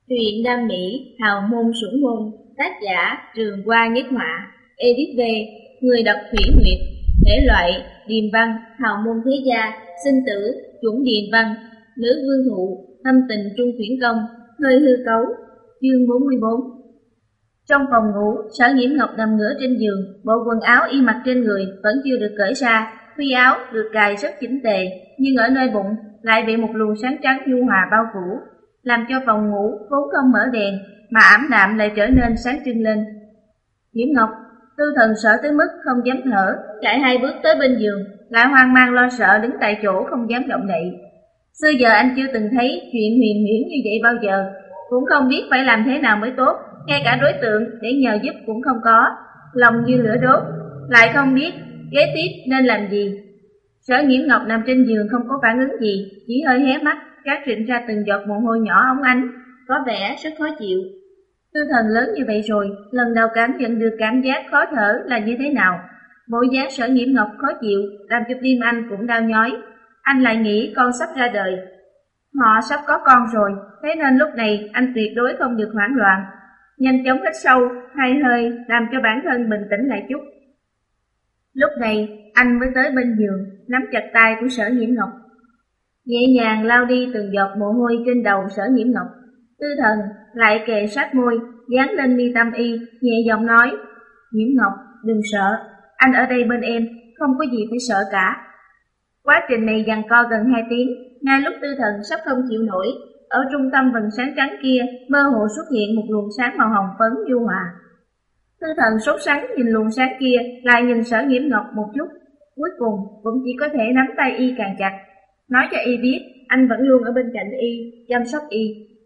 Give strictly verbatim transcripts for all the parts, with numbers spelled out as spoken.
Truyện đam mỹ, hào môn sủng môn, tác giả Trường Hoa Nhất Họa, edit V, người đọc Thủy Nguyệt, thể loại điềm văn, hào môn thế gia, sinh tử, chuẩn điềm văn, nữ vương thụ, thâm tình trung khuyển công, hơi hư cấu, chương bốn mươi bốn. Trong phòng ngủ, Sở Nhiễm Ngọc nằm ngửa trên giường, bộ quần áo y mặc trên người vẫn chưa được cởi ra, khuy áo được cài rất chỉnh tề, nhưng ở nơi bụng lại bị một luồng sáng trắng nhu hòa bao phủ, làm cho phòng ngủ vốn không mở đèn mà ảm đạm lại trở nên sáng trưng lên. Nhiễm Ngọc, Tư Thần sợ tới mức không dám thở, chạy hai bước tới bên giường, lại hoang mang lo sợ đứng tại chỗ không dám động đậy. Xưa giờ anh chưa từng thấy chuyện huyền huyễn như vậy bao giờ, cũng không biết phải làm thế nào mới tốt, ngay cả đối tượng để nhờ giúp cũng không có, lòng như lửa đốt, lại không biết kế tiếp nên làm gì. Sở Nhiễm Ngọc nằm trên giường không có phản ứng gì, chỉ hơi hé mắt, cát rịn ra từng giọt mồ hôi nhỏ óng ánh, có vẻ rất khó chịu. Tư Thần lớn như vậy rồi, lần đầu cảm nhận được cảm giác khó thở là như thế nào. Bộ dáng Sở Nhiễm Ngọc khó chịu, làm cho tim anh cũng đau nhói. Anh lại nghĩ con sắp ra đời. Họ sắp có con rồi, thế nên lúc này anh tuyệt đối không được hoảng loạn. Nhanh chóng hít sâu, hai hơi, làm cho bản thân bình tĩnh lại chút. Lúc này, anh mới tới bên giường, nắm chặt tay của Sở Nhiễm Ngọc, nhẹ nhàng lau đi từng giọt mồ hôi trên đầu Sở Nhiễm Ngọc. Tư Thần lại kề sát môi, dán lên mi tâm y, nhẹ giọng nói: Nhiễm Ngọc, đừng sợ, anh ở đây bên em, không có gì phải sợ cả. Quá trình này giằng co gần hai tiếng, ngay lúc Tư Thần sắp không chịu nổi, ở trung tâm vầng sáng trắng kia mơ hồ xuất hiện một luồng sáng màu hồng phấn nhu hòa. Tư Thần sốt sắng nhìn luồng sáng kia, lại nhìn Sở Nhiễm Ngọc một chút, cuối cùng cũng chỉ có thể nắm tay y càng chặt, nói cho y biết anh vẫn luôn ở bên cạnh y, chăm sóc y.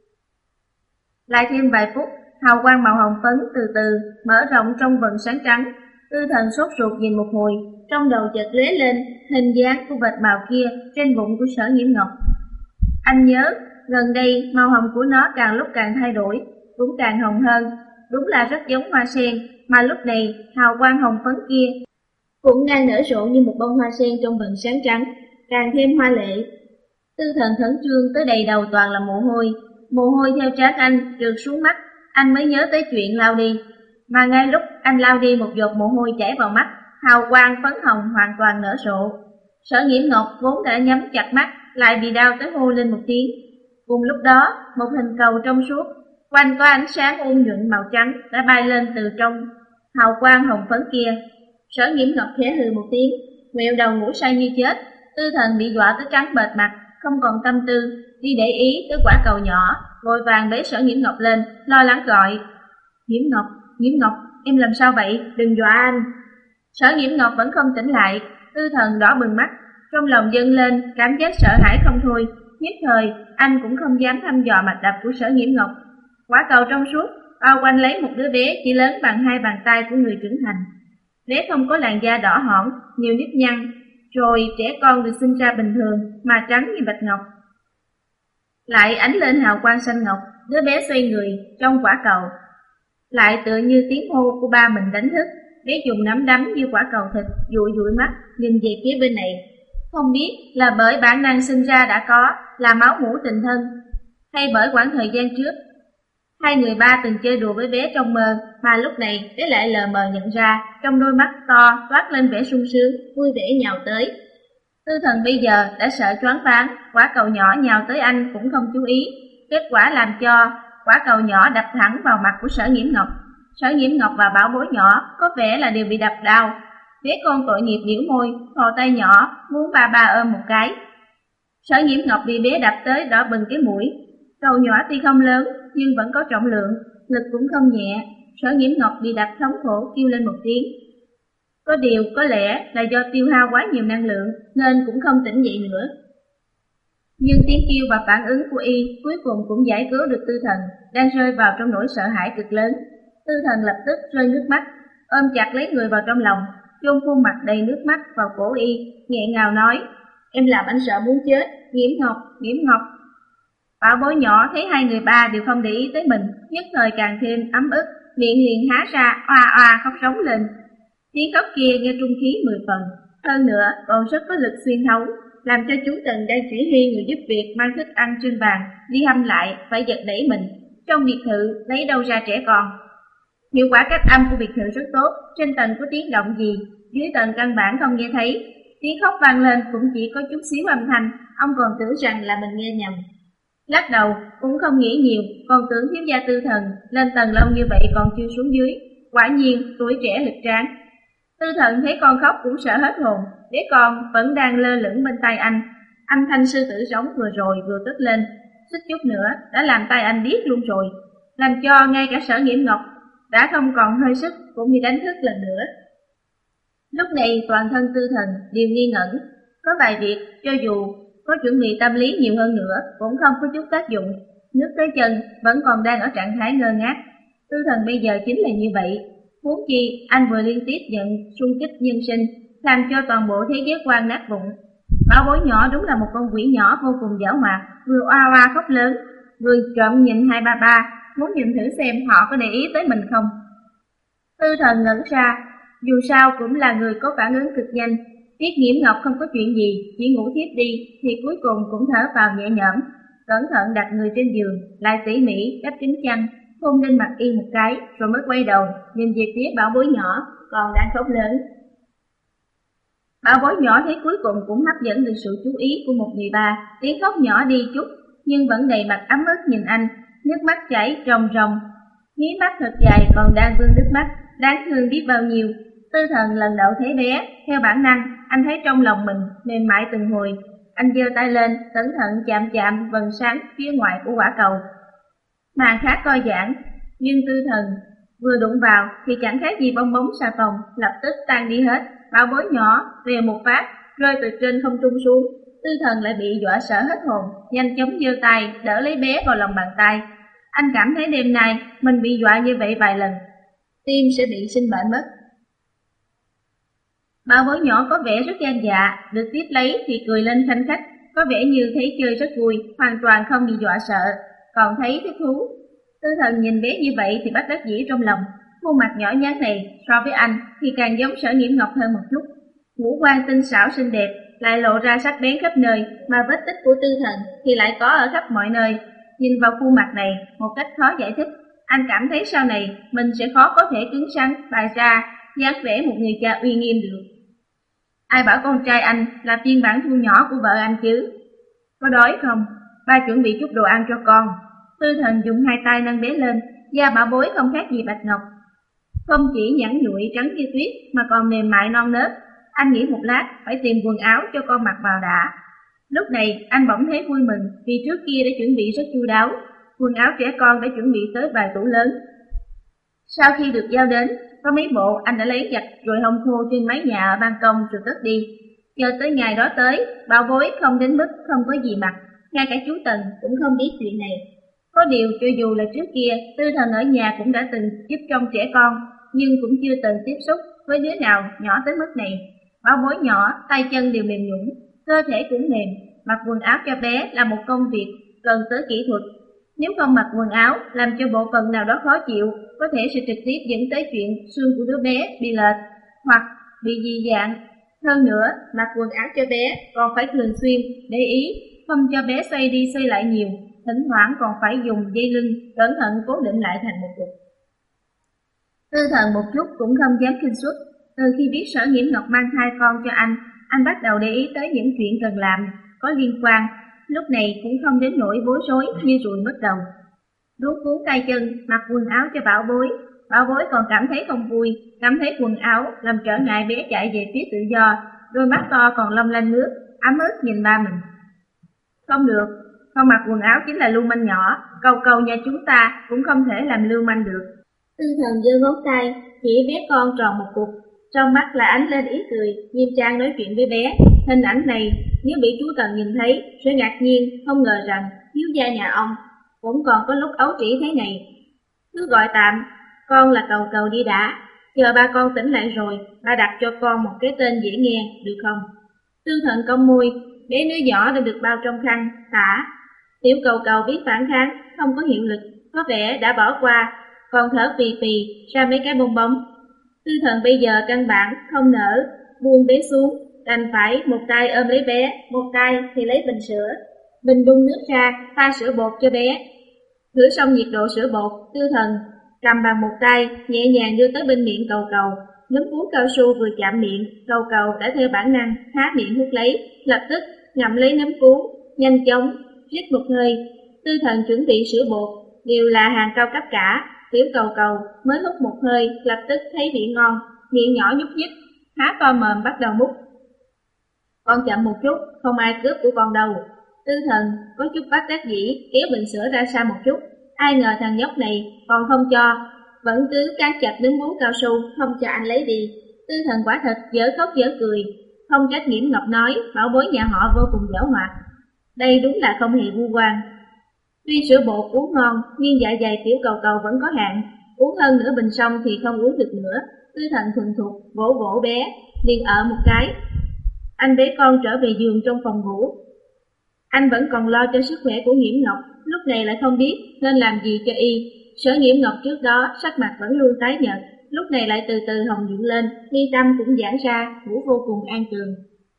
Lại thêm vài phút, hào quang màu hồng phấn từ từ mở rộng trong vầng sáng trắng. Tư Thần sốt ruột nhìn một hồi, trong đầu chợt lóe lên hình dáng của vệt màu kia trên bụng của Sở Nhiễm Ngọc. Anh nhớ, gần đây màu hồng của nó càng lúc càng thay đổi, cũng càng hồng hơn, đúng là rất giống hoa sen, mà lúc này hào quang hồng phấn kia cũng đang nở rộ như một bông hoa sen trong vầng sáng trắng, càng thêm hoa lệ. Tư Thần khẩn trương tới đầy đầu toàn là mồ hôi, mồ hôi theo trán anh trượt xuống mắt, anh mới nhớ tới chuyện lau đi. Mà ngay lúc anh lau đi một giọt mồ hôi chảy vào mắt, hào quang phấn hồng hoàn toàn nở rộ. Sở Nhiễm Ngọc vốn đã nhắm chặt mắt, lại bị đau tới hô lên một tiếng. Cùng lúc đó, một hình cầu trong suốt, quanh có ánh sáng ôn nhuận màu trắng đã bay lên từ trong hào quang hồng phấn kia. Sở Nhiễm Ngọc khẽ hừ một tiếng, quẹo đầu ngủ say như chết. Tư Thần bị dọa tới trắng bệch mặt, không còn tâm tư đi để ý tới quả cầu nhỏ, vội vàng bế Sở Nhiễm Ngọc lên, lo lắng gọi: Nhiễm Ngọc, Nhiễm Ngọc, em làm sao vậy? Đừng dọa anh. Sở Nhiễm Ngọc vẫn không tỉnh lại. Tư Thần đỏ bừng mắt, trong lòng dâng lên cảm giác sợ hãi không thôi. Nhất thời anh cũng không dám thăm dò mạch đập của Sở Nhiễm Ngọc. Quả cầu trong suốt bao quanh lấy một đứa bé chỉ lớn bằng hai bàn tay của người trưởng thành. Bé không có làn da đỏ hỏn, nhiều nếp nhăn, rồi trẻ con được sinh ra bình thường mà trắng như bạch ngọc, lại ánh lên hào quang xanh ngọc. Đứa bé xoay người trong quả cầu, lại tựa như tiếng hô của ba mình đánh thức. Bé dùng nắm đấm như quả cầu thịt, dụi dụi mắt nhìn về phía bên này. Không biết là bởi bản năng sinh ra đã có, là máu mủ tình thân, hay bởi quãng thời gian trước hai người ba từng chơi đùa với bé trong mơ, mà lúc này bé lại lờ mờ nhận ra trong đôi mắt to toát lên vẻ sung sướng, vui vẻ nhào tới. Tư Thần bây giờ đã sợ choáng váng, quả cầu nhỏ nhào tới anh cũng không chú ý, kết quả làm cho quả cầu nhỏ đập thẳng vào mặt của Sở Nhiễm Ngọc. Sở Nhiễm Ngọc và bảo bối nhỏ có vẻ là đều bị đập đau. Bé con tội nghiệp biểu môi, thò tay nhỏ muốn ba ba ôm một cái. Sở Nhiễm Ngọc bị bé đập tới đỏ bừng cái mũi. Cầu nhỏ tuy không lớn nhưng vẫn có trọng lượng, lực cũng không nhẹ. Sở Nhiễm Ngọc bị đập thống khổ kêu lên một tiếng. Có điều có lẽ là do tiêu hao quá nhiều năng lượng nên cũng không tỉnh dậy nữa. Nhưng tiếng kêu và phản ứng của y cuối cùng cũng giải cứu được Tư Thần đang rơi vào trong nỗi sợ hãi cực lớn. Tư Thần lập tức rơi nước mắt, ôm chặt lấy người vào trong lòng, chôn khuôn mặt đầy nước mắt vào cổ y, nghẹn ngào nói: Em làm anh sợ muốn chết, Nhiễm Ngọc, Nhiễm Ngọc. Bảo bối nhỏ thấy hai người ba đều không để ý tới mình, nhất thời càng thêm ấm ức, miệng liền há ra oa oa khóc rống lên. Tiếng khóc kia nghe trung khí mười phần, hơn nữa còn rất có lực xuyên thấu, làm cho chú Tần đang chỉ huy người giúp việc mang thức ăn trên bàn đi hâm lại phải giật đẩy mình. trong biệt thự lấy đâu ra trẻ con. Hiệu quả cách âm của biệt thự rất tốt, trên tầng có tiếng động gì, dưới tầng căn bản không nghe thấy. Tiếng khóc vang lên cũng chỉ có chút xíu âm thanh, ông còn tưởng rằng là mình nghe nhầm. Lắc đầu, cũng không nghĩ nhiều, còn tưởng thiếu gia Tư Thần lên tầng lâu như vậy còn chưa xuống dưới. Quả nhiên, tuổi trẻ lực tráng. Tư Thần thấy con khóc cũng sợ hết hồn, bé con vẫn đang lơ lửng bên tay anh. Âm thanh sư tử giống vừa rồi vừa cất lên, suýt chút nữa đã làm tay anh điếc luôn rồi, làm cho ngay cả Sở Nghiễm Ngọc đã không còn hơi sức cũng bị đánh thức lần nữa. Lúc này toàn thân Tư Thần đều nghi ngẩn, có vài việc cho dù có chuẩn bị tâm lý nhiều hơn nữa cũng không có chút tác dụng. Nước tới chân vẫn còn đang ở trạng thái ngơ ngác. Tư Thần bây giờ chính là như vậy, huống chi anh vừa liên tiếp nhận xung kích nhân sinh, làm cho toàn bộ thế giới quan nát vụn. Bảo bối nhỏ đúng là một con quỷ nhỏ vô cùng giảo hoạt, vừa oa oa khóc lớn, vừa trộm nhìn hai ba ba, muốn nhìn thử xem họ có để ý tới mình không. Tư Thần ngẩn ra, dù sao cũng là người có phản ứng cực nhanh. Tiết Nghiễm Ngọc không có chuyện gì, chỉ ngủ thiếp đi, thì cuối cùng cũng thở vào nhẹ nhõm, cẩn thận đặt người trên giường, lại tỉ mỉ đắp kín chăn, hôn lên mặt y một cái, rồi mới quay đầu nhìn về phía bảo bối nhỏ còn đang khóc lớn. Bảo bối nhỏ thấy cuối cùng cũng hấp dẫn được sự chú ý của một người ba, tiếng khóc nhỏ đi chút, nhưng vẫn đầy mặt ấm ức nhìn anh, nước mắt chảy ròng ròng, mí mắt thật dài còn đang vương nước mắt, đáng thương biết bao nhiêu. Tư Thần lần đầu thấy bé, theo bản năng, anh thấy trong lòng mình mềm mại từng hồi. Anh giơ tay lên, cẩn thận chạm chạm vầng sáng phía ngoài của quả cầu. Màn khá co giãn, nhưng Tư Thần vừa đụng vào thì chẳng khác gì bong bóng xà phòng, lập tức tan đi hết. Bảo bối nhỏ về một phát, rơi từ trên không trung xuống. Tư Thần lại bị dọa sợ hết hồn, nhanh chóng giơ tay đỡ lấy bé vào lòng bàn tay. Anh cảm thấy đêm nay mình bị dọa như vậy vài lần, tim sẽ bị sinh bệnh mất. Bảo bối nhỏ có vẻ rất gan dạ, được tiếp lấy thì cười lên khanh khách, có vẻ như thấy chơi rất vui, hoàn toàn không bị dọa sợ, còn thấy thích thú. Tư Thần nhìn bé như vậy thì bất đắc dĩ trong lòng, khuôn mặt nhỏ nhắn này so với anh thì càng giống Sở Nghiễm Ngọc hơn một chút. Ngũ quan tinh xảo xinh đẹp, lại lộ ra sắc bén khắp nơi, mà vết tích của Tư Thần thì lại có ở khắp mọi nơi. Nhìn vào khuôn mặt này một cách khó giải thích, anh cảm thấy sau này mình sẽ khó có thể cứng rắn bày ra dáng vẻ một người cha uy nghiêm được. Ai bảo con trai anh là phiên bản thu nhỏ của vợ anh chứ? Có đói không? Ba chuẩn bị chút đồ ăn cho con. Tư Thần dùng hai tay nâng bé lên, da bảo bối không khác gì bạch ngọc, không chỉ nhẵn nhụi trắng như tuyết mà còn mềm mại non nớt. Anh nghĩ một lát phải tìm quần áo cho con mặc vào đã. Lúc này anh bỗng thấy vui mừng vì trước kia đã chuẩn bị rất chu đáo, quần áo trẻ con đã chuẩn bị tới vài tủ lớn. Sau khi được giao đến, có mấy bộ anh đã lấy giặt rồi hong khô trên mái nhà ở ban công rồi cất đi. Chờ tới ngày đó tới, bảo bối không đến mức không có gì mặc, ngay cả chú Tần cũng không biết chuyện này. Có điều cho dù là trước kia Tư Thần ở nhà cũng đã từng giúp trông trẻ con, nhưng cũng chưa từng tiếp xúc với đứa nào nhỏ tới mức này. Bảo bối nhỏ tay chân đều mềm nhũn, cơ thể cũng mềm, mặc quần áo cho bé là một công việc cần tới kỹ thuật. Nếu không mặc quần áo làm cho bộ phận nào đó khó chịu, có thể sẽ trực tiếp dẫn tới chuyện xương của đứa bé bị lệch hoặc bị dị dạng. Hơn nữa, mặc quần áo cho bé còn phải thường xuyên để ý không cho bé xoay đi xoay lại nhiều, thỉnh thoảng còn phải dùng dây lưng cẩn thận cố định lại thành một cục. Tư Thần một chút cũng không dám khinh suất. Từ khi biết Sở Nghiễm Ngọc mang thai con cho anh, anh bắt đầu để ý tới những chuyện cần làm có liên quan. Lúc này cũng không đến nỗi bối rối như ruồi mất đầu. Luống cuống tay chân mặc quần áo cho bảo bối, bảo bối còn cảm thấy không vui, cảm thấy quần áo làm trở ngại bé chạy về phía tự do, đôi mắt to còn long lanh nước, ấm ức nhìn ba mình. Không được, không mặc quần áo chính là lưu manh nhỏ, cầu cầu nhà chúng ta cũng không thể làm lưu manh được. Tư Thần giơ ngón tay chỉ bé con tròn một cục, trong mắt là ánh lên ý cười, nghiêm trang nói chuyện với bé. Hình ảnh này nếu bị chú Tần nhìn thấy sẽ ngạc nhiên, không ngờ rằng thiếu gia nhà ông cũng còn có lúc ấu trĩ thế này. Cứ gọi tạm con là cầu cầu đi đã, chờ ba con tỉnh lại rồi ba đặt cho con một cái tên dễ nghe được không? Tư Thần cong môi, bé đứa nhỏ đã được bao trong khăn tả. Tiểu cầu cầu biết phản kháng, không có hiệu lực, có vẻ đã bỏ qua, còn thở phì phì ra mấy cái bong bóng. Tư Thần bây giờ căn bản không nỡ buông bé xuống, đành phải một tay ôm lấy bé, một tay thì lấy bình sữa, bình đun nước ra pha sữa bột cho bé. Thử xong nhiệt độ sữa bột, Tư Thần cầm bằng một tay, nhẹ nhàng đưa tới bên miệng cầu cầu. Nấm cuốn cao su vừa chạm miệng, cầu cầu đã theo bản năng há miệng hút lấy, lập tức ngậm lấy nấm cuốn, nhanh chóng rít một hơi. Tư Thần chuẩn bị sữa bột đều là hàng cao cấp cả, tiểu cầu cầu mới hút một hơi, lập tức thấy vị ngon, miệng nhỏ nhúc nhích, há to mồm bắt đầu mút. Con chậm một chút, không ai cướp của con đâu. Tư Thần có chút bất đắc dĩ kéo bình sữa ra xa một chút, ai ngờ thằng nhóc này còn không cho, vẫn cứ cán chặt nấm cuốn cao su, không cho anh lấy đi. Tư Thần quả thật dở khóc dở cười, không trách Nghiễm Ngọc nói bảo bối nhà họ vô cùng giảo hoạt. Đây đúng là không hề vu oan. Tuy sữa bột uống ngon, nhưng dạ dày tiểu cầu cầu vẫn có hạn, uống hơn nửa bình xong thì không uống được nữa. Tư Thần thuần thục vỗ vỗ bé, liền ở một cái. Anh bế con trở về giường trong phòng ngủ. Anh vẫn còn lo cho sức khỏe của Nghiễm Ngọc, lúc này lại không biết nên làm gì cho y. Sở Nghiễm Ngọc trước đó sắc mặt vẫn luôn tái nhợt, lúc này lại từ từ hồng nhuận lên, mi tâm cũng giãn ra, ngủ vô cùng an tường.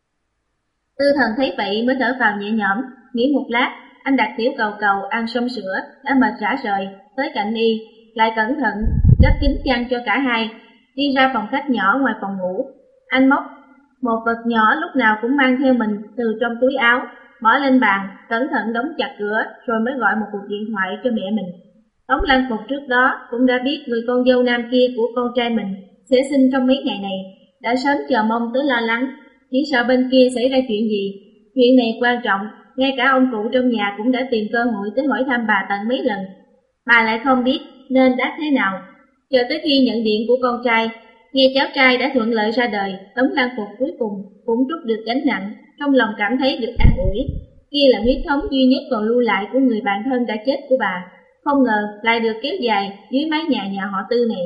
Tư Thần thấy vậy mới thở phào nhẹ nhõm, nghĩ một lát, anh đặt tiểu cầu cầu ăn xong sữa, đã mệt rã rời, tới cạnh y, lại cẩn thận đắp kín chăn cho cả hai, đi ra phòng khách nhỏ ngoài phòng ngủ. Anh móc một vật nhỏ lúc nào cũng mang theo mình từ trong túi áo, bỏ lên bàn, cẩn thận đóng chặt cửa, rồi mới gọi một cuộc điện thoại cho mẹ mình. Tống Lan Phục trước đó cũng đã biết người con dâu nam kia của con trai mình sẽ sinh trong mấy ngày này, đã sớm chờ mong tới lo lắng, chỉ sợ bên kia xảy ra chuyện gì. Chuyện này quan trọng, ngay cả ông cụ trong nhà cũng đã tìm cơ hội tới hỏi thăm bà tận mấy lần. Bà lại không biết nên đáp thế nào. Chờ tới khi nhận điện của con trai, nghe cháu trai đã thuận lợi ra đời, Tống Lan Phục cuối cùng cũng trút được gánh nặng, trong lòng cảm thấy được an ủi. Kia là huyết thống duy nhất còn lưu lại của người bạn thân đã chết của bà, không ngờ lại được kéo dài dưới mái nhà nhà họ Tư này.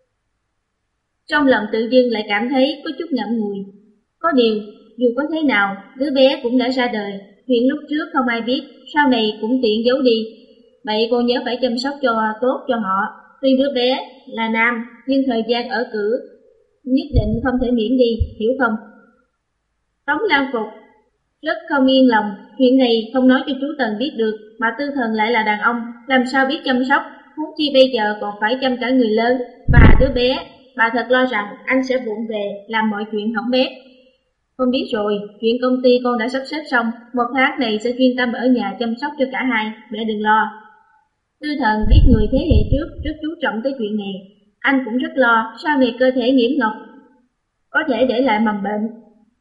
Trong lòng tự dưng lại cảm thấy có chút ngậm ngùi. Có điều, dù có thế nào, đứa bé cũng đã ra đời, chuyện lúc trước không ai biết, sau này cũng tiện giấu đi. Vậy cô nhớ phải chăm sóc cho tốt cho họ. Tuy đứa bé là nam, nhưng thời gian ở cữ nhất định không thể miễn đi, hiểu không? Tống Lan Phục rất không yên lòng, chuyện này không nói cho chú Tần biết được, mà Tư Thần lại là đàn ông, làm sao biết chăm sóc, huống chi bây giờ còn phải chăm cả người lớn và đứa bé. Bà thật lo rằng anh sẽ vụng về làm mọi chuyện hỏng bét. Con biết rồi, chuyện công ty con đã sắp xếp xong, một tháng này sẽ chuyên tâm ở nhà chăm sóc cho cả hai, mẹ đừng lo. Tư Thần biết người thế hệ trước rất chú trọng tới chuyện này, anh cũng rất lo sau này cơ thể Nghiễm Ngọc có thể để lại mầm bệnh.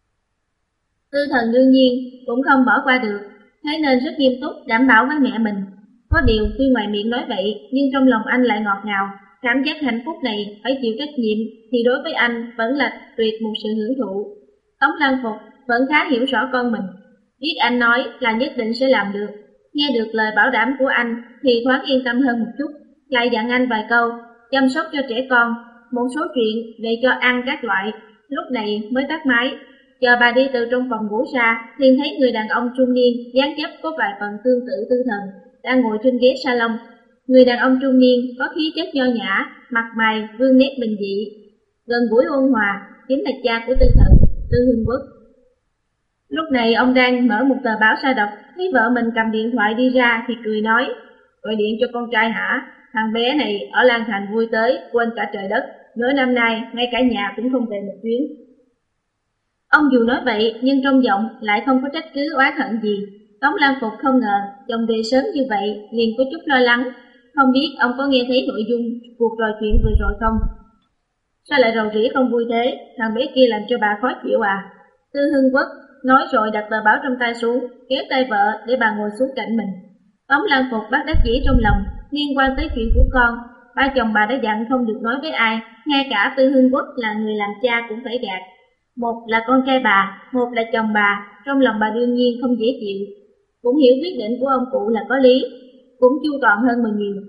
Tư Thần đương nhiên cũng không bỏ qua được, thế nên rất nghiêm túc đảm bảo với mẹ mình. Có điều tuy ngoài miệng nói vậy, nhưng trong lòng anh lại ngọt ngào, cảm giác hạnh phúc này phải chịu trách nhiệm thì đối với anh vẫn là tuyệt một sự hưởng thụ. Tống Lan Phục vẫn khá hiểu rõ con mình, biết anh nói là nhất định sẽ làm được. Nghe được lời bảo đảm của anh thì thoáng yên tâm hơn một chút, lại dặn anh vài câu, chăm sóc cho trẻ con, một số chuyện về cho ăn các loại, lúc này mới tắt máy. Chờ bà đi từ trong phòng ngủ ra, liền thấy người đàn ông trung niên dáng dấp có vài phần tương tự Tư Thần đang ngồi trên ghế salon. Người đàn ông trung niên có khí chất nho nhã, mặt mày vương nét bình dị, gần gũi ôn hòa, chính là cha của Tư Thần, Tư Hưng Quốc. Lúc này ông đang mở một tờ báo ra đọc, thấy vợ mình cầm điện thoại đi ra thì cười nói: "Gọi điện cho con trai hả? Thằng bé này ở Lan Thành vui tới quên cả trời đất, nửa năm nay ngay cả nhà cũng không về một chuyến." Ông dù nói vậy nhưng trong giọng lại không có trách cứ oán hận gì. Tống Lan Phục không ngờ chồng về sớm như vậy, liền có chút lo lắng, không biết ông có nghe thấy nội dung cuộc trò chuyện vừa rồi không? Sao lại rầu rĩ không vui thế? Thằng bé kia làm cho bà khó chịu à? Tư Hưng Quốc nói rồi đặt tờ báo trong tay xuống, kéo tay vợ để bà ngồi xuống cạnh mình. Tống Lan Phục bắt đắc dĩ trong lòng, liên quan tới chuyện của con, ba chồng bà đã dặn không được nói với ai, ngay cả Tư Hưng Quốc là người làm cha cũng phải gạt. Một là con trai bà, một là chồng bà, trong lòng bà đương nhiên không dễ chịu, cũng hiểu quyết định của ông cụ là có lý, cũng chu toàn hơn mình nhiều.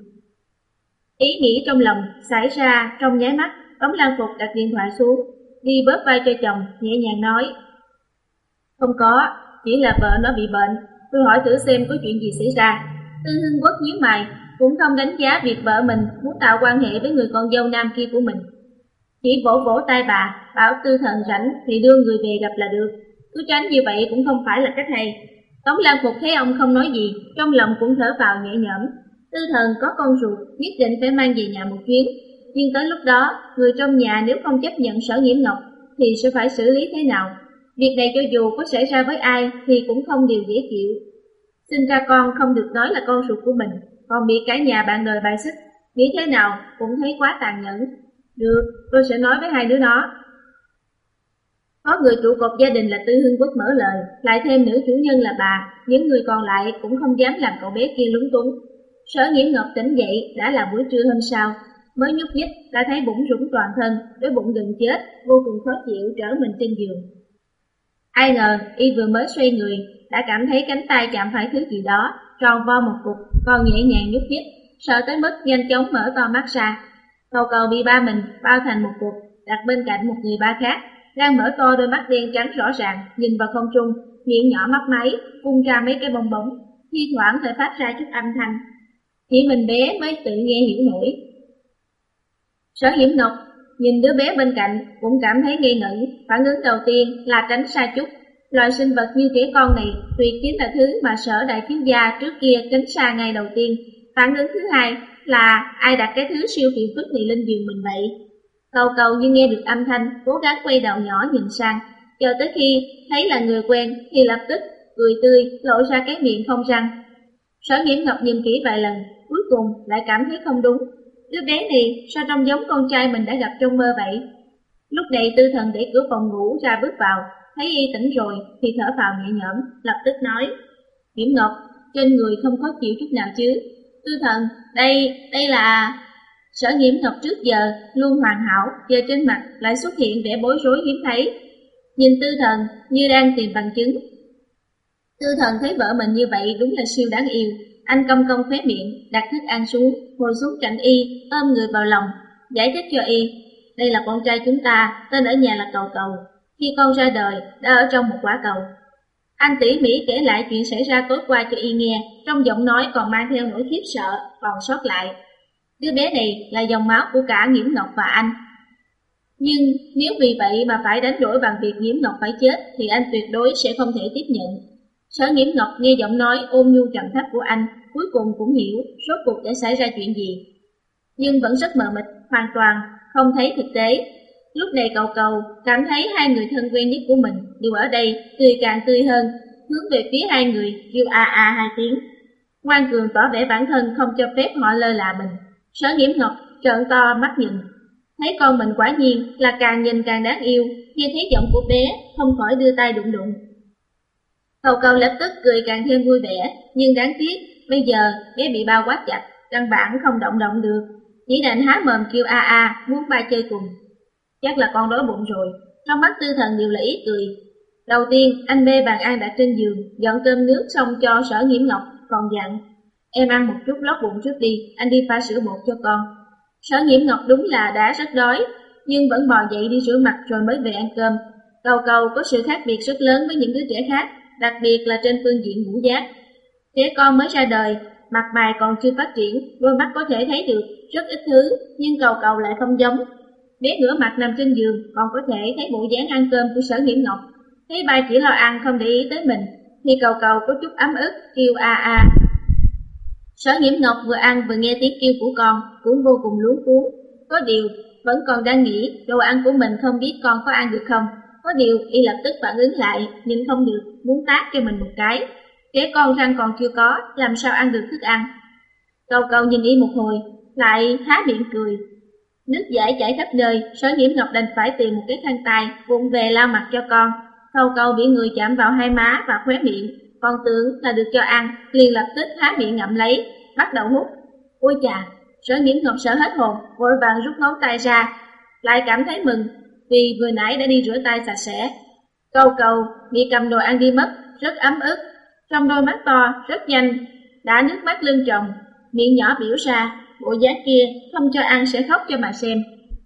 Ý nghĩ trong lòng xảy ra trong nháy mắt, Tống Lan Phục đặt điện thoại xuống, đi bóp vai cho chồng, nhẹ nhàng nói: "Không có, chỉ là vợ nó bị bệnh, tôi hỏi thử xem có chuyện gì xảy ra." Tư Hưng Quốc nhíu mày, cũng không đánh giá việc vợ mình muốn tạo quan hệ với người con dâu nam kia của mình, chỉ vỗ vỗ tay bà, bảo Tư Thần rảnh thì đưa người về gặp là được, cứ tránh như vậy cũng không phải là cách hay. Tống Lan Phục thấy ông không nói gì, trong lòng cũng thở vào nhẹ nhõm. Tư Thần có con ruột nhất định phải mang về nhà một chuyến, nhưng tới lúc đó người trong nhà nếu không chấp nhận Sở Nghiễm Ngọc thì sẽ phải xử lý thế nào? Việc này cho dù có xảy ra với ai thì cũng không điều dễ chịu. Sinh ra con không được nói là con ruột của mình, còn bị cả nhà bạn đời bài xích, nghĩ thế nào cũng thấy quá tàn nhẫn. Được, tôi sẽ nói với hai đứa nó. Có người trụ cột gia đình là Tư Hưng Quốc mở lời, lại thêm nữ chủ nhân là bà, những người còn lại cũng không dám làm cậu bé kia lúng túng. Sở Nghiễm Ngọc tỉnh dậy đã là buổi trưa hôm sau, mới nhúc nhích đã thấy bụng rủng toàn thân, đôi bụng gần chết, vô cùng khó chịu trở mình trên giường. Ai ngờ y vừa mới xoay người đã cảm thấy cánh tay chạm phải thứ gì đó, tròn vo một cục, còn nhẹ nhàng nhúc nhích, sợ tới mức nhanh chóng mở to mắt ra. Cầu Cầu bị ba mình bao thành một cục, đặt bên cạnh một người ba khác, đang mở to đôi mắt đen trắng rõ ràng, nhìn vào không trung, miệng nhỏ mấp máy, phun ra mấy cái bong bóng, thi thoảng phải phát ra chút âm thanh. Chỉ mình bé mới tự nghe hiểu nổi. Sở Nghiễm Ngọc nhìn đứa bé bên cạnh cũng cảm thấy ngây ngẩn, phản ứng đầu tiên là tránh xa chút. Loại sinh vật như trẻ con này tuyệt chính là thứ mà Sở đại thiếu gia trước kia tránh xa ngay đầu tiên. Phản ứng thứ hai là ai đặt cái thứ siêu phiền phức này lên giường mình vậy? Cầu Cầu như nghe được âm thanh, cố gắng quay đầu nhỏ nhìn sang, chờ tới khi thấy là người quen thì lập tức cười tươi, lộ ra cái miệng không răng. Sở Nghiễm Ngọc nhìn kỹ vài lần, cuối cùng lại cảm thấy không đúng. Đứa bé này sao trông giống con trai mình đã gặp trong mơ vậy? Lúc này Tư Thần đẩy cửa phòng ngủ ra bước vào, thấy y tỉnh rồi thì thở phào nhẹ nhõm, lập tức nói: Nghiễm Ngọc, trên người không khó chịu chút nào chứ? Tư Thần, đây, đây là... Sở Nghiễm Ngọc trước giờ luôn hoàn hảo, giờ trên mặt lại xuất hiện vẻ bối rối hiếm thấy. Nhìn Tư Thần như đang tìm bằng chứng. Tư Thần thấy vợ mình như vậy đúng là siêu đáng yêu. Anh cong cong khóe miệng, đặt thức ăn xuống, ngồi xuống cạnh y, ôm người vào lòng, giải thích cho y. Đây là con trai chúng ta, tên ở nhà là Cầu Cầu. Khi con ra đời, đã ở trong một quả cầu. Anh tỉ mỉ kể lại chuyện xảy ra tối qua cho y nghe, trong giọng nói còn mang theo nỗi khiếp sợ, còn sót lại. Đứa bé này là dòng máu của cả Nghiễm Ngọc và anh. Nhưng nếu vì vậy mà phải đánh đổi bằng việc Nghiễm Ngọc phải chết thì anh tuyệt đối sẽ không thể tiếp nhận. Sở Nghiễm Ngọc nghe giọng nói ôn nhu trầm thấp của anh, cuối cùng cũng hiểu rốt cuộc đã xảy ra chuyện gì. Nhưng vẫn rất mờ mịt, hoàn toàn không thấy thực tế. Lúc này Cầu Cầu cảm thấy hai người thân quen nhất của mình đều ở đây, tươi càng tươi hơn, hướng về phía hai người kêu a a hai tiếng. Ngoan cường tỏ vẻ bản thân không cho phép họ lơ là mình. Sở Nghiễm Ngọc trợn to mắt nhìn, thấy con mình quả nhiên là càng nhìn càng đáng yêu, nghe thấy giọng của bé không khỏi đưa tay đụng đụng. Cầu Cầu lập tức cười càng thêm vui vẻ, nhưng đáng tiếc bây giờ bé bị bao quá chặt, căn bản không động động được, chỉ đành há mồm kêu a a muốn ba chơi cùng. Chắc là con đói bụng rồi. Trong mắt Tư Thần đều là ý cười. Đầu tiên anh bê bàn ăn đặt trên giường, dọn cơm nước xong cho Sở Nghiễm Ngọc, còn dặn: Em ăn một chút lót bụng trước đi, anh đi pha sữa bột cho con. Sở Nghiễm Ngọc đúng là đã rất đói, nhưng vẫn bò dậy đi rửa mặt rồi mới về ăn cơm. Cầu Cầu có sự khác biệt rất lớn với những đứa trẻ khác, đặc biệt là trên phương diện ngũ giác. Trẻ con mới ra đời, mặt mày còn chưa phát triển, đôi mắt có thể thấy được rất ít thứ, nhưng Cầu Cầu lại không giống. Bé ngửa mặt nằm trên giường, còn có thể thấy bộ dáng ăn cơm của Sở Nghiễm Ngọc. Thấy ba chỉ lo ăn không để ý tới mình, thì Cầu Cầu có chút ấm ức, kêu a a. Sở Nghiễm Ngọc vừa ăn vừa nghe tiếng kêu của con, cũng vô cùng luống cuống. Có điều, vẫn còn đang nghĩ đồ ăn của mình không biết con có ăn được không. Có điều, y lập tức phản ứng lại, nhưng không được, muốn tát cho mình một cái. Trẻ con răng còn chưa có, làm sao ăn được thức ăn. Cầu Cầu nhìn y một hồi, lại há miệng cười. Nước dãi chảy khắp nơi, Sở Nghiễm Ngọc đành phải tìm một cái khăn tay, vụng về lau mặt cho con. Cầu Cầu bị người chạm vào hai má và khóe miệng, còn tưởng là được cho ăn, liền lập tức há miệng ngậm lấy, bắt đầu hút. Ôi chà, Sở Nghiễm Ngọc sợ hết hồn, vội vàng rút ngón tay ra, lại cảm thấy mừng, vì vừa nãy đã đi rửa tay sạch sẽ. Cầu Cầu bị cầm đồ ăn đi mất, rất ấm ức, trong đôi mắt to rất nhanh đã nước mắt lưng tròng, miệng nhỏ biểu ra, bộ dáng kia không cho ăn sẽ khóc cho mà xem.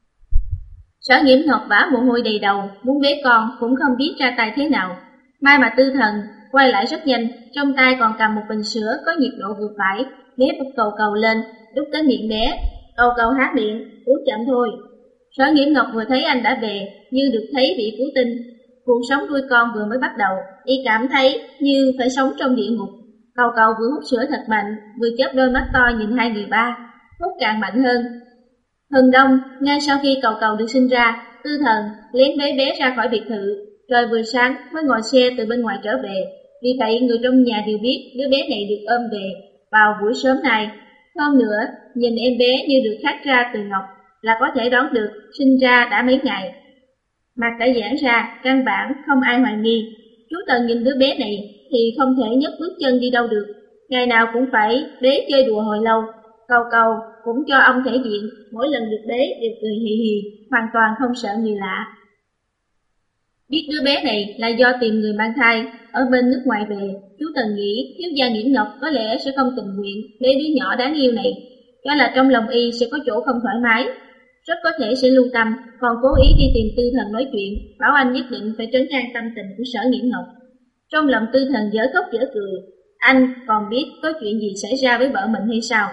Sở Nghiễm Ngọc vã mồ hôi đầy đầu, muốn bế con cũng không biết ra tay thế nào. May mà Tư Thần quay lại rất nhanh, trong tay còn cầm một bình sữa có nhiệt độ vừa phải, bế bật Cầu Cầu lên, đút tới miệng bé. Cầu Cầu há miệng, uống chậm thôi. Sở Nghiễm Ngọc vừa thấy anh đã về, như được thấy vị cứu tinh. Cuộc sống nuôi con vừa mới bắt đầu, y cảm thấy như phải sống trong địa ngục. Cầu cầu vừa hút sữa thật mạnh, vừa chớp đôi mắt to nhìn hai người ba, hút càng mạnh hơn. Hừng đông, ngay sau khi cầu cầu được sinh ra, Tư Thần lén bế bé ra khỏi biệt thự, trời vừa sáng mới ngồi xe từ bên ngoài trở về. Vì vậy người trong nhà đều biết đứa bé này được ôm về vào buổi sớm này. Hơn nữa, nhìn em bé như được khắc ra từ ngọc là có thể đoán được sinh ra đã mấy ngày. Mặt đã giãn ra, căn bản không ai hoài nghi. Chú Tần nhìn đứa bé này thì không thể nhấc bước chân đi đâu được, ngày nào cũng phải bế chơi đùa hồi lâu. Cầu cầu cũng cho ông thể diện, mỗi lần được bế đều cười hì hì, hoàn toàn không sợ người lạ. Biết đứa bé này là do tìm người mang thai ở bên nước ngoài về, chú Tần nghĩ thiếu gia Nghiễn Ngọc có lẽ sẽ không tình nguyện bế đứa nhỏ đáng yêu này, cho là trong lòng y sẽ có chỗ không thoải mái, rất có thể sẽ lưu tâm, còn cố ý đi tìm Tư Thần nói chuyện, bảo anh nhất định phải trấn an tâm tình của Sở Nghiễn Ngọc. Trong lòng Tư Thần dở khóc dở cười, anh còn biết có chuyện gì xảy ra với vợ mình hay sao?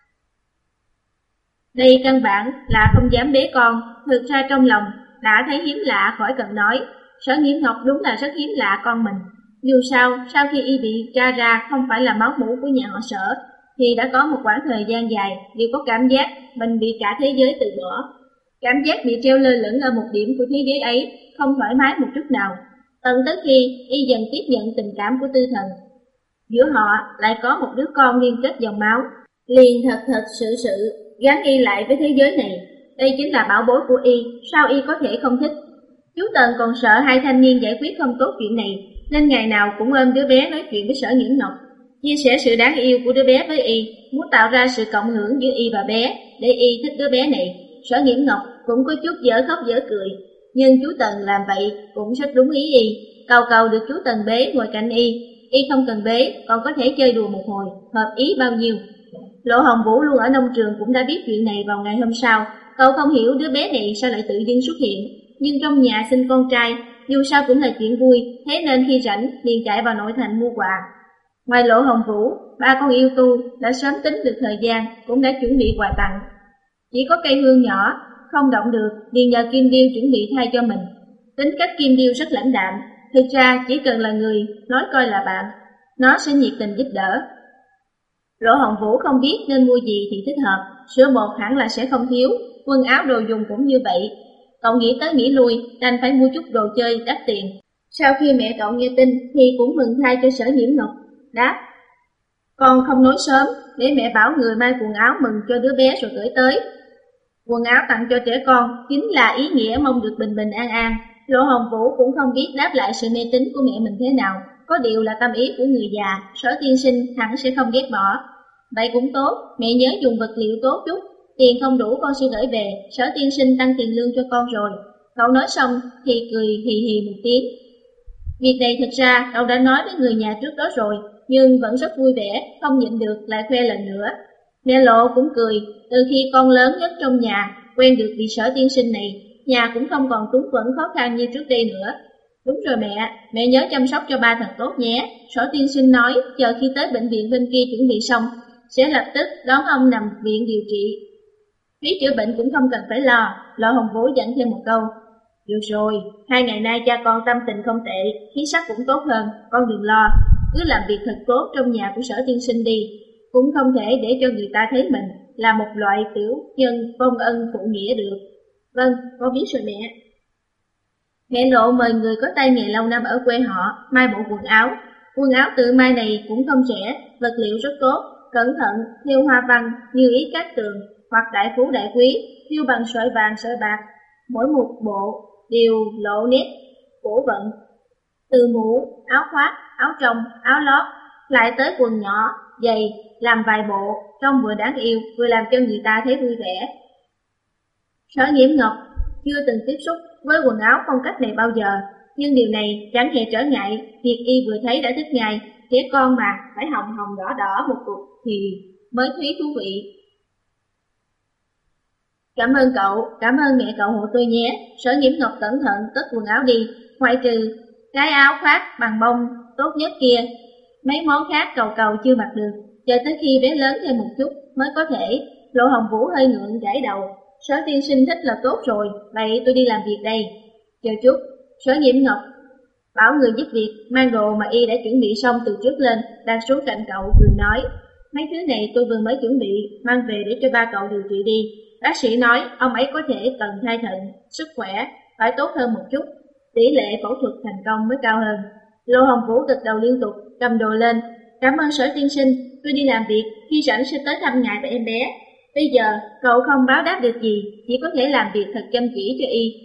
Đây căn bản là không dám bế con, thực ra trong lòng đã thấy hiếm lạ khỏi cần nói. Sở Nghiễn Ngọc đúng là rất hiếm lạ con mình. Dù sao, sau khi y bị tra ra không phải là máu mủ của nhà họ Sở, thì đã có một khoảng thời gian dài đều có cảm giác mình bị cả thế giới từ bỏ. Cảm giác bị treo lơ lửng ở một điểm của thế giới ấy, không thoải mái một chút nào. Tận tới khi y dần tiếp nhận tình cảm của Tư Thần, giữa họ lại có một đứa con liên kết dòng máu, liền thật thật sự sự gắn y lại với thế giới này. Đây chính là bảo bối của y, sao y có thể không thích? Chú Tần còn sợ hai thanh niên giải quyết không tốt chuyện này, nên ngày nào cũng ôm đứa bé nói chuyện với Sở Nghiễn Ngọc, chia sẻ sự đáng yêu của đứa bé với y, muốn tạo ra sự cộng hưởng giữa y và bé, để y thích đứa bé này. Sở Nghiễn Ngọc cũng có chút dở khóc dở cười, nhưng chú Tần làm vậy cũng rất đúng ý y. Cầu cầu được chú Tần bế ngồi cạnh y, y không cần bế, còn có thể chơi đùa một hồi, hợp ý bao nhiêu. Lộ Hồng Vũ luôn ở nông trường cũng đã biết chuyện này vào ngày hôm sau. Cậu không hiểu đứa bé này sao lại tự dưng xuất hiện, nhưng trong nhà sinh con trai, dù sao cũng là chuyện vui, thế nên khi rảnh liền chạy vào nội thành mua quà. Ngoài Lộ Hồng Vũ, ba con yêu tu đã sớm tính được thời gian, cũng đã chuẩn bị quà tặng. Chỉ có cây hương nhỏ, không động được, liền nhờ Kim Điêu chuẩn bị thay cho mình. Tính cách Kim Điêu rất lãnh đạm, thực ra chỉ cần là người nói coi là bạn, nó sẽ nhiệt tình giúp đỡ. Lộ Hồng Vũ không biết nên mua gì thì thích hợp, sữa bột hẳn là sẽ không thiếu, quần áo đồ dùng cũng như vậy. Cậu nghĩ tới nghĩ lui, đành phải mua chút đồ chơi đắt tiền. Sau khi mẹ cậu nghe tin thì cũng mừng thay cho Sở Nghiễn Ngọc, đáp: con không nói sớm, để mẹ bảo người may quần áo mừng cho đứa bé rồi gửi tới. Quần áo tặng cho trẻ con chính là ý nghĩa mong được bình bình an an. Lộ Hồng Vũ cũng không biết đáp lại sự mê tín của mẹ mình thế nào, có điều là tâm ý của người già, Sở tiên sinh hẳn sẽ không ghét bỏ. Vậy cũng tốt, mẹ nhớ dùng vật liệu tốt chút, tiền không đủ con sẽ gửi về, Sở tiên sinh tăng tiền lương cho con rồi. Cậu nói xong thì cười hì hì một tiếng. Việc này thật ra cậu đã nói với người nhà trước đó rồi, nhưng vẫn rất vui vẻ, không nhịn được lại khoe lần nữa. Mẹ Lộ cũng cười, từ khi con lớn nhất trong nhà quen được vị Sở tiên sinh này, nhà cũng không còn túng quẫn khó khăn như trước đây nữa. Đúng rồi mẹ, mẹ nhớ chăm sóc cho ba thật tốt nhé. Sở tiên sinh nói chờ khi tới bệnh viện bên kia chuẩn bị xong, sẽ lập tức đón ông nằm viện điều trị. Phí chữa bệnh cũng không cần phải lo. Lộ Hồng Vũ dặn thêm một câu: được rồi, hai ngày nay cha con tâm tình không tệ, khí sắc cũng tốt hơn, con đừng lo, cứ làm việc thật tốt trong nhà của Sở tiên sinh đi, cũng không thể để cho người ta thấy mình là một loại tiểu nhân vong ân phụ nghĩa được. Vâng, con biết rồi mẹ. Mẹ Lộ mời người có tay nghề lâu năm ở quê họ may bộ quần áo. Quần áo tự may này cũng không rẻ, vật liệu rất tốt, cẩn thận, thêu hoa văn như ý Cát Tường hoặc đại phú đại quý, thêu bằng sợi vàng sợi bạc. Mỗi một bộ đều lộ nét cổ vận, từ mũ, áo khoác, áo trong, áo lót, lại tới quần nhỏ, giày, làm vài bộ, trông vừa đáng yêu, vừa làm cho người ta thấy vui vẻ. Sở Nghiễn Ngọc chưa từng tiếp xúc với quần áo phong cách này bao giờ, nhưng điều này chẳng hề trở ngại việc y vừa thấy đã thích ngay. Trẻ con mà, phải hồng hồng đỏ đỏ một cục thì mới thấy thú vị. Cảm ơn cậu, cảm ơn mẹ cậu hộ tôi nhé. Sở Nghiễn Ngọc cẩn thận cất quần áo đi, ngoại trừ cái áo khoác bằng bông tốt nhất kia, mấy món khác cầu cầu chưa mặc được, chờ tới khi bé lớn thêm một chút mới có thể. Lộ Hồng Vũ hơi ngượng gãi đầu. Sở tiên sinh thích là tốt rồi, vậy tôi đi làm việc đây. Chờ chút. Sở Nghiễn Ngọc bảo người giúp việc mang đồ mà y đã chuẩn bị xong từ trước lên, đặt xuống cạnh cậu cười nói: mấy thứ này tôi vừa mới chuẩn bị, mang về để cho ba cậu điều trị đi. Bác sĩ nói ông ấy có thể cần thay thận, sức khỏe phải tốt hơn một chút, tỷ lệ phẫu thuật thành công mới cao hơn. Lô Hồng Vũ gật đầu liên tục, cầm đồ lên. Cảm ơn Sở tiên sinh, tôi đi làm việc, khi rảnh sẽ tới thăm ngài và em bé. Bây giờ cậu không báo đáp được gì, chỉ có thể làm việc thật chăm chỉ cho y.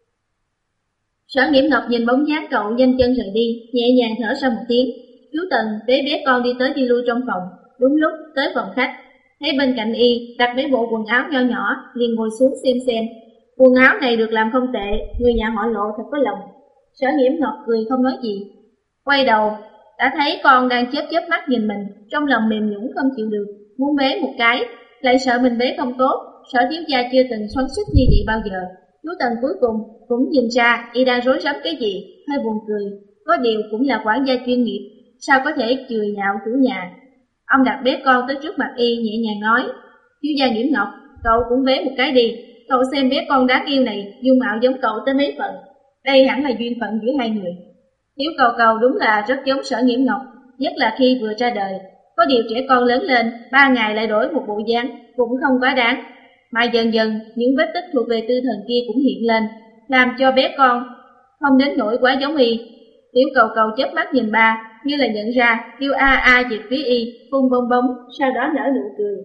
Sở Nghiễm Ngọc nhìn bóng dáng cậu nhanh chân rời đi, nhẹ nhàng thở ra một tiếng. Chú Tần bế bé con đi tới đi lui trong phòng, đúng lúc tới phòng khách, thấy bên cạnh y đặt mấy bộ quần áo nho nhỏ, liền ngồi xuống xem xem. Quần áo này được làm không tệ, người nhà họ Lộ thật có lòng. Sở Nghiễm Ngọc cười không nói gì, quay đầu đã thấy con đang chớp chớp mắt nhìn mình, trong lòng mềm nhũn không chịu được, muốn bế một cái, lại sợ mình bế không tốt. Sở thiếu gia chưa từng xoắn xuýt như vậy bao giờ. Chú Tần cuối cùng cũng nhìn ra y đang rối rắm cái gì, hơi buồn cười. Có điều cũng là quản gia chuyên nghiệp, sao có thể chửi nhạo chủ nhà. Ông đặt bé con tới trước mặt y, nhẹ nhàng nói: thiếu gia Nghiễm Ngọc, cậu cũng bế một cái đi. Cậu xem bé con đáng yêu này, dung mạo giống cậu tới mấy phần. Đây hẳn là duyên phận giữa hai người. Tiểu Cầu Cầu đúng là rất giống Sở Nghiễm Ngọc, nhất là khi vừa ra đời. Có điều trẻ con lớn lên, ba ngày lại đổi một bộ dáng, cũng không quá đáng. Mà dần dần, những vết tích thuộc về tư thần kia cũng hiện lên, làm cho bé con không đến nỗi quá giống y. Tiểu Cầu Cầu chớp mắt nhìn ba, như là nhận ra, kêu a a về phía y, phun bong bóng, sau đó nở nụ cười.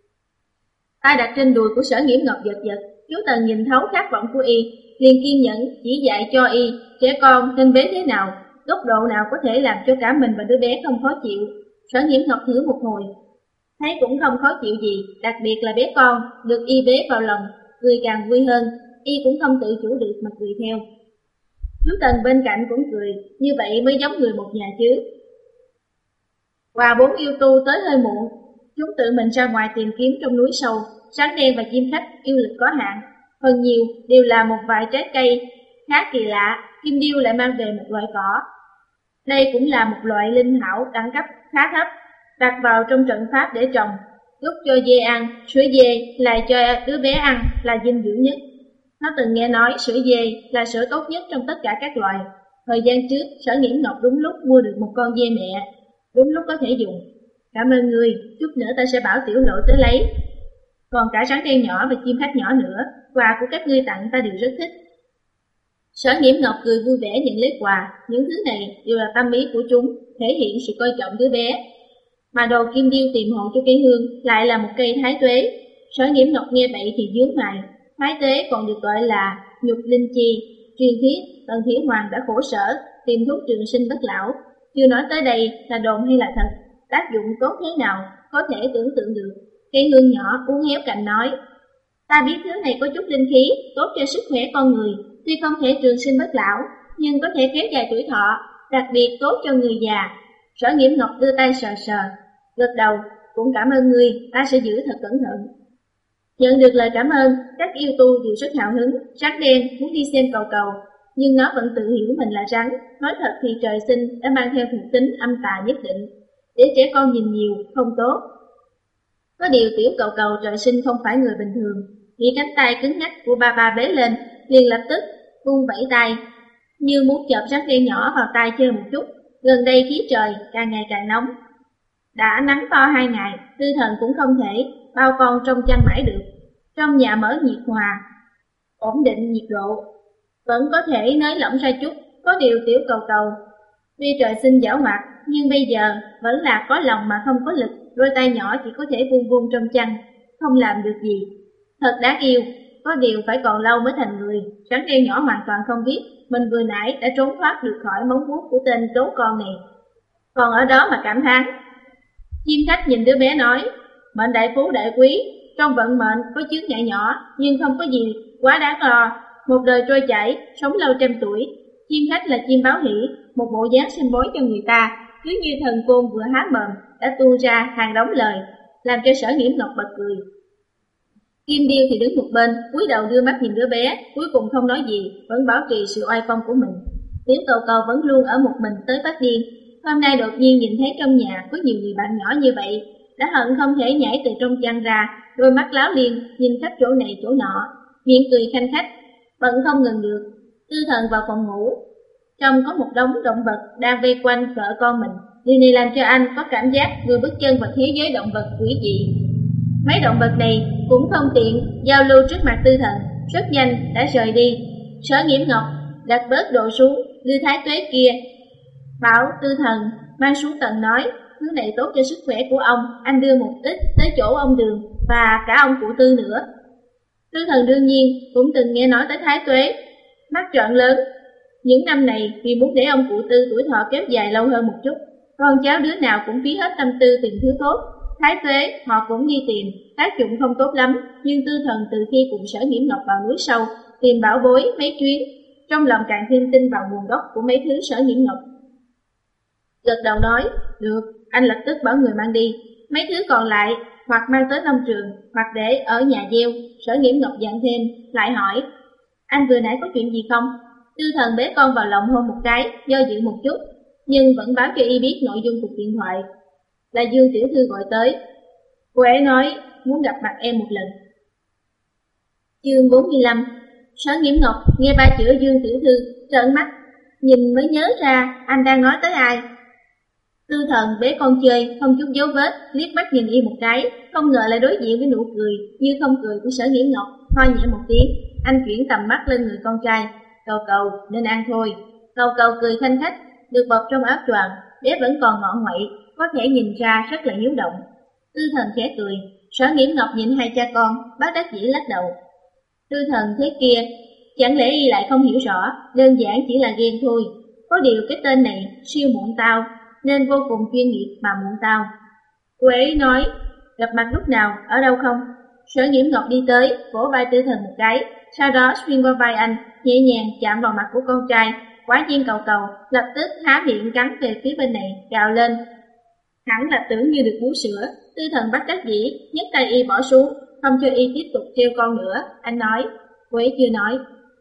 Tay đặt trên đùi của Sở Nghiễm Ngọc giật giật, chú Tần nhìn thấu khát vọng của y, liền kiên nhẫn chỉ dạy cho y trẻ con nên bế thế nào, góc độ nào có thể làm cho cả mình và đứa bé không khó chịu. Sở Nghiễm Ngọc thử một hồi, thấy cũng không khó chịu gì, đặc biệt là bé con được y bế vào lòng, cười càng vui hơn, y cũng không tự chủ được mà cười theo. Chú Tần bên cạnh cũng cười, như vậy mới giống người một nhà chứ. Qua bốn yêu tu tới hơi muộn, chúng tự mình ra ngoài tìm kiếm trong núi sâu. Sáng đen và chim khách yêu lực có hạn, phần nhiều đều là một vài trái cây khá kỳ lạ. Kim Điêu lại mang về một loại cỏ. Đây cũng là một loại linh thảo đẳng cấp khá thấp, đặt vào trong trận pháp để trồng, lúc cho dê ăn, sữa dê lại cho đứa bé ăn là dinh dưỡng nhất. Nó từng nghe nói sữa dê là sữa tốt nhất trong tất cả các loài. Thời gian trước, Sở Nghiễm Ngọc đúng lúc mua được một con dê mẹ, đúng lúc có thể dùng. Cảm ơn người, chút nữa ta sẽ bảo Tiểu Lộ tới lấy. Còn cả rắn đen nhỏ và chim khách nhỏ nữa, quà của các ngươi tặng ta đều rất thích. Sở Nghiễm Ngọc cười vui vẻ nhận lấy quà, những thứ này đều là tâm ý của chúng, thể hiện sự coi trọng đứa bé. Mà đồ Kim Điêu tìm hộ cho cây hương lại là một cây thái tuế. Sở Nghiễm Ngọc nghe vậy thì nhướng mày. Thái tuế còn được gọi là nhục linh chi, truyền thuyết Tần Thủy Hoàng đã khổ sở tìm thuốc trường sinh bất lão. Chưa nói tới đây là đồn hay là thật, tác dụng tốt thế nào có thể tưởng tượng được. Cây hương nhỏ uốn héo cành nói: ta biết thứ này có chút linh khí, tốt cho sức khỏe con người, tuy không thể trường sinh bất lão, nhưng có thể kéo dài tuổi thọ, đặc biệt tốt cho người già. Sở Nghiễm Ngọc đưa tay sờ sờ, gật đầu, cũng cảm ơn ngươi, ta sẽ giữ thật cẩn thận. Nhận được lời cảm ơn, các yêu tu đều rất hào hứng. Rắn đen muốn đi xem Cầu Cầu, nhưng nó vẫn tự hiểu mình là rắn. Nói thật thì trời sinh đã mang theo thuộc tính âm tà nhất định, để trẻ con nhìn nhiều không tốt. Có điều Tiểu Cầu Cầu trời sinh không phải người bình thường, bị cánh tay cứng ngắc của ba ba bế lên, liền lập tức vung vẫy tay, như muốn chộp rắn đen nhỏ vào tay chơi một chút. Gần đây khí trời càng ngày càng nóng, đã nắng to hai ngày, Tư Thần cũng không thể bao con trong chăn mãi được. Trong nhà mở nhiệt hòa, ổn định nhiệt độ, vẫn có thể nới lỏng ra chút. Có điều Tiểu Cầu Cầu tuy trời sinh giảo hoạt, nhưng bây giờ vẫn là có lòng mà không có lực, đôi tay nhỏ chỉ có thể vung vung trong chăn, không làm được gì. Thật đáng yêu, có điều phải còn lâu mới thành người. Rắn đen nhỏ hoàn toàn không biết mình vừa nãy đã trốn thoát được khỏi móng vuốt của tên trốn con này, còn ở đó mà cảm thán. Chim khách nhìn đứa bé nói: mệnh đại phú đại quý, trong vận mệnh có chướng ngại nhỏ, nhưng không có gì quá đáng lo, một đời trôi chảy, sống lâu trăm tuổi. Chim khách là chim báo hỷ, một bộ dáng sinh bối cho người ta, cứ như thần côn vừa há mồm đã tu ra hàng đống lời, làm cho Sở Nghiễm Ngọc bật cười. Kim Điêu thì đứng một bên, cúi đầu đưa mắt nhìn đứa bé, cuối cùng không nói gì, vẫn bảo trì sự oai phong của mình. Tiểu Cầu Cầu vẫn luôn ở một mình tới phát điên. Hôm nay đột nhiên nhìn thấy trong nhà có nhiều người bạn nhỏ như vậy, đã hận không thể nhảy từ trong chăn ra, đôi mắt láo liên nhìn khắp chỗ này chỗ nọ, miệng cười khanh khách, bận không ngừng được. Tư Thần vào phòng ngủ, trông có một đống động vật đang vây quanh vợ con mình. Điều này làm cho anh có cảm giác vừa bước chân vào thế giới động vật quỷ dị. Mấy động vật này cũng không tiện giao lưu trước mặt Tư Thần, rất nhanh đã rời đi. Sở Nghiễm Ngọc đặt bớt đồ xuống, đưa thái tuế kia bảo Tư Thần mang xuống tầng nói, thứ này tốt cho sức khỏe của ông, anh đưa một ít tới chỗ ông Đường và cả ông cụ Tư nữa. Tư Thần đương nhiên cũng từng nghe nói tới thái tuế, mắt trợn lớn. Những năm này vì muốn để ông cụ Tư tuổi thọ kéo dài lâu hơn một chút, con cháu đứa nào cũng phí hết tâm tư tìm thứ tốt. Thái tuế họ cũng đi tìm, tác dụng không tốt lắm, nhưng Tư Thần từ khi cùng Sở Nghiễm Ngọc vào núi sâu tìm bảo bối mấy chuyến, trong lòng càng thêm tin vào nguồn gốc của mấy thứ Sở Nghiễm Ngọc. Gật đầu nói, được, anh lập tức bảo người mang đi. Mấy thứ còn lại hoặc mang tới nông trường, hoặc để ở nhà gieo. Sở Nghiễm Ngọc dặn thêm, lại hỏi, anh vừa nãy có chuyện gì không? Tư Thần bế con vào lòng hôn một cái, do dự một chút, nhưng vẫn báo cho y biết nội dung cuộc điện thoại. Là Dương tiểu thư gọi tới. Cô ấy nói muốn gặp mặt em một lần. Chương bốn mươi lăm. Sở Nghiễm Ngọc nghe ba chữ Dương tiểu thư trợn mắt, nhìn mới nhớ ra anh đang nói tới ai. Tư Thần bế con chơi, không chút dấu vết, liếc mắt nhìn y một cái, không ngờ lại đối diện với nụ cười như không cười của Sở Nghiễm Ngọc. Ho nhẹ một tiếng, anh chuyển tầm mắt lên người con trai. Cầu Cầu, nên ăn thôi. Cầu Cầu cười thanh khách, được bọc trong áo choàng, bé vẫn còn ngọ nguậy, có thể nhìn ra rất là hiếu động. Tư Thần khẽ cười, Sở Nghiễm Ngọc nhìn hai cha con, bác đắc dĩ lắc đầu. Tư Thần thế kia, chẳng lẽ y lại không hiểu rõ, đơn giản chỉ là ghen thôi. Có điều cái tên này siêu muộn tao, nên vô cùng chuyên nghiệp mà muộn tao. Cô ấy nói, gặp mặt lúc nào, ở đâu không? Sở Nghiễm Ngọc đi tới, vỗ vai Tư Thần một cái, sau đó xuyên qua vai anh, nhẹ nhàng chạm vào mặt của con trai. Quả nhiên Cầu Cầu lập tức há miệng cắn về phía bên này, gào lên. Hẳn là tưởng như được bú sữa. Tư Thần bắt đắc dĩ, nhấc tay y bỏ xuống, không cho y tiếp tục treo con nữa. Anh nói, cô ấy chưa nói.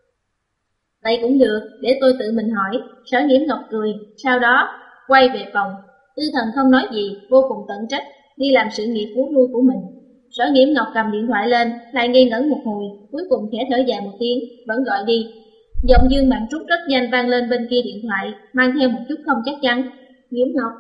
Vậy cũng được, để tôi tự mình hỏi. Sở Nghiễm Ngọc cười, sau đó quay về phòng. Tư Thần không nói gì, vô cùng tận trách, đi làm sự nghiệp vú nuôi của mình. Sở Nghiễm Ngọc cầm điện thoại lên, lại ngây ngẩn một hồi, cuối cùng khẽ thở dài một tiếng, vẫn gọi đi. Giọng Dương Mạn Trúc rất nhanh vang lên bên kia điện thoại, mang theo một chút không chắc chắn. Nghiễm Ngọc.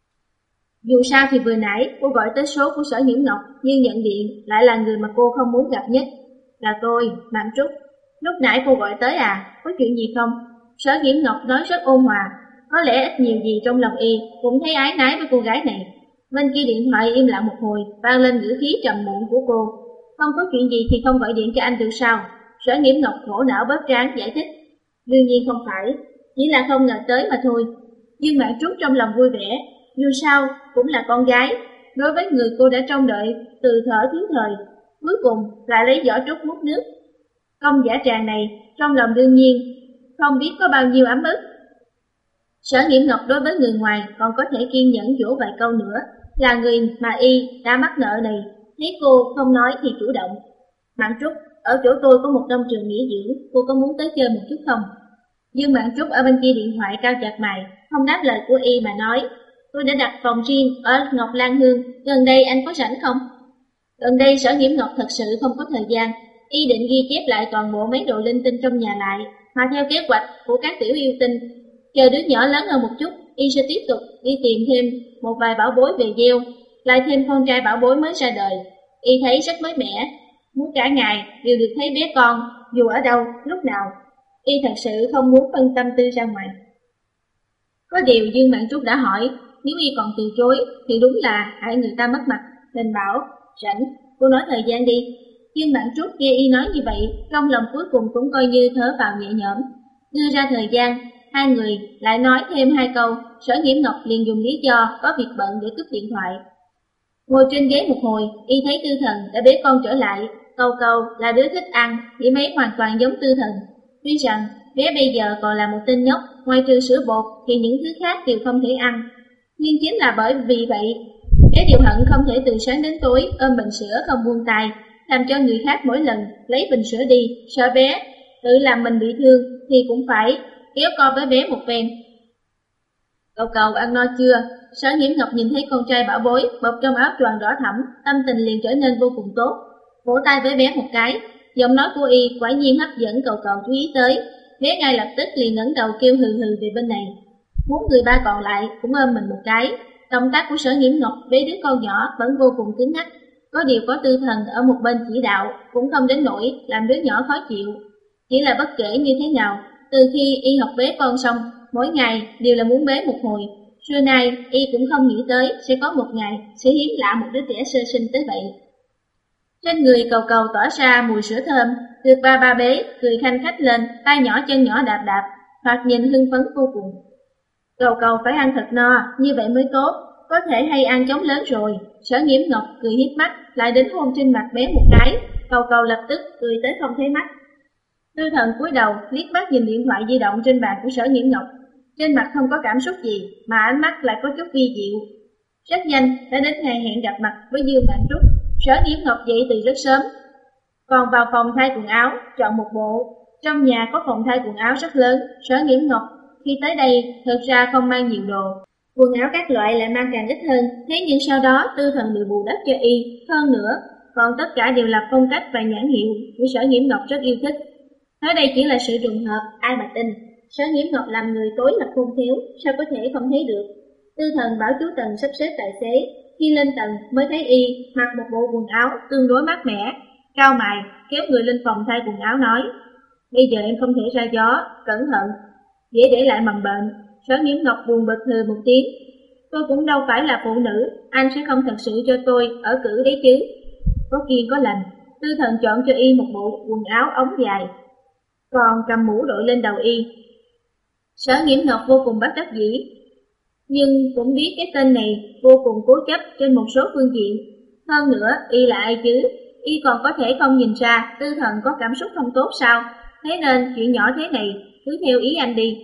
Dù sao thì vừa nãy cô gọi tới số của Sở Nghiễm Ngọc, nhưng nhận điện lại là người mà cô không muốn gặp nhất. Là tôi, Mạn Trúc. Lúc nãy cô gọi tới à, có chuyện gì không? Sở Nghiễm Ngọc nói rất ôn hòa, có lẽ ít nhiều gì trong lòng y cũng thấy ái nái với cô gái này. Bên kia điện thoại im lặng một hồi, vang lên ngữ khí trầm muộn của cô. Không có chuyện gì thì không gọi điện cho anh được sao? Sở Nghiễm Ngọc khổ não bóp trán giải thích. Đương nhiên không phải, chỉ là không ngờ tới mà thôi. Dương Mạn Trúc trong lòng vui vẻ, dù sao cũng là con gái, đối với người cô đã trông đợi từ thở thiếu thời, cuối cùng lại lấy giỏ trúc múc nước. Công giả tràng này trong lòng đương nhiên không biết có bao nhiêu ấm ức. Sở Nghiễm Ngọc đối với người ngoài còn có thể kiên nhẫn dỗ vài câu nữa, là người mà y đã mắc nợ này, thấy cô không nói thì chủ động. Mạn Trúc, ở chỗ tôi có một nông trường nghỉ dưỡng, cô có muốn tới chơi một chút không? Dương Mạn Trúc ở bên kia điện thoại cao chặt mày, không đáp lời của y mà nói, tôi đã đặt phòng riêng ở Ngọc Lan Hương, gần đây anh có rảnh không? Gần đây Sở Nghiễm Ngọc thật sự không có thời gian, y định ghi chép lại toàn bộ mấy đồ linh tinh trong nhà lại, mà theo kế hoạch của các tiểu yêu tinh, chờ đứa nhỏ lớn hơn một chút, y sẽ tiếp tục đi tìm thêm một vài bảo bối về gieo, lại thêm con trai bảo bối mới ra đời. Y thấy rất mới mẻ, muốn cả ngày đều được thấy bé con, dù ở đâu, lúc nào. Y thật sự không muốn phân tâm tư ra ngoài. Có điều Dương Mạn Trúc đã hỏi, nếu y còn từ chối thì đúng là hại người ta mất mặt, nên bảo, rảnh, cô nói thời gian đi. Dương Mạn Trúc nghe y nói như vậy, trong lòng cuối cùng cũng coi như thở vào nhẹ nhõm. Đưa ra thời gian, hai người lại nói thêm hai câu, Sở Nghiễm Ngọc liền dùng lý do có việc bận để cúp điện thoại. Ngồi trên ghế một hồi, y thấy Tư Thần đã bế con trở lại. Cầu Cầu là đứa thích ăn, nghĩ mấy hoàn toàn giống Tư Thần. Tuy rằng bé bây giờ còn là một tên nhóc, ngoài trừ sữa bột thì những thứ khác đều không thể ăn. Nhưng chính là bởi vì vậy, bé điều hận không thể từ sáng đến tối ôm bình sữa không buông tay, làm cho người khác mỗi lần lấy bình sữa đi, sợ bé tự làm mình bị thương thì cũng phải kéo co với bé một phen. Cầu Cầu ăn no chưa? Sở Nghiễm Ngọc nhìn thấy con trai bảo bối bọc trong áo choàng đỏ thẫm, tâm tình liền trở nên vô cùng tốt, vỗ tay với bé một cái. Giọng nói của y quả nhiên hấp dẫn Cầu Cầu chú ý tới. bé ngay lập tức liền ngẩng đầu kêu hừ hừ về bên này. Bốn người ba còn lại cũng ôm mình một cái. Động tác của Sở Nhiễm Ngọc bế đứa con nhỏ vẫn vô cùng cứng nhắc. Có điều có Tư Thần ở một bên chỉ đạo cũng không đến nỗi làm đứa nhỏ khó chịu. Chỉ là bất kể như thế nào, từ khi y học bế con xong, mỗi ngày đều là muốn bế một hồi. Xưa nay y cũng không nghĩ tới sẽ có một ngày sẽ hiếm lạ một đứa trẻ sơ sinh tới vậy. Trên người Cầu Cầu tỏa ra mùi sữa thơm, được ba ba bế, cười khanh khách lên, tay nhỏ chân nhỏ đạp đạp, thoạt nhìn hưng phấn vô cùng. Cầu Cầu phải ăn thật no, như vậy mới tốt, có thể hay ăn chóng lớn rồi. Sở Nhiễm Ngọc cười hiếp mắt, lại đến hôn trên mặt bé một cái. Cầu Cầu lập tức cười tới không thấy mắt. Tư Thần cúi đầu liếc mắt nhìn điện thoại di động trên bàn của Sở Nhiễm Ngọc, trên mặt không có cảm xúc gì, mà ánh mắt lại có chút vi diệu. Rất nhanh đã đến ngày hẹn gặp mặt với Dương Vạn Trúc. Sở Nhiễm Ngọc dậy từ rất sớm, còn vào phòng thay quần áo chọn một bộ. Trong nhà có phòng thay quần áo rất lớn. Sở Nhiễm Ngọc khi tới đây thật ra không mang nhiều đồ, quần áo các loại lại mang càng ít hơn. Thế nhưng sau đó Tư Thần đều bù đắp cho y. Hơn nữa còn tất cả đều là phong cách và nhãn hiệu của Sở Nhiễm Ngọc rất yêu thích. Nói đây chỉ là sự trùng hợp, ai mà tin. Sở Nhiễm Ngọc làm người tối là khôn khéo, sao có thể không thấy được. Tư Thần bảo chú Tần sắp xếp tài xế. Khi lên tầng mới thấy y mặc một bộ quần áo tương đối mát mẻ, cau mày kéo người lên phòng thay quần áo nói: bây giờ em không thể ra gió, cẩn thận, dễ để lại mầm bệnh. Sở Nhiễm Ngọc buồn bực hừ một tiếng: tôi cũng đâu phải là phụ nữ, anh sẽ không thật sự cho tôi ở cử đấy chứ. Có kiêng có lành. Tư Thần chọn cho y một bộ quần áo ống dài, còn cầm mũ đội lên đầu y. Sở Nhiễm Ngọc vô cùng bất đắc dĩ, nhưng cũng biết cái tên này vô cùng cố chấp trên một số phương diện. Hơn nữa y là ai chứ, y còn có thể không nhìn ra Tư Thần có cảm xúc không tốt sao? Thế nên chuyện nhỏ thế này cứ theo ý anh đi.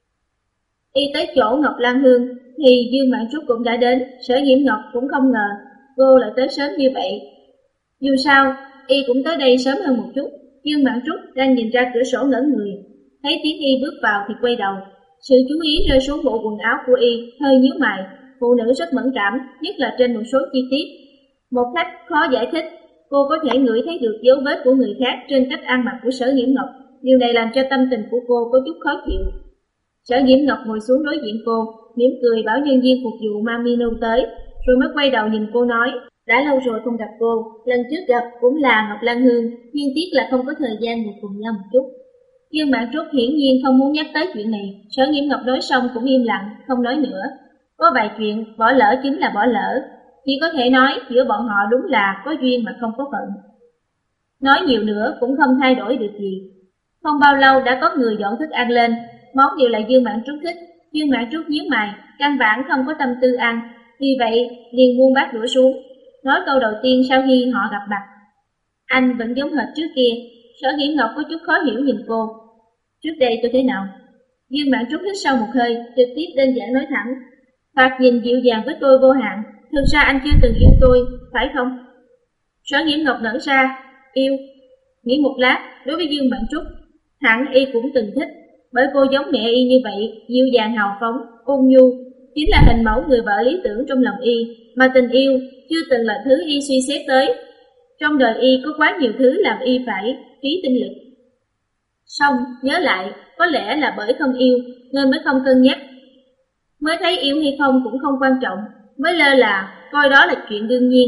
Y tới chỗ Ngọc Lan Hương thì Dương Mạn Trúc cũng đã đến. Sở Nhiễm Ngọc cũng không ngờ cô lại tới sớm như vậy. Dù sao y cũng tới đây sớm hơn một chút. Dương Mạn Trúc đang nhìn ra cửa sổ ngẩn người, thấy tiếng y bước vào thì quay đầu. Sự chú ý rơi xuống bộ quần áo của y, hơi nhíu mày. Phụ nữ rất mẫn cảm, nhất là trên một số chi tiết. Một cách khó giải thích, cô có thể ngửi thấy được dấu vết của người khác trên cách ăn mặc của Sở Nhiễm Ngọc. Điều này làm cho tâm tình của cô có chút khó chịu. Sở Nhiễm Ngọc ngồi xuống đối diện cô, mỉm cười bảo nhân viên phục vụ mang menu tới, rồi mới quay đầu nhìn cô nói: đã lâu rồi không gặp cô, lần trước gặp cũng là Ngọc Lan Hương, nhưng tiếc là không có thời gian ngồi cùng nhau một chút. Dương Mạn Trúc hiển nhiên không muốn nhắc tới chuyện này. Sở Nhiễm Ngọc nói xong cũng im lặng, không nói nữa. Có vài chuyện bỏ lỡ chính là bỏ lỡ, chỉ có thể nói giữa bọn họ đúng là có duyên mà không có phận. Nói nhiều nữa cũng không thay đổi được gì. Không bao lâu đã có người dọn thức ăn lên, món đều là Dương Mạn Trúc thích. Dương Mạn Trúc nhíu mày, căn bản không có tâm tư ăn, vì vậy liền buông bát đũa xuống, nói câu đầu tiên sau khi họ gặp mặt: anh vẫn giống hệt trước kia. Sở Nhiễm Ngọc có chút khó hiểu nhìn cô. Trước đây tôi thế nào? Dương Mạn Trúc hít sâu một hơi, trực tiếp đơn giản nói thẳng: thoạt nhìn dịu dàng với tôi vô hạn, thực ra anh chưa từng yêu tôi, phải không? Sở Nhiễm Ngọc nở ra: yêu? Nghĩ một lát, đối với Dương Mạn Trúc, hẳn y cũng từng thích, bởi cô giống mẹ y như vậy, dịu dàng hào phóng, ôn nhu, chính là hình mẫu người vợ lý tưởng trong lòng y, mà tình yêu chưa từng là thứ y suy xét tới. Trong đời y có quá nhiều thứ làm y phải phí tinh lực. Xong nhớ lại, có lẽ là bởi không yêu nên mới không cân nhắc, mới thấy yêu hay không cũng không quan trọng, mới lơ là coi đó là chuyện đương nhiên.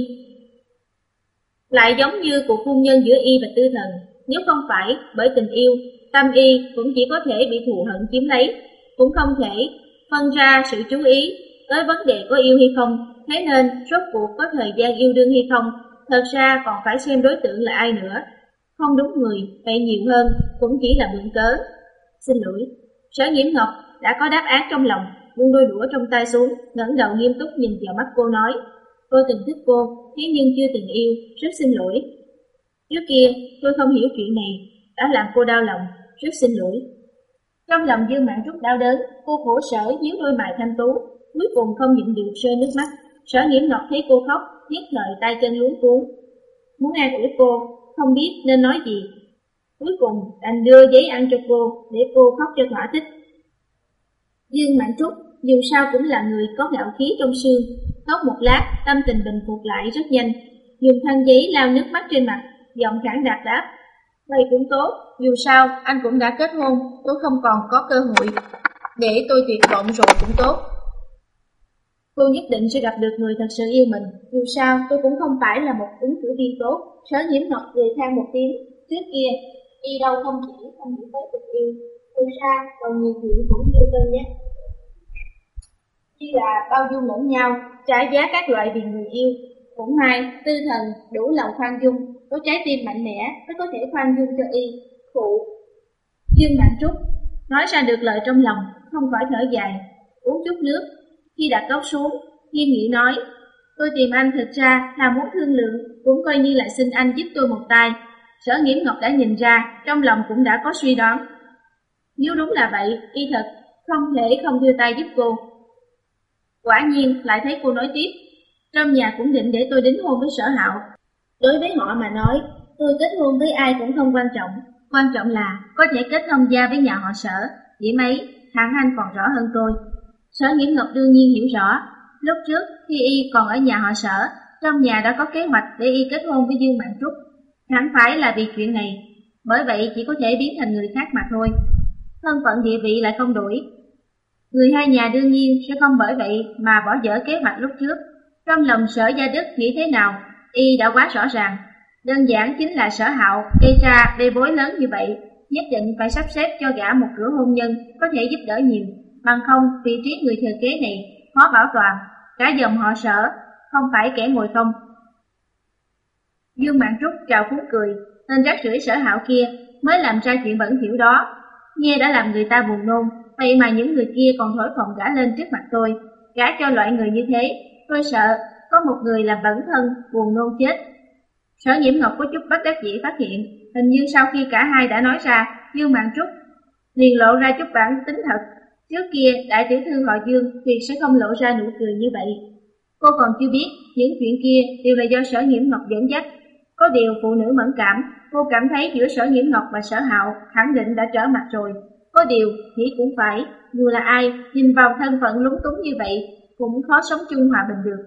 Lại giống như cuộc hôn nhân giữa y và Tư Thần, nếu không phải bởi tình yêu, tâm y cũng chỉ có thể bị thù hận chiếm lấy, cũng không thể phân ra sự chú ý tới vấn đề có yêu hay không. Thế nên rốt cuộc có thời gian yêu đương hay không, thật ra còn phải xem đối tượng là ai nữa. Không đúng người, vậy nhiều hơn cũng chỉ là mượn cớ. Xin lỗi. Sở Nhiễm Ngọc đã có đáp án trong lòng, buông đôi đũa trong tay xuống, ngẩng đầu nghiêm túc nhìn vào mắt cô nói: tôi từng thích cô, thế nhưng chưa từng yêu, rất xin lỗi. Trước kia tôi không hiểu chuyện này, đã làm cô đau lòng, rất xin lỗi. Trong lòng Dương Mạn Trúc đau đớn, cô khổ sở nhíu đôi mày thanh tú, cuối cùng không nhịn được rơi nước mắt. Sở Nhiễm Ngọc thấy cô khóc, nhất thời tay chân luống cuống, muốn an ủi cô, không biết nên nói gì. Cuối cùng đành đưa giấy ăn cho cô để cô khóc cho thỏa thích. Dương Mạn Trúc dù sao cũng là người có ngạo khí trong xương, khóc một lát tâm tình bình phục lại rất nhanh, dùng khăn giấy lau nước mắt trên mặt, giọng khản đặc đáp: Vậy cũng tốt, dù sao anh cũng đã kết hôn, tôi không còn có cơ hội. Để tôi tuyệt vọng rồi cũng tốt. Cô nhất định sẽ gặp được người thật sự yêu mình. Dù sao tôi cũng không phải là một ứng cử viên tốt. Sở Nhiễm Ngọc cười than một tiếng. Trước kia, y đâu không chỉ không nghĩ tới tình yêu, từ xa còn nhiều chuyện cũng chưa cân nhắc. Chỉ là bao dung lẫn nhau, trả giá các loại vì người yêu. Cũng may, Tư Thần đủ lòng khoan dung, có trái tim mạnh mẽ mới có thể khoan dung cho y. Phụ Dương Mạn Trúc nói ra được lời trong lòng, không khỏi thở dài, uống chút nước. Khi đặt cốc xuống, nghiêm nghị nói, tôi tìm anh thực ra là muốn thương lượng, cũng coi như là xin anh giúp tôi một tay. Sở Nghiễm Ngọc đã nhìn ra, trong lòng cũng đã có suy đoán. Nếu đúng là vậy, y thật không thể không đưa tay giúp cô. Quả nhiên lại thấy cô nói tiếp, trong nhà cũng định để tôi đính hôn với Sở Hạo. Đối với họ mà nói, tôi kết hôn với ai cũng không quan trọng, quan trọng là có thể kết thông gia với nhà họ Sở. Điểm ấy, hẳn anh còn rõ hơn tôi. Sở Nghiễm Ngọc đương nhiên hiểu rõ, lúc trước khi y còn ở nhà họ Sở, trong nhà đã có kế hoạch để y kết hôn với Dương Mạn Trúc. Hẳn phải là vì chuyện này, bởi vậy chỉ có thể biến thành người khác mà thôi. Thân phận địa vị lại không đổi. Người hai nhà đương nhiên sẽ không bởi vậy mà bỏ dở kế hoạch lúc trước. Trong lòng Sở Gia Đức nghĩ thế nào, y đã quá rõ ràng. Đơn giản chính là Sở Hạo gây ra bê bối lớn như vậy, nhất định phải sắp xếp cho gã một cửa hôn nhân có thể giúp đỡ nhiều. Bằng không, vị trí người thừa kế này khó bảo toàn, cả dòng họ Sở không phải kẻ ngồi không. Dương Mạn Trúc trào phúng cười, tên rác rưởi Sở Hạo kia mới làm ra chuyện bẩn thỉu đó, nghe đã làm người ta buồn nôn. Vậy mà những người kia còn thổi phồng gã lên trước mặt tôi, gã cho loại người như thế, tôi sợ có một người làm bẩn thân, buồn nôn chết. Sở Nhiễm Ngọc có chút bất đắc dĩ phát hiện, hình như sau khi cả hai đã nói ra, Dương Mạn Trúc liền lộ ra chút bản tính thật. Trước kia đại tiểu thư họ Dương tuyệt sẽ không lộ ra nụ cười như vậy. Cô còn chưa biết những chuyện kia đều là do Sở Nhiễm Ngọc dẫn dắt. Có điều phụ nữ mẫn cảm, cô cảm thấy giữa Sở Nhiễm Ngọc và Sở Hạo khẳng định đã trở mặt rồi. Có điều nghĩ cũng phải, dù là ai nhìn vào thân phận lúng túng như vậy cũng khó sống chung hòa bình được.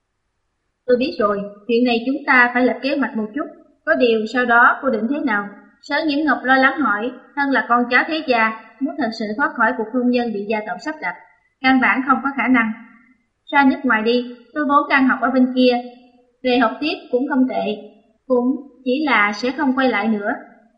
Tôi biết rồi, chuyện này chúng ta phải lập kế hoạch một chút. Có điều sau đó cô định thế nào? Sở Nhiễm Ngọc lo lắng hỏi, thân là con cháu thế gia, muốn thật sự thoát khỏi cuộc hôn nhân bị gia tộc sắp đặt, căn bản không có khả năng. Ra nước ngoài đi, tôi vốn đang học ở bên kia, về học tiếp cũng không tệ, cũng chỉ là sẽ không quay lại nữa.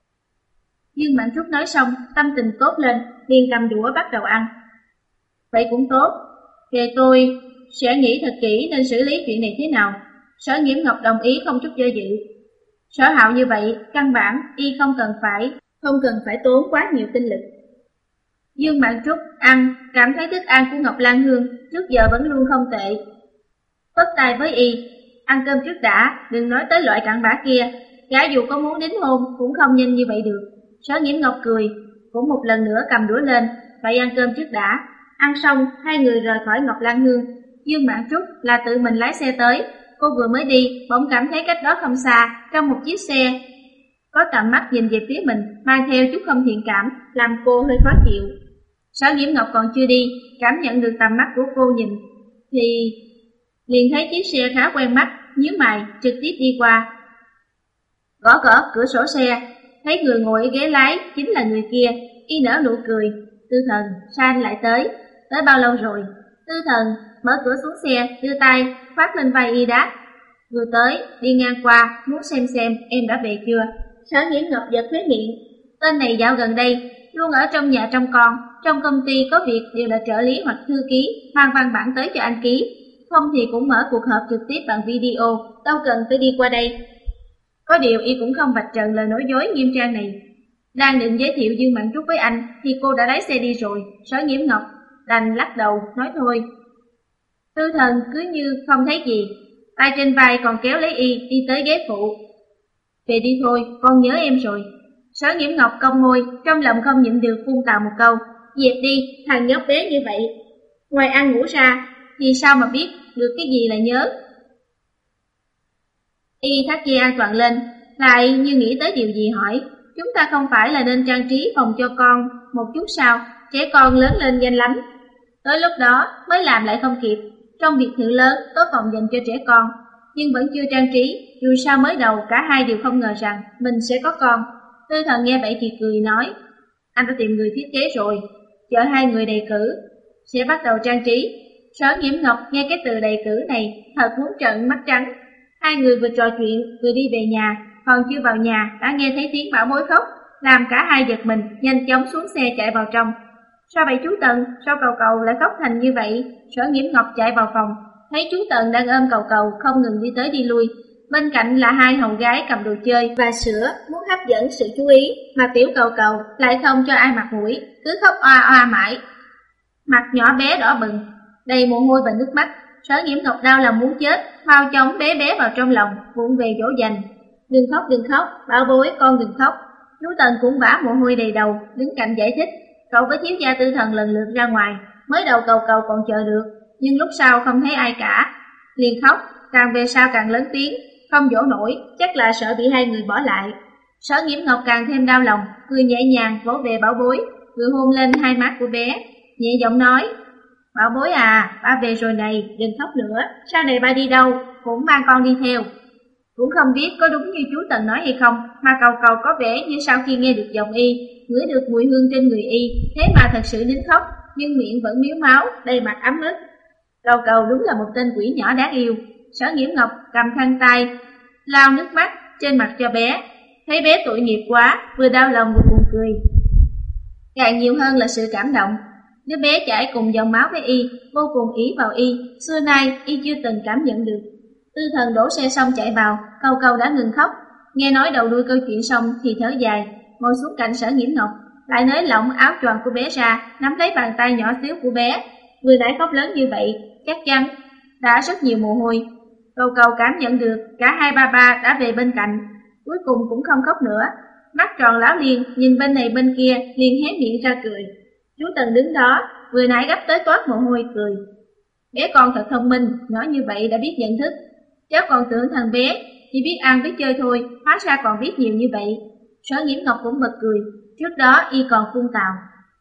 Dương Mạn Trúc nói xong, tâm tình tốt lên, liền cầm đũa bắt đầu ăn. Vậy cũng tốt, về tôi sẽ nghĩ thật kỹ nên xử lý chuyện này thế nào. Sở Nghiễm Ngọc đồng ý không chút do dự. Sở Hạo như vậy, căn bản y không cần phải, không cần phải tốn quá nhiều tinh lực. Dương Mạn Trúc ăn, cảm thấy thức ăn của Ngọc Lan Hương trước giờ vẫn luôn không tệ. Phất tay với y, ăn cơm trước đã, đừng nói tới loại cặn bã kia, gã dù có muốn đính hôn cũng không nhanh như vậy được. Sở Nghiễm Ngọc cười, cũng một lần nữa cầm đũa lên, vậy ăn cơm trước đã. Ăn xong, hai người rời khỏi Ngọc Lan Hương. Dương Mạn Trúc là tự mình lái xe tới, cô vừa mới đi, bỗng cảm thấy cách đó không xa, trong một chiếc xe có tầm mắt nhìn về phía mình, mang theo chút không thiện cảm, làm cô hơi khó chịu. Sở Nghiễm Ngọc còn chưa đi, cảm nhận được tầm mắt của cô nhìn, thì liền thấy chiếc xe khá quen mắt, nhíu mày, trực tiếp đi qua. Gõ gõ cửa sổ xe, thấy người ngồi ở ghế lái chính là người kia, y nở nụ cười. Tư Thần, sao anh lại tới? Tới bao lâu rồi? Tư Thần mở cửa xuống xe, đưa tay khoác lên vai y đáp. Vừa tới, đi ngang qua, muốn xem xem em đã về chưa. Sở Nghiễm Ngọc giật khóe miệng, tên này dạo gần đây luôn ở trong nhà trông con, trong công ty có việc đều là trợ lý hoặc thư ký, mang văn bản tới cho anh ký, không thì cũng mở cuộc họp trực tiếp bằng video, đâu cần phải đi qua đây. Có điều y cũng không vạch trần lời nói dối nghiêm trang này. Đang định giới thiệu Dương Mạn Trúc với anh thì cô đã lái xe đi rồi. Sở Nghiễm Ngọc đành lắc đầu nói thôi. Tư Thần cứ như không thấy gì, tay trên vai còn kéo lấy y đi tới ghế phụ. Về đi thôi, con nhớ em rồi. Sở Nghiễm Ngọc cong môi, trong lòng không nhịn được phun tào một câu. Dẹp đi, thằng nhóc bé như vậy, ngoài ăn ngủ ra thì sao mà biết được cái gì là nhớ. Y thắt dây an toàn lên, lại như nghĩ tới điều gì hỏi, chúng ta không phải là nên trang trí phòng cho con một chút sao, trẻ con lớn lên danh lắm. Tới lúc đó mới làm lại không kịp. Trong biệt thự lớn có phòng dành cho trẻ con, nhưng vẫn chưa trang trí, dù sao mới đầu cả hai đều không ngờ rằng mình sẽ có con. Tư Thần nghe vậy thì cười nói, anh đã tìm người thiết kế rồi, chờ hai người đề cử, sẽ bắt đầu trang trí. Sở Nghiễm Ngọc nghe cái từ đề cử này thật muốn trợn mắt trắng. Hai người vừa trò chuyện vừa đi về nhà, còn chưa vào nhà đã nghe thấy tiếng Bảo Bối khóc, làm cả hai giật mình, nhanh chóng xuống xe chạy vào trong. Sao vậy chú Tần, sao Cầu Cầu lại khóc thành như vậy? Sở Nghiễm Ngọc chạy vào phòng, thấy chú Tần đang ôm Cầu Cầu không ngừng đi tới đi lui. Bên cạnh là hai hầu gái cầm đồ chơi và sữa muốn hấp dẫn sự chú ý, mà tiểu Cầu Cầu lại không cho ai mặt mũi, cứ khóc oa oa mãi. Mặt nhỏ bé đỏ bừng, đầy mồ hôi và nước mắt. Sở Nghiễm Ngọc đau lòng muốn chết, mau chóng bé bé vào trong lòng, vụng về dỗ dành. Đừng khóc, đừng khóc, Bảo Bối con đừng khóc. Chú Tần cũng vã mồ hôi đầy đầu, đứng cạnh giải thích. Cậu với thiếu gia Tư Thần lần lượt ra ngoài, mới đầu Cầu Cầu còn chờ được, nhưng lúc sau không thấy ai cả, liền khóc, càng về sau càng lớn tiếng, không dỗ nổi, chắc là sợ bị hai người bỏ lại. Sở Nghiễm Ngọc càng thêm đau lòng, cười nhẹ nhàng vỗ về Bảo Bối, vừa hôn lên hai má của bé, nhẹ giọng nói, Bảo Bối à, ba về rồi này, đừng khóc nữa, sau này ba đi đâu, cũng mang con đi theo. Cũng không biết có đúng như chú Tần nói hay không, mà Cầu Cầu có vẻ như sau khi nghe được giọng y, ngửi được mùi hương trên người y, thế mà thật sự nín khóc, nhưng miệng vẫn miếu máu, đầy mặt ấm ức. Cầu Cầu đúng là một tên quỷ nhỏ đáng yêu. Sở Nghiễm Ngọc cầm khăn tay, lau nước mắt trên mặt cho bé, thấy bé tội nghiệp quá, vừa đau lòng vừa buồn cười. Càng nhiều hơn là sự cảm động. Đứa bé chảy cùng dòng máu với y, vô cùng ý vào y, xưa nay y chưa từng cảm nhận được. Tư Thần đổ xe xong chạy vào, Cầu Cầu đã ngừng khóc, nghe nói đầu đuôi câu chuyện xong thì thở dài, ngồi xuống cạnh Sở Nghiễm Ngọc, lại nới lỏng áo choàng của bé ra, nắm lấy bàn tay nhỏ xíu của bé. Vừa nãy khóc lớn như vậy, chắc chắn đã rất nhiều mồ hôi. Cầu Cầu cảm nhận được cả hai ba ba đã về bên cạnh, cuối cùng cũng không khóc nữa, mắt tròn láo liên, nhìn bên này bên kia, liền hé miệng ra cười. Chú Tần đứng đó, vừa nãy gấp tới toát mồ hôi cười. Bé con thật thông minh, nhỏ như vậy đã biết nhận thức. Cháu còn tưởng thằng bé chỉ biết ăn biết chơi thôi, hóa ra còn biết nhiều như vậy. Sở Nghiễm Ngọc cũng bật cười, trước đó y còn phun tào.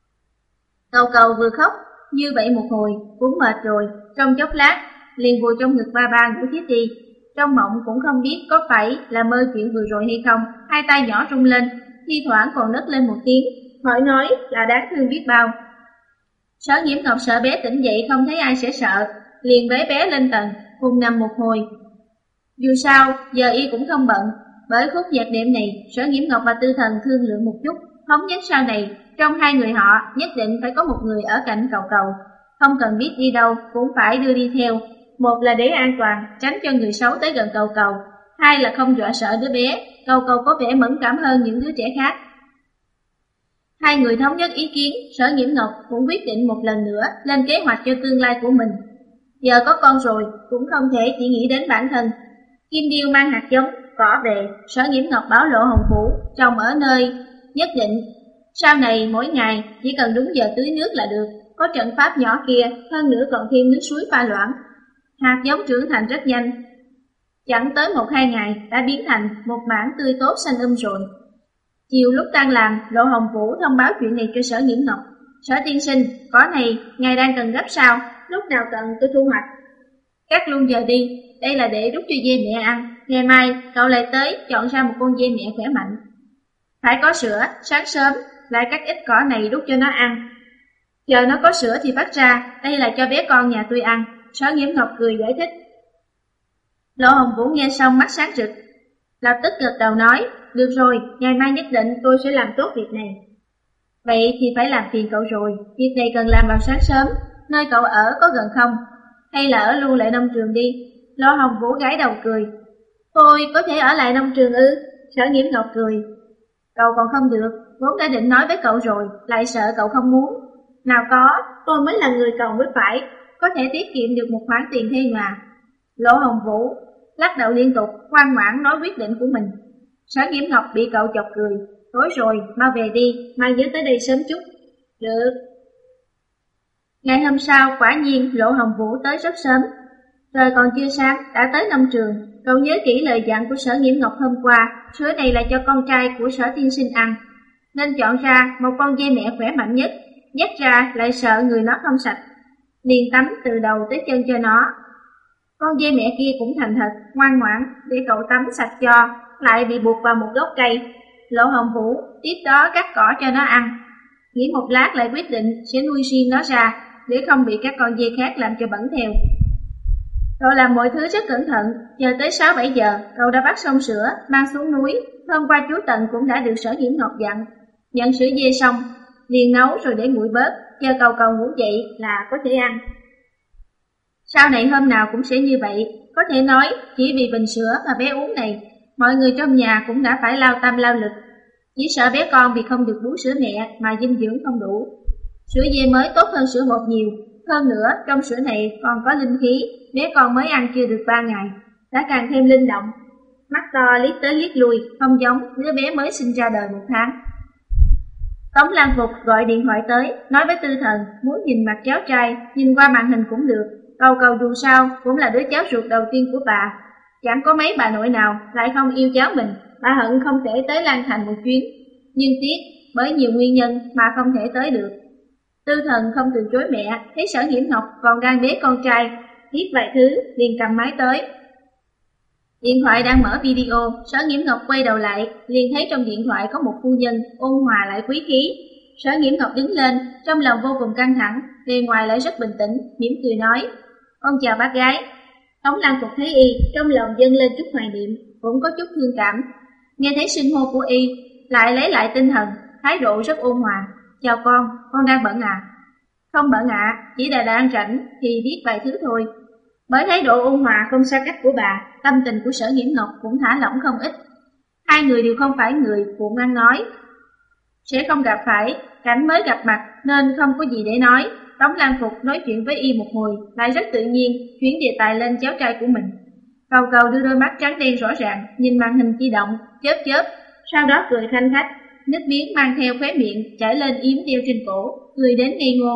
Cầu Cầu vừa khóc như vậy một hồi, cũng mệt rồi, trong chốc lát liền vùi trong ngực ba ba ngủ thiếp đi. Trong mộng cũng không biết có phải là mơ chuyện vừa rồi hay không, hai tay nhỏ rung lên, thi thoảng còn nấc lên một tiếng, hỏi nói là đáng thương biết bao. Sở Nghiễm Ngọc sợ bé tỉnh dậy không thấy ai sẽ sợ, liền bế bé lên tầng, cùng nằm một hồi. Dù sao, giờ y cũng không bận, bởi khúc nhạc đệm này, Sở Nghiễm Ngọc và Tư Thần thương lượng một chút, thống nhất sau này, trong hai người họ nhất định phải có một người ở cạnh Cầu Cầu, không cần biết đi đâu cũng phải đưa đi theo. Một là để an toàn, tránh cho người xấu tới gần Cầu Cầu, hai là không dọa sợ đứa bé, Cầu Cầu có vẻ mẫn cảm hơn những đứa trẻ khác. Hai người thống nhất ý kiến, Sở Nghiễm Ngọc cũng quyết định một lần nữa lên kế hoạch cho tương lai của mình. Giờ có con rồi, cũng không thể chỉ nghĩ đến bản thân. Kim Điêu mang hạt giống, cỏ về, Sở Nghiễm Ngọc báo Lộ Hồng Phủ, trồng ở nơi nhất định. Sau này mỗi ngày chỉ cần đúng giờ tưới nước là được, có trận pháp nhỏ kia, hơn nữa còn thêm nước suối pha loãng. Hạt giống trưởng thành rất nhanh, chẳng tới một hai ngày đã biến thành một mảng tươi tốt xanh um rồi. Chiều lúc tan làm, Lộ Hồng Vũ thông báo chuyện này cho Sở Nghiễm Ngọc. Sở tiên sinh, cỏ này ngài đang cần gấp sao, lúc nào cần tôi thu hoạch. Cắt luôn giờ đi, đây là để đút cho dê mẹ ăn, ngày mai cậu lại tới chọn ra một con dê mẹ khỏe mạnh. Phải có sữa, sáng sớm lại cắt ít cỏ này đút cho nó ăn. Chờ nó có sữa thì bắt ra, đây là cho bé con nhà tôi ăn. Sở Nghiễm Ngọc cười giải thích. Lộ Hồng Vũ nghe xong mắt sáng rực, lập tức gật đầu nói, được rồi, ngày mai nhất định tôi sẽ làm tốt việc này. Vậy thì phải làm phiền cậu rồi, việc này cần làm vào sáng sớm, nơi cậu ở có gần không? Hay là ở luôn lại nông trường đi? Lộ Hồng Vũ gãi đầu cười. Tôi có thể ở lại nông trường ư? Sở Nghiễm Ngọc cười. Cậu còn không được, vốn đã định nói với cậu rồi, lại sợ cậu không muốn. Nào có, tôi mới là người cầu mới phải, có thể tiết kiệm được một khoản tiền thuê nhà. Lộ Hồng Vũ lắc đầu liên tục, ngoan ngoãn nói quyết định của mình. Sở Nghiễm Ngọc bị cậu chọc cười. Tối rồi, mau về đi, mai nhớ tới đây sớm chút. Được. Ngày hôm sau, quả nhiên Lộ Hồng Vũ tới rất sớm. Trời còn chưa sáng, đã tới nông trường. Cậu nhớ kỹ lời dặn của Sở Nghiễm Ngọc hôm qua, sữa này là cho con trai của Sở tiên sinh ăn, nên chọn ra một con dê mẹ khỏe mạnh nhất, dắt ra lại sợ người nó không sạch, liền tắm từ đầu tới chân cho nó. Con dê mẹ kia cũng thành thật, ngoan ngoãn, để cậu tắm sạch cho, lại bị buộc vào một gốc cây. Lộ Hồng Vũ tiếp đó cắt cỏ cho nó ăn. Nghĩ một lát lại quyết định sẽ nuôi riêng nó ra, để không bị các con dê khác làm cho bẩn theo. Cậu làm mọi thứ rất cẩn thận, chờ tới sáu bảy giờ, cậu đã bắt xong sữa, mang xuống núi. Hôm qua chú Tần cũng đã được Sở Nhiễm Ngọc dặn, nhận sữa dê xong, liền nấu rồi để nguội bớt, chờ cầu cầu ngủ dậy là có thể ăn. Sau này hôm nào cũng sẽ như vậy, có thể nói chỉ vì bình sữa mà bé uống này, mọi người trong nhà cũng đã phải lao tâm lao lực. Chỉ sợ bé con vì không được bú sữa mẹ mà dinh dưỡng không đủ. Sữa dê mới tốt hơn sữa bột nhiều, hơn nữa trong sữa này còn có linh khí, bé con mới ăn chưa được ba ngày, đã càng thêm linh động. Mắt to liếc tới liếc lui, không giống đứa bé mới sinh ra đời một tháng. Tống Lan Phục gọi điện thoại tới, nói với Tư Thần muốn nhìn mặt cháu trai, nhìn qua màn hình cũng được. Cầu cầu dù sao cũng là đứa cháu ruột đầu tiên của bà, chẳng có mấy bà nội nào lại không yêu cháu mình. Bà hận không thể tới Lan Thành một chuyến, nhưng tiếc bởi nhiều nguyên nhân mà không thể tới được. Tư Thần không từ chối mẹ, thấy Sở Nhiễm Ngọc còn đang bế con trai, viết vài thứ liền cầm máy tới. Điện thoại đang mở video, Sở Nhiễm Ngọc quay đầu lại, liền thấy trong điện thoại có một phu nhân ôn hòa lại quý khí. Sở Nhiễm Ngọc đứng lên, trong lòng vô cùng căng thẳng, bề ngoài lại rất bình tĩnh, mỉm cười nói: "Con chào bác gái." Tống Lan Phục thấy y, trong lòng dâng lên chút hoài niệm, cũng có chút thương cảm. Nghe thấy xưng hô của y, lại lấy lại tinh thần, thái độ rất ôn hòa: "Chào con, con đang bận à?" "Không bận ạ, à, chỉ là đang rảnh thì viết vài thứ thôi." Bởi thái độ ôn hòa không xa cách của bà, tâm tình của Sở Nhiễm Ngọc cũng thả lỏng không ít. Hai người đều không phải người cuồng ăn nói, sẽ không gặp phải cảnh mới gặp mặt nên không có gì để nói. Tống Lan Phục nói chuyện với y một hồi, lại rất tự nhiên chuyển đề tài lên cháu trai của mình. Cầu cầu đưa đôi mắt trắng đen rõ ràng nhìn màn hình di động, chớp chớp, sau đó cười khanh khách, nước miếng mang theo khóe miệng chảy lên yếm đeo trên cổ, cười đến ngây ngô.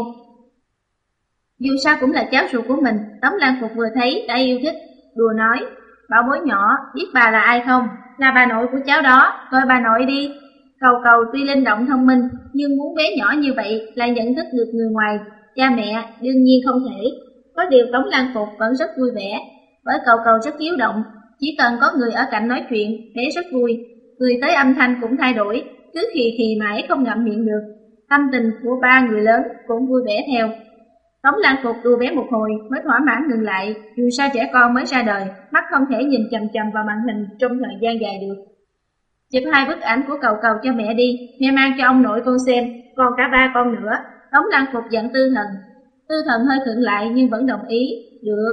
Dù sao cũng là cháu ruột của mình, Tống Lan Phục vừa thấy đã yêu thích, đùa nói: "Bảo bối nhỏ, biết bà là ai không? Là bà nội của cháu đó, gọi bà nội đi." Cầu cầu tuy linh động thông minh, nhưng muốn bé nhỏ như vậy lại nhận thức được người ngoài, cha mẹ đương nhiên không thể. Có điều Tống Lan Phục vẫn rất vui vẻ, bởi cầu cầu rất hiếu động, chỉ cần có người ở cạnh nói chuyện, bé rất vui, cười tới âm thanh cũng thay đổi, cứ khì khì mãi không ngậm miệng được. Tâm tình của ba người lớn cũng vui vẻ theo. Tống Lan Phục đùa bé một hồi mới thỏa mãn ngừng lại, dù sao trẻ con mới ra đời, mắt không thể nhìn chằm chằm vào màn hình trong thời gian dài được. Chụp hai bức ảnh của cầu cầu cho mẹ đi, mẹ mang cho ông nội con xem, còn cả ba con nữa. Tống Lan Phục dặn Tư Thần. Tư Thần hơi khựng lại nhưng vẫn đồng ý. Được.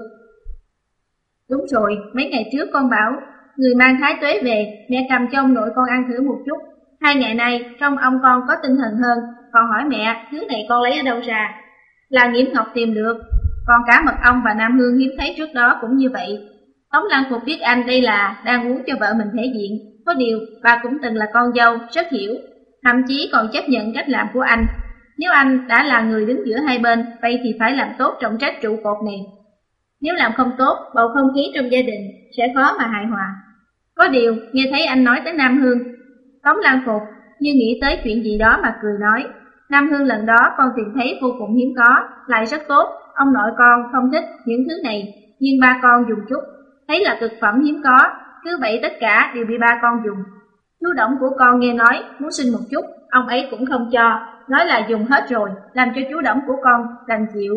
Đúng rồi, mấy ngày trước con bảo người mang thái tuế về, mẹ cầm cho ông nội con ăn thử một chút. Hai ngày nay trong ông con có tinh thần hơn, còn hỏi mẹ thứ này con lấy ở đâu ra. Là Nhiễm Ngọc tìm được, còn cả mật ong và Nam Hương hiếm thấy trước đó cũng như vậy. Tống Lan Phục biết anh đây là đang muốn cho vợ mình thể diện, có điều bà cũng từng là con dâu, rất hiểu, thậm chí còn chấp nhận cách làm của anh. Nếu anh đã là người đứng giữa hai bên, vậy thì phải làm tốt trọng trách trụ cột này. Nếu làm không tốt, bầu không khí trong gia đình sẽ khó mà hài hòa. Có điều, nghe thấy anh nói tới Nam Hương, Tống Lan Phục như nghĩ tới chuyện gì đó mà cười nói: Nam Hương lần đó con tìm thấy vô cùng hiếm có, lại rất tốt, ông nội con không thích những thứ này, nhưng ba con dùng chút, thấy là cực phẩm hiếm có, cứ vậy tất cả đều bị ba con dùng. Chú Đổng của con nghe nói muốn xin một chút, ông ấy cũng không cho, nói là dùng hết rồi, làm cho chú Đổng của con đành chịu.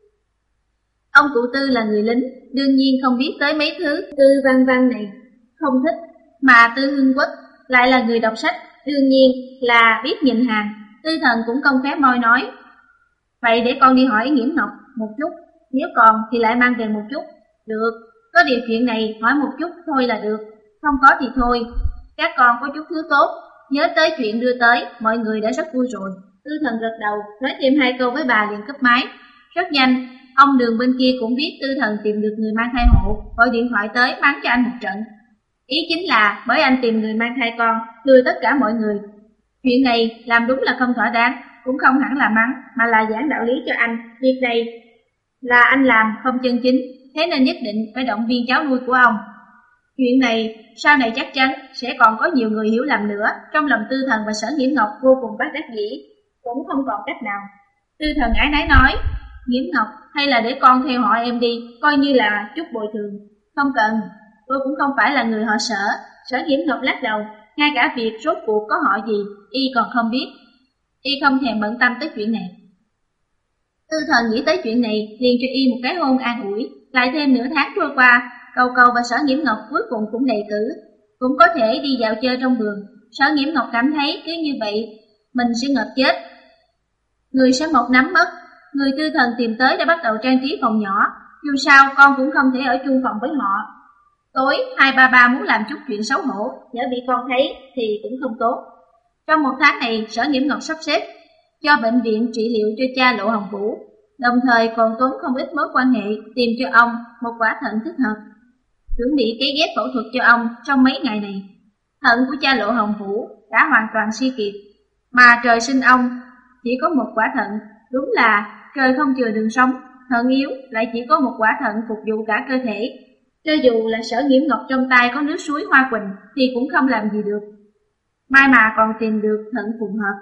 Ông cụ Tư là người lính, đương nhiên không biết tới mấy thứ Tư Văn Văn này, không thích, mà Tư Hương Quốc lại là người đọc sách, đương nhiên là biết nhìn hàng. Tư Thần cũng không phép môi nói: vậy để con đi hỏi Nhiễm Ngọc một chút, nếu còn thì lại mang về một chút. Được, có điều chuyện này hỏi một chút thôi là được, không có thì thôi. Các con có chút thứ tốt, nhớ tới chuyện đưa tới, mọi người đã rất vui rồi. Tư Thần gật đầu, nói thêm hai câu với bà liền cúp máy. Rất nhanh, ông Đường bên kia cũng biết Tư Thần tìm được người mang thai hộ, gọi điện thoại tới mắng cho anh một trận. Ý chính là bởi anh tìm người mang thai con, lừa tất cả mọi người. Chuyện này làm đúng là không thỏa đáng, cũng không hẳn là mắng, mà là giảng đạo lý cho anh. Việc này là anh làm không chân chính, thế nên nhất định phải động viên cháu nuôi của ông. Chuyện này sau này chắc chắn sẽ còn có nhiều người hiểu lầm nữa. Trong lòng Tư Thần và Sở Nhiễm Ngọc vô cùng bất đắc dĩ, cũng không còn cách nào. Tư Thần ái náy nói: Nhiễm Ngọc, hay là để con theo họ em đi, coi như là chút bồi thường. Không cần, tôi cũng không phải là người họ Sở. Sở Nhiễm Ngọc lắc đầu: ngay cả việc rốt cuộc có họ gì, y còn không biết. Y không thèm bận tâm tới chuyện này. Tư Thần nghĩ tới chuyện này, liền cho y một cái hôn an ủi. Lại thêm nửa tháng trôi qua, Cầu Cầu và Sở Nghiễm Ngọc cuối cùng cũng đề cử, cũng có thể đi dạo chơi trong vườn. Sở Nghiễm Ngọc cảm thấy cứ như vậy mình sẽ ngợp chết, người sẽ một nắm mất. Người Tư Thần tìm tới đã bắt đầu trang trí phòng nhỏ, dù sao con cũng không thể ở chung phòng với họ. Tối hai ba ba muốn làm chút chuyện xấu hổ, nhỡ bị con thấy thì cũng không tốt. Trong một tháng này, Sở Nghiễm Ngọc sắp xếp cho bệnh viện trị liệu cho cha Lộ Hồng Vũ, đồng thời còn tốn không ít mối quan hệ tìm cho ông một quả thận thích hợp, chuẩn bị cấy ghép phẫu thuật cho ông trong mấy ngày này. Thận của cha Lộ Hồng Vũ đã hoàn toàn suy kiệt, mà trời sinh ông chỉ có một quả thận, đúng là trời không chừa đường sống. Thận yếu lại chỉ có một quả thận phục vụ cả cơ thể. Cho dù là Sở Nghiễm Ngọc trong tay có nước suối Hoa Quỳnh thì cũng không làm gì được. May mà còn tìm được thận phù hợp.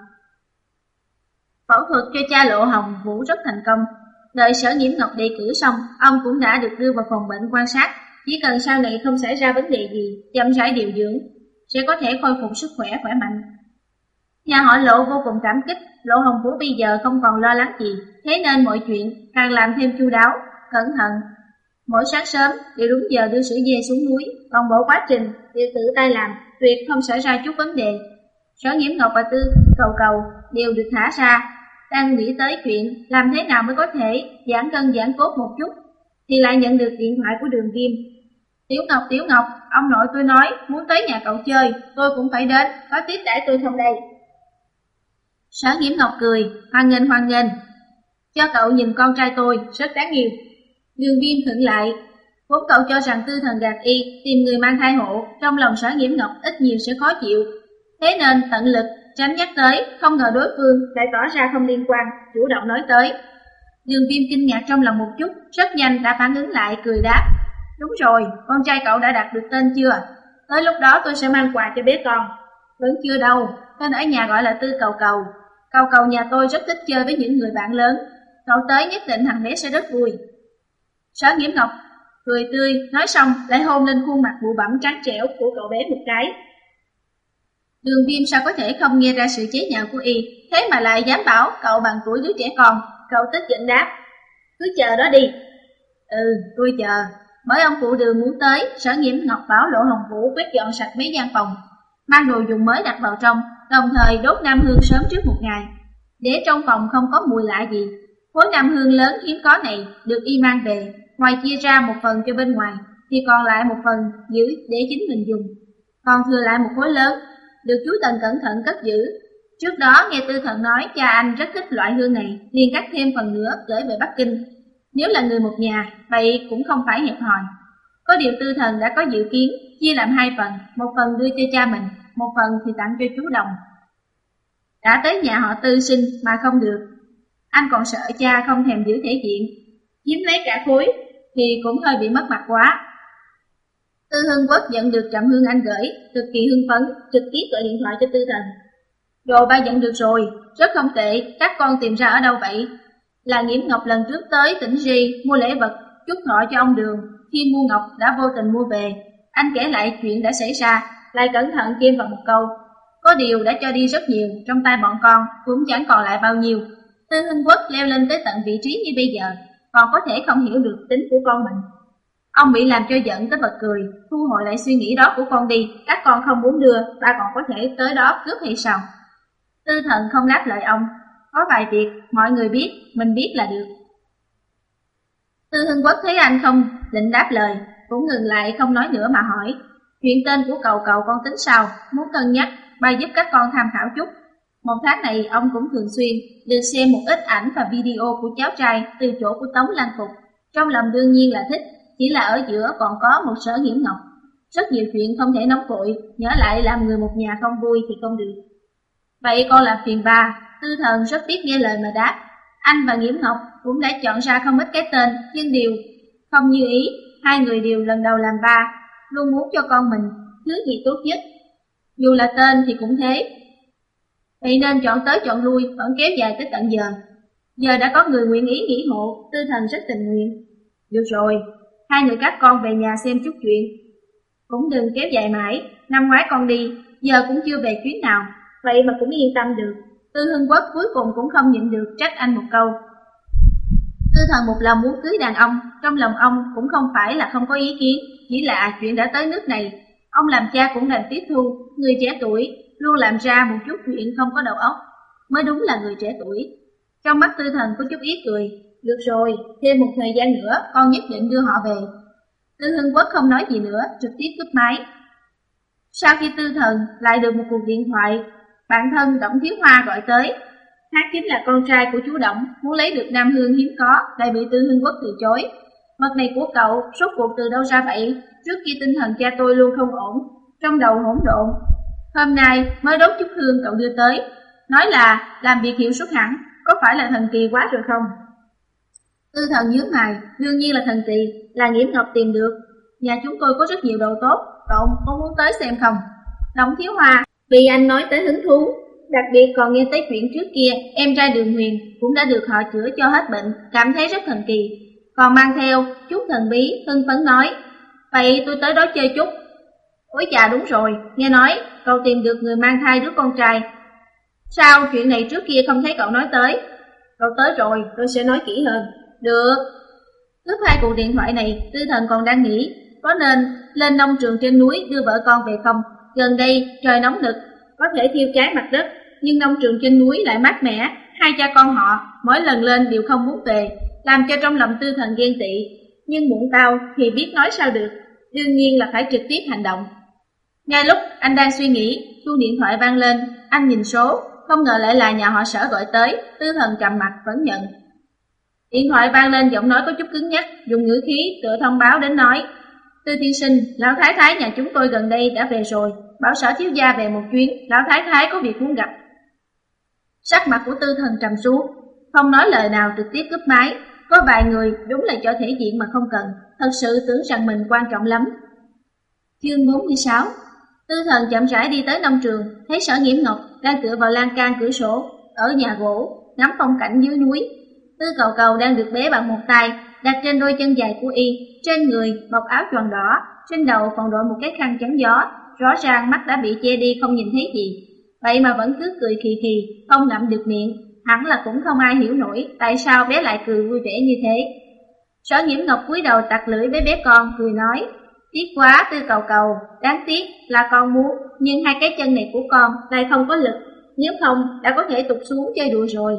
Phẫu thuật cho cha Lộ Hồng Vũ rất thành công. Đợi Sở Nghiễm Ngọc đề cử xong, ông cũng đã được đưa vào phòng bệnh quan sát. Chỉ cần sau này không xảy ra vấn đề gì, chậm rãi điều dưỡng, sẽ có thể khôi phục sức khỏe khỏe mạnh. Nhà họ Lộ vô cùng cảm kích. Lộ Hồng Vũ bây giờ không còn lo lắng gì, thế nên mọi chuyện càng làm thêm chu đáo, cẩn thận. Mỗi sáng sớm đều đúng giờ đưa sữa dê xuống núi, toàn bộ quá trình đều tự tay làm, tuyệt không xảy ra chút vấn đề. Sở Nghiễm Ngọc và Tư Cầu Cầu đều được thả ra, đang nghĩ tới chuyện làm thế nào mới có thể giãn cân giãn cốt một chút, thì lại nhận được điện thoại của Đường Kim. Tiểu Ngọc, Tiểu Ngọc, ông nội tôi nói muốn tới nhà cậu chơi, tôi cũng phải đến, có tiếp đãi tôi không đây? Sở Nghiễm Ngọc cười, hoan nghênh hoan nghênh, cho cậu nhìn con trai tôi, rất đáng yêu. Đường Viêm khựng lại, vốn cậu cho rằng Tư Thần gạt y, tìm người mang thai hộ, trong lòng Sở Nghiễm Ngọc ít nhiều sẽ khó chịu, thế nên tận lực tránh nhắc tới, không ngờ đối phương lại tỏ ra không liên quan, chủ động nói tới. Đường Viêm kinh ngạc trong lòng một chút, rất nhanh đã phản ứng lại, cười đáp, đúng rồi, con trai cậu đã đặt được tên chưa? Tới lúc đó tôi sẽ mang quà cho bé con. Vẫn chưa đâu, tên ở nhà gọi là Tư Cầu Cầu. Cầu Cầu nhà tôi rất thích chơi với những người bạn lớn, cậu tới nhất định thằng bé sẽ rất vui. Sở Nghiễm Ngọc cười tươi, nói xong lại hôn lên khuôn mặt bụ bẫm trắng trẻo của cậu bé một cái. Đường Viêm sao có thể không nghe ra sự chế nhạo của y, thế mà lại dám bảo cậu bằng tuổi đứa trẻ con. Cậu tức giận đáp, cứ chờ đó đi. Ừ, tôi chờ. Bởi ông cụ Đường muốn tới, Sở Nghiễm Ngọc bảo Lộ Hồng Vũ quét dọn sạch mấy gian phòng, mang đồ dùng mới đặt vào trong, đồng thời đốt nam hương sớm trước một ngày, để trong phòng không có mùi lạ gì. Khối nam hương lớn hiếm có này được y mang về, ngoài chia ra một phần cho bên ngoài, thì còn lại một phần giữ để chính mình dùng. Còn thừa lại một khối lớn, được chú Tần cẩn thận cất giữ. Trước đó nghe Tư Thần nói cha anh rất thích loại hương này, liền cắt thêm phần nữa gửi về Bắc Kinh. Nếu là người một nhà, vậy cũng không phải hẹp hòi. Có điều Tư Thần đã có dự kiến, chia làm hai phần, một phần đưa cho cha mình, một phần thì tặng cho chú Đồng. Đã tới nhà họ Tư sinh mà không được, anh còn sợ cha không thèm giữ thể diện, chiếm lấy cả khối thì cũng hơi bị mất mặt quá. Tư Hưng Quốc nhận được trầm hương anh gửi, cực kỳ hưng phấn, trực tiếp gọi điện thoại cho Tư Thần. Đồ ba nhận được rồi, rất không tệ, các con tìm ra ở đâu vậy? Là Nghiễm Ngọc lần trước tới tỉnh Ri mua lễ vật chúc thọ cho ông Đường, khi mua ngọc đã vô tình mua về. Anh kể lại chuyện đã xảy ra, lại cẩn thận thêm vào một câu, có điều đã cho đi rất nhiều, trong tay bọn con cũng chẳng còn lại bao nhiêu. Tư Hưng Quốc leo lên tới tận vị trí như bây giờ, còn có thể không hiểu được tính của con mình. Ông bị làm cho giận tới bật cười, thu hồi lại suy nghĩ đó của con đi, các con không muốn đưa, ta còn có thể tới đó cướp hay sao? Tư Thần không đáp lời ông, có vài việc mọi người biết, mình biết là được. Tư Hưng Quốc thấy anh không định đáp lời, cũng ngừng lại không nói nữa mà hỏi, chuyện tên của Cầu Cầu con tính sao, muốn cân nhắc, ba giúp các con tham khảo chút. Một tháng này ông cũng thường xuyên được xem một ít ảnh và video của cháu trai từ chỗ của Tống Lan Phục, trong lòng đương nhiên là thích, chỉ là ở giữa còn có một Sở Nghiễm Ngọc. Rất nhiều chuyện không thể nóng vội, nhớ lại làm người một nhà không vui thì không được. Vậy con làm phiền ba. Tư Thần rất biết nghe lời mà đáp. Anh và Nghiễm Ngọc cũng đã chọn ra không ít cái tên, nhưng đều không như ý. Hai người đều lần đầu làm ba, luôn muốn cho con mình thứ gì tốt nhất, dù là tên thì cũng thế. Vậy nên chọn tới chọn lui vẫn kéo dài tới tận giờ. Giờ đã có người nguyện ý nghỉ hộ, Tư Thần rất tình nguyện. Được rồi, hai người các con về nhà xem chút chuyện, cũng đừng kéo dài mãi. Năm ngoái con đi, giờ cũng chưa về chuyến nào, vậy mà cũng yên tâm được. Tư Hưng Quốc cuối cùng cũng không nhịn được trách anh một câu. Tư Thần một lòng muốn cưới đàn ông, trong lòng ông cũng không phải là không có ý kiến, chỉ là chuyện đã tới nước này, ông làm cha cũng đành tiếp thu. Người trẻ tuổi luôn làm ra một chút chuyện không có đầu óc, mới đúng là người trẻ tuổi. Trong mắt Tư Thần có chút ý cười. Được rồi, thêm một thời gian nữa con nhất định đưa họ về. Tư Hưng Quốc không nói gì nữa, trực tiếp cúp máy. Sau khi Tư Thần lại được một cuộc điện thoại, bạn thân Đổng Thiếu Hoa gọi tới. Hắn chính là con trai của chú Đổng, muốn lấy được Nam Hương hiếm có, lại bị Tư Hưng Quốc từ chối. Mật này của cậu rốt cuộc từ đâu ra vậy? Trước kia tinh thần cha tôi luôn không ổn, trong đầu hỗn độn. Hôm nay mới đốt chút hương cậu đưa tới, nói là làm việc hiệu suất hẳn, có phải là thần kỳ quá rồi không? Tư Thần nhướng mày, đương nhiên là thần kỳ, là Nghiễm Ngọc tìm được. Nhà chúng tôi có rất nhiều đồ tốt, cậu có muốn tới xem không? Đổng Thiếu Hoa vì anh nói tới hứng thú, đặc biệt còn nghe tới chuyện trước kia em trai Đường Huyền cũng đã được họ chữa cho hết bệnh, cảm thấy rất thần kỳ. Còn mang theo chút thần bí, hưng phấn nói, vậy tôi tới đó chơi chút. Ôi chà, đúng rồi, nghe nói cậu tìm được người mang thai đứa con trai. Sao chuyện này trước kia không thấy cậu nói tới? Cậu tới rồi, tôi sẽ nói kỹ hơn. Được. Cướp hai cuộc điện thoại này, Tư Thần còn đang nghĩ có nên lên nông trường trên núi đưa vợ con về không. Gần đây trời nóng nực, có thể thiêu cháy mặt đất, nhưng nông trường trên núi lại mát mẻ. Hai cha con họ mỗi lần lên đều không muốn về, làm cho trong lòng Tư Thần ghen tị. Nhưng muộn tao thì biết nói sao được, đương nhiên là phải trực tiếp hành động. Ngay lúc anh đang suy nghĩ, chuông điện thoại vang lên. Anh nhìn số, không ngờ lại là nhà họ Sở gọi tới. Tư Thần trầm mặt vẫn nhận. Điện thoại vang lên, giọng nói có chút cứng nhắc, dùng ngữ khí tựa thông báo đến nói, Tư tiên sinh, lão thái thái nhà chúng tôi gần đây đã về rồi, bảo Sở thiếu gia về một chuyến, lão thái thái có việc muốn gặp. Sắc mặt của Tư Thần trầm xuống, không nói lời nào, trực tiếp cúp máy. Có vài người đúng là cho thể diện mà không cần, thật sự tưởng rằng mình quan trọng lắm. Chương bốn mươi sáu. Tư Thần chậm rãi đi tới nông trường, thấy Sở Nghiễm Ngọc đang tựa vào lan can cửa sổ ở nhà gỗ, ngắm phong cảnh dưới núi. Tư Cầu Cầu đang được bế bằng một tay, đặt trên đôi chân dài của y, trên người bọc áo choàng đỏ, trên đầu còn đội một cái khăn chắn gió, rõ ràng mắt đã bị che đi không nhìn thấy gì, vậy mà vẫn cứ cười khì khì, không ngậm được miệng. Hẳn là cũng không ai hiểu nổi tại sao bé lại cười vui vẻ như thế. Sở Nghiễm Ngọc cúi đầu tặc lưỡi với bé con, cười nói, tiếc quá Tư Cầu Cầu, đáng tiếc là con muốn, nhưng hai cái chân này của con lại không có lực, nếu không đã có thể tụt xuống chơi đùa rồi.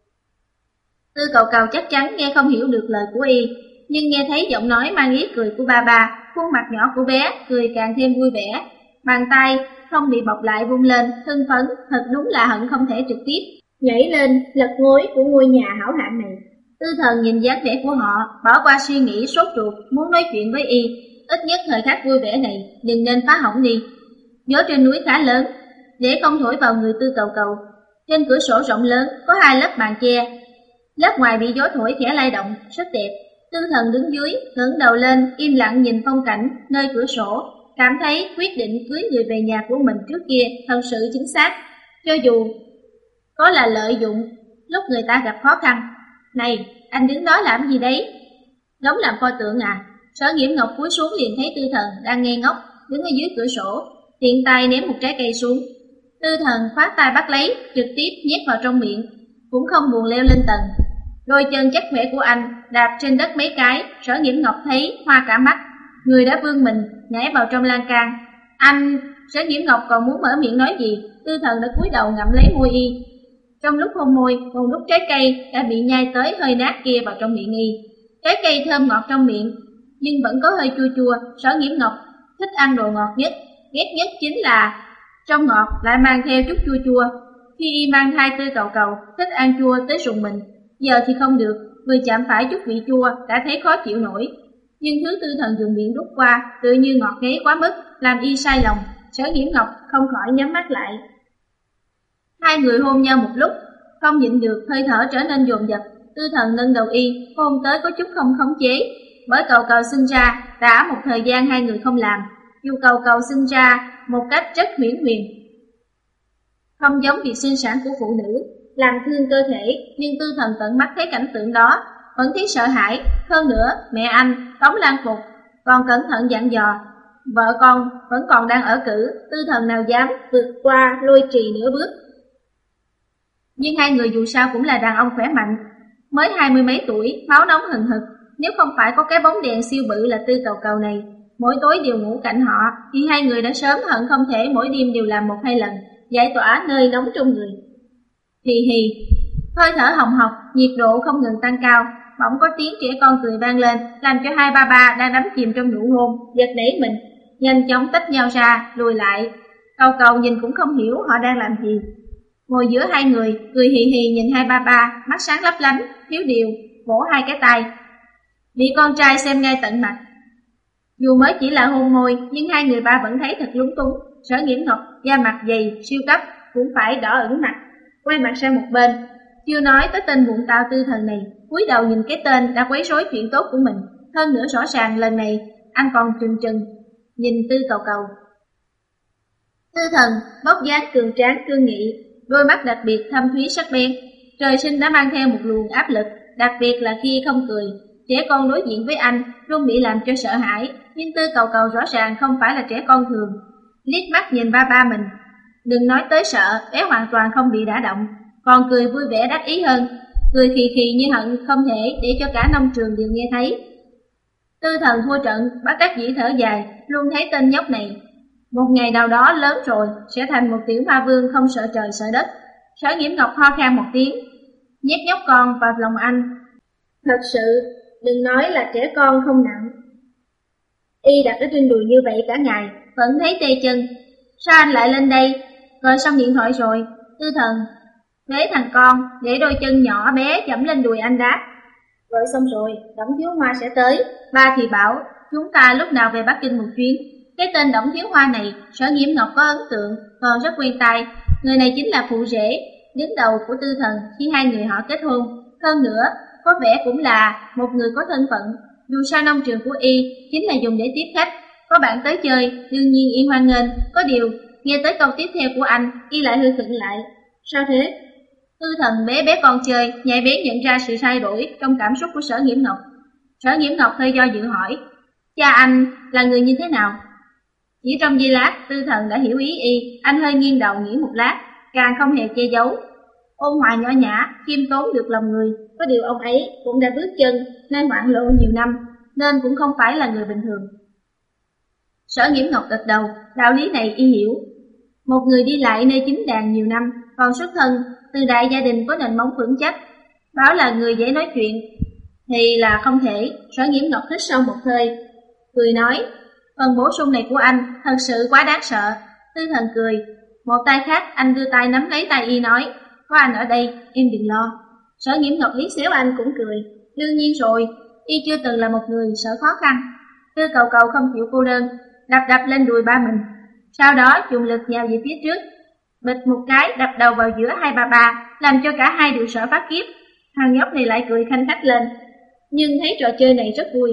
Tư Cầu Cầu chắc chắn nghe không hiểu được lời của y, nhưng nghe thấy giọng nói mang ý cười của ba ba, khuôn mặt nhỏ của bé cười càng thêm vui vẻ. Bàn tay không bị bọc lại vung lên, hưng phấn, thật đúng là hận không thể trực tiếp nhảy lên lật ngói của ngôi nhà hảo hạng này. Tư Thần nhìn dáng vẻ của họ, bỏ qua suy nghĩ sốt ruột muốn nói chuyện với y, ít nhất thời khắc vui vẻ này đừng nên phá hỏng đi. Gió trên núi khá lớn, để không thổi vào người Tư Cầu Cầu. Trên cửa sổ rộng lớn có hai lớp màn che, lớp ngoài bị gió thổi khẽ lay động, rất đẹp. Tư Thần đứng dưới, ngẩng đầu lên, im lặng nhìn phong cảnh nơi cửa sổ, cảm thấy quyết định cưới người về nhà của mình trước kia thật sự chính xác, cho dù có là lợi dụng lúc người ta gặp khó khăn. Này, anh đứng đó làm gì đấy? Đóng làm pho tượng à? Sở Nghiễm Ngọc cúi xuống liền thấy Tư Thần đang ngây ngốc đứng ở dưới cửa sổ, tiện tay ném một trái cây xuống. Tư Thần khoát tay bắt lấy, trực tiếp nhét vào trong miệng, cũng không buồn leo lên tầng. Đôi chân chắc khỏe của anh đạp trên đất mấy cái, Sở Nghiễm Ngọc thấy hoa cả mắt, người đã vươn mình nhảy vào trong lan can. Anh, Sở Nghiễm Ngọc còn muốn mở miệng nói gì, Tư Thần đã cúi đầu ngậm lấy môi y. Trong lúc hôn môi, còn lúc trái cây đã bị nhai tới hơi nát kia vào trong miệng y. Trái cây thơm ngọt trong miệng, nhưng vẫn có hơi chua chua. Sở Nghiễm Ngọc thích ăn đồ ngọt nhất, ghét nhất chính là trong ngọt lại mang theo chút chua chua. Khi y mang thai Tư Cầu Cầu thích ăn chua tới rùng mình, giờ thì không được, vừa chạm phải chút vị chua đã thấy khó chịu nổi. Nhưng thứ Tư Thần dùng miệng đút qua tự như ngọt ngấy quá mức, làm y sai lòng. Sở Nghiễm Ngọc không khỏi nhắm mắt lại. Hai người hôn nhau một lúc, không nhịn được hơi thở trở nên dồn dập. Tư Thần nâng đầu y, hôn tới có chút không khống chế. Bởi Cầu Cầu sinh ra đã một thời gian hai người không làm, dù Cầu Cầu sinh ra một cách rất huyễn huyền, không giống việc sinh sản của phụ nữ, làm thương cơ thể, nhưng Tư Thần tận mắt thấy cảnh tượng đó vẫn thấy sợ hãi. Hơn nữa mẹ anh Tống Lan Phục còn cẩn thận dặn dò, vợ con vẫn còn đang ở cữ, Tư Thần nào dám vượt qua lôi trì nửa bước. Nhưng hai người dù sao cũng là đàn ông khỏe mạnh, mới hai mươi mấy tuổi, máu nóng hừng hực. Nếu không phải có cái bóng đèn siêu bự là Tư Cầu Cầu này, mỗi tối đều ngủ cạnh họ, thì hai người đã sớm hận không thể mỗi đêm đều làm một hai lần, giải tỏa nơi nóng trong người. Hì hì, hơi thở hồng hộc, nhiệt độ không ngừng tăng cao, bỗng có tiếng trẻ con cười vang lên, làm cho hai ba ba đang đắm chìm trong nụ hôn, giật nảy mình, nhanh chóng tách nhau ra, lùi lại. Cầu Cầu nhìn cũng không hiểu họ đang làm gì. Ngồi giữa hai người, cười hì hì nhìn hai ba ba, mắt sáng lấp lánh, thiếu điều, vỗ hai cái tay. Bị con trai xem ngay tận mặt. Dù mới chỉ là hôn môi, nhưng hai người ba vẫn thấy thật lúng túng. Sở Nghiễm Ngọc, da mặt dày, siêu cấp, cũng phải đỏ ửng mặt, quay mặt sang một bên. Chưa nói tới tên bụng tao Tư Thần này, cúi đầu nhìn cái tên đã quấy rối chuyện tốt của mình. Hơn nữa rõ ràng lần này, anh còn trừng trừng, nhìn Tư Cầu Cầu. Tư Thần, bóc dáng cường tráng cương nghị, đôi mắt đặc biệt thâm thúy sắc bén. Trời sinh đã mang theo một luồng áp lực, đặc biệt là khi không cười. Trẻ con đối diện với anh luôn bị làm cho sợ hãi, nhưng Tư Cầu Cầu rõ ràng không phải là trẻ con thường. Liếc mắt nhìn ba ba mình, đừng nói tới sợ, bé hoàn toàn không bị đả động, còn cười vui vẻ đắc ý hơn, cười khì khì như hận không thể để cho cả nông trường đều nghe thấy. Tư Thần thua trận, bắt đắc dĩ thở dài, luôn thấy tên nhóc này một ngày nào đó lớn rồi sẽ thành một tiểu ma vương không sợ trời sợ đất. Sở Nghiễm Ngọc ho khan một tiếng, nhét nhóc con vào lòng anh. Thật sự, đừng nói là trẻ con không nặng. Y đặt ở trên đùi như vậy cả ngày, vẫn thấy tê chân. Sao anh lại lên đây? Gọi xong điện thoại rồi. Tư Thần, bế thằng con, để đôi chân nhỏ bé chậm lên đùi anh đáp. Gọi xong rồi, Đổng Thiếu Hoa sẽ tới. Ba thì bảo, chúng ta lúc nào về Bắc Kinh một chuyến. Cái tên Đổng Thiếu Hoa này, Sở Nghiễm Ngọc có ấn tượng, còn rất quen tai. Người này chính là phụ rể, đứng đầu của Tư Thần khi hai người họ kết hôn. Hơn nữa, có vẻ cũng là một người có thân phận. Dù sao nông trường của Y chính là dùng để tiếp khách, có bạn tới chơi, đương nhiên Y hoan nghênh. Có điều, nghe tới câu tiếp theo của anh, Y lại hơi khựng lại. Sao thế? Tư Thần bé bé con chơi, nhạy bén nhận ra sự thay đổi trong cảm xúc của Sở Nghiễm Ngọc. Sở Nghiễm Ngọc hơi do dự hỏi, cha anh là người như thế nào? Chỉ trong giây lát, Tư Thần đã hiểu ý Y, anh hơi nghiêng đầu nghĩ một lát, càng không hề che giấu. Ôn hòa nhỏ nhã, khiêm tốn được lòng người, có điều ông ấy cũng đã bước chân nơi hoạn lộ nhiều năm, nên cũng không phải là người bình thường. Sở Nghiễm Ngọc gật đầu, đạo lý này Y hiểu. Một người đi lại nơi chính đàn nhiều năm, còn xuất thân từ đại gia đình có nền móng vững chắc, bảo là người dễ nói chuyện thì là không thể. Sở Nghiễm Ngọc hít sâu một hơi, cười nói, phần bổ sung này của anh thật sự quá đáng sợ. Tư Thần cười, một tay khác anh đưa tay nắm lấy tay Y nói, có anh ở đây, em đừng lo. Sở Nghiễm Ngọc liếc xéo anh cũng cười, đương nhiên rồi, Y chưa từng là một người sợ khó khăn. Tư Cầu Cầu không chịu cô đơn, đập đập lên đùi ba mình, sau đó dùng lực nhào về phía trước, bịch một cái đập đầu vào giữa hai ba ba, làm cho cả hai đều sợ phát khiếp. Thằng nhóc này lại cười khanh khách lên, nhưng thấy trò chơi này rất vui.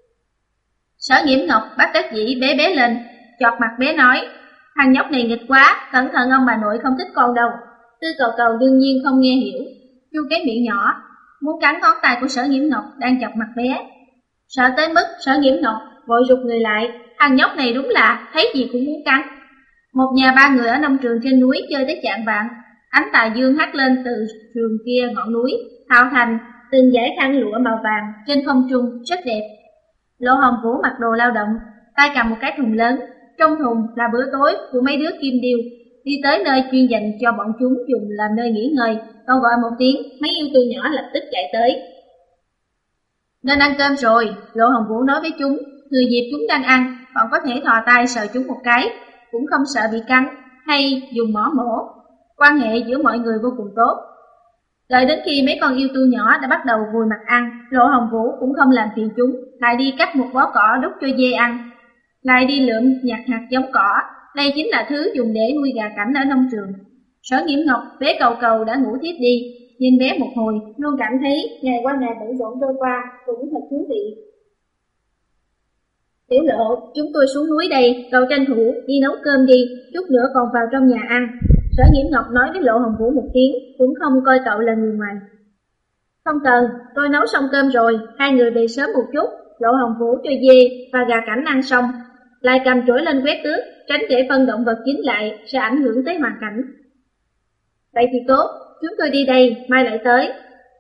Sở Nghiễm Ngọc bắt đắc dĩ bé bé lên, chọt mặt bé nói, thằng nhóc này nghịch quá, cẩn thận ông bà nội không thích con đâu. Tư Cầu Cầu đương nhiên không nghe hiểu, chu cái miệng nhỏ, muốn cắn ngón tay của Sở Nghiễm Ngọc đang chọc mặt bé. Sợ tới mức Sở Nghiễm Ngọc vội rụt người lại, thằng nhóc này đúng là thấy gì cũng muốn cắn. Một nhà ba người ở nông trường trên núi chơi tới chạng vạng, ánh tà dương hắt lên từ sườn kia ngọn núi, tạo thành từng dải khăn lụa màu vàng trên không trung rất đẹp. Lộ Hồng Vũ mặc đồ lao động, tay cầm một cái thùng lớn, trong thùng là bữa tối của mấy đứa kim điêu, đi tới nơi chuyên dành cho bọn chúng dùng làm nơi nghỉ ngơi, còn gọi một tiếng, mấy yêu tư nhỏ lập tức chạy tới. Nên ăn cơm rồi, Lộ Hồng Vũ nói với chúng, thừa dịp chúng đang ăn, còn có thể thò tay sờ chúng một cái, cũng không sợ bị cắn hay dùng mỏ mổ. Quan hệ giữa mọi người vô cùng tốt. Đợi đến khi mấy con yêu tu nhỏ đã bắt đầu vùi mặt ăn, Lộ Hồng Vũ cũng không làm phiền chúng, lại đi cắt một bó cỏ đút cho dê ăn, lại đi lượm nhặt hạt giống cỏ. Đây chính là thứ dùng để nuôi gà cảnh ở nông trường. Sở Nghiễm Ngọc bé Cầu Cầu đã ngủ thiếp đi, nhìn bé một hồi, luôn cảm thấy ngày qua ngày bận rộn trôi qua cũng thật thú vị. Tiểu Lộ, chúng tôi xuống núi đây, cậu tranh thủ đi nấu cơm đi, chút nữa còn vào trong nhà ăn. Sở Nghiễm Ngọc nói với Lộ Hồng Vũ một tiếng, cũng không coi cậu là người ngoài. Không cần, tôi nấu xong cơm rồi, hai người về sớm một chút. Lộ Hồng Vũ cho dê và gà cảnh ăn xong, lại cầm chổi lên quét tước, tránh để phân động vật dính lại sẽ ảnh hưởng tới hoàn cảnh. Vậy thì tốt, chúng tôi đi đây, mai lại tới.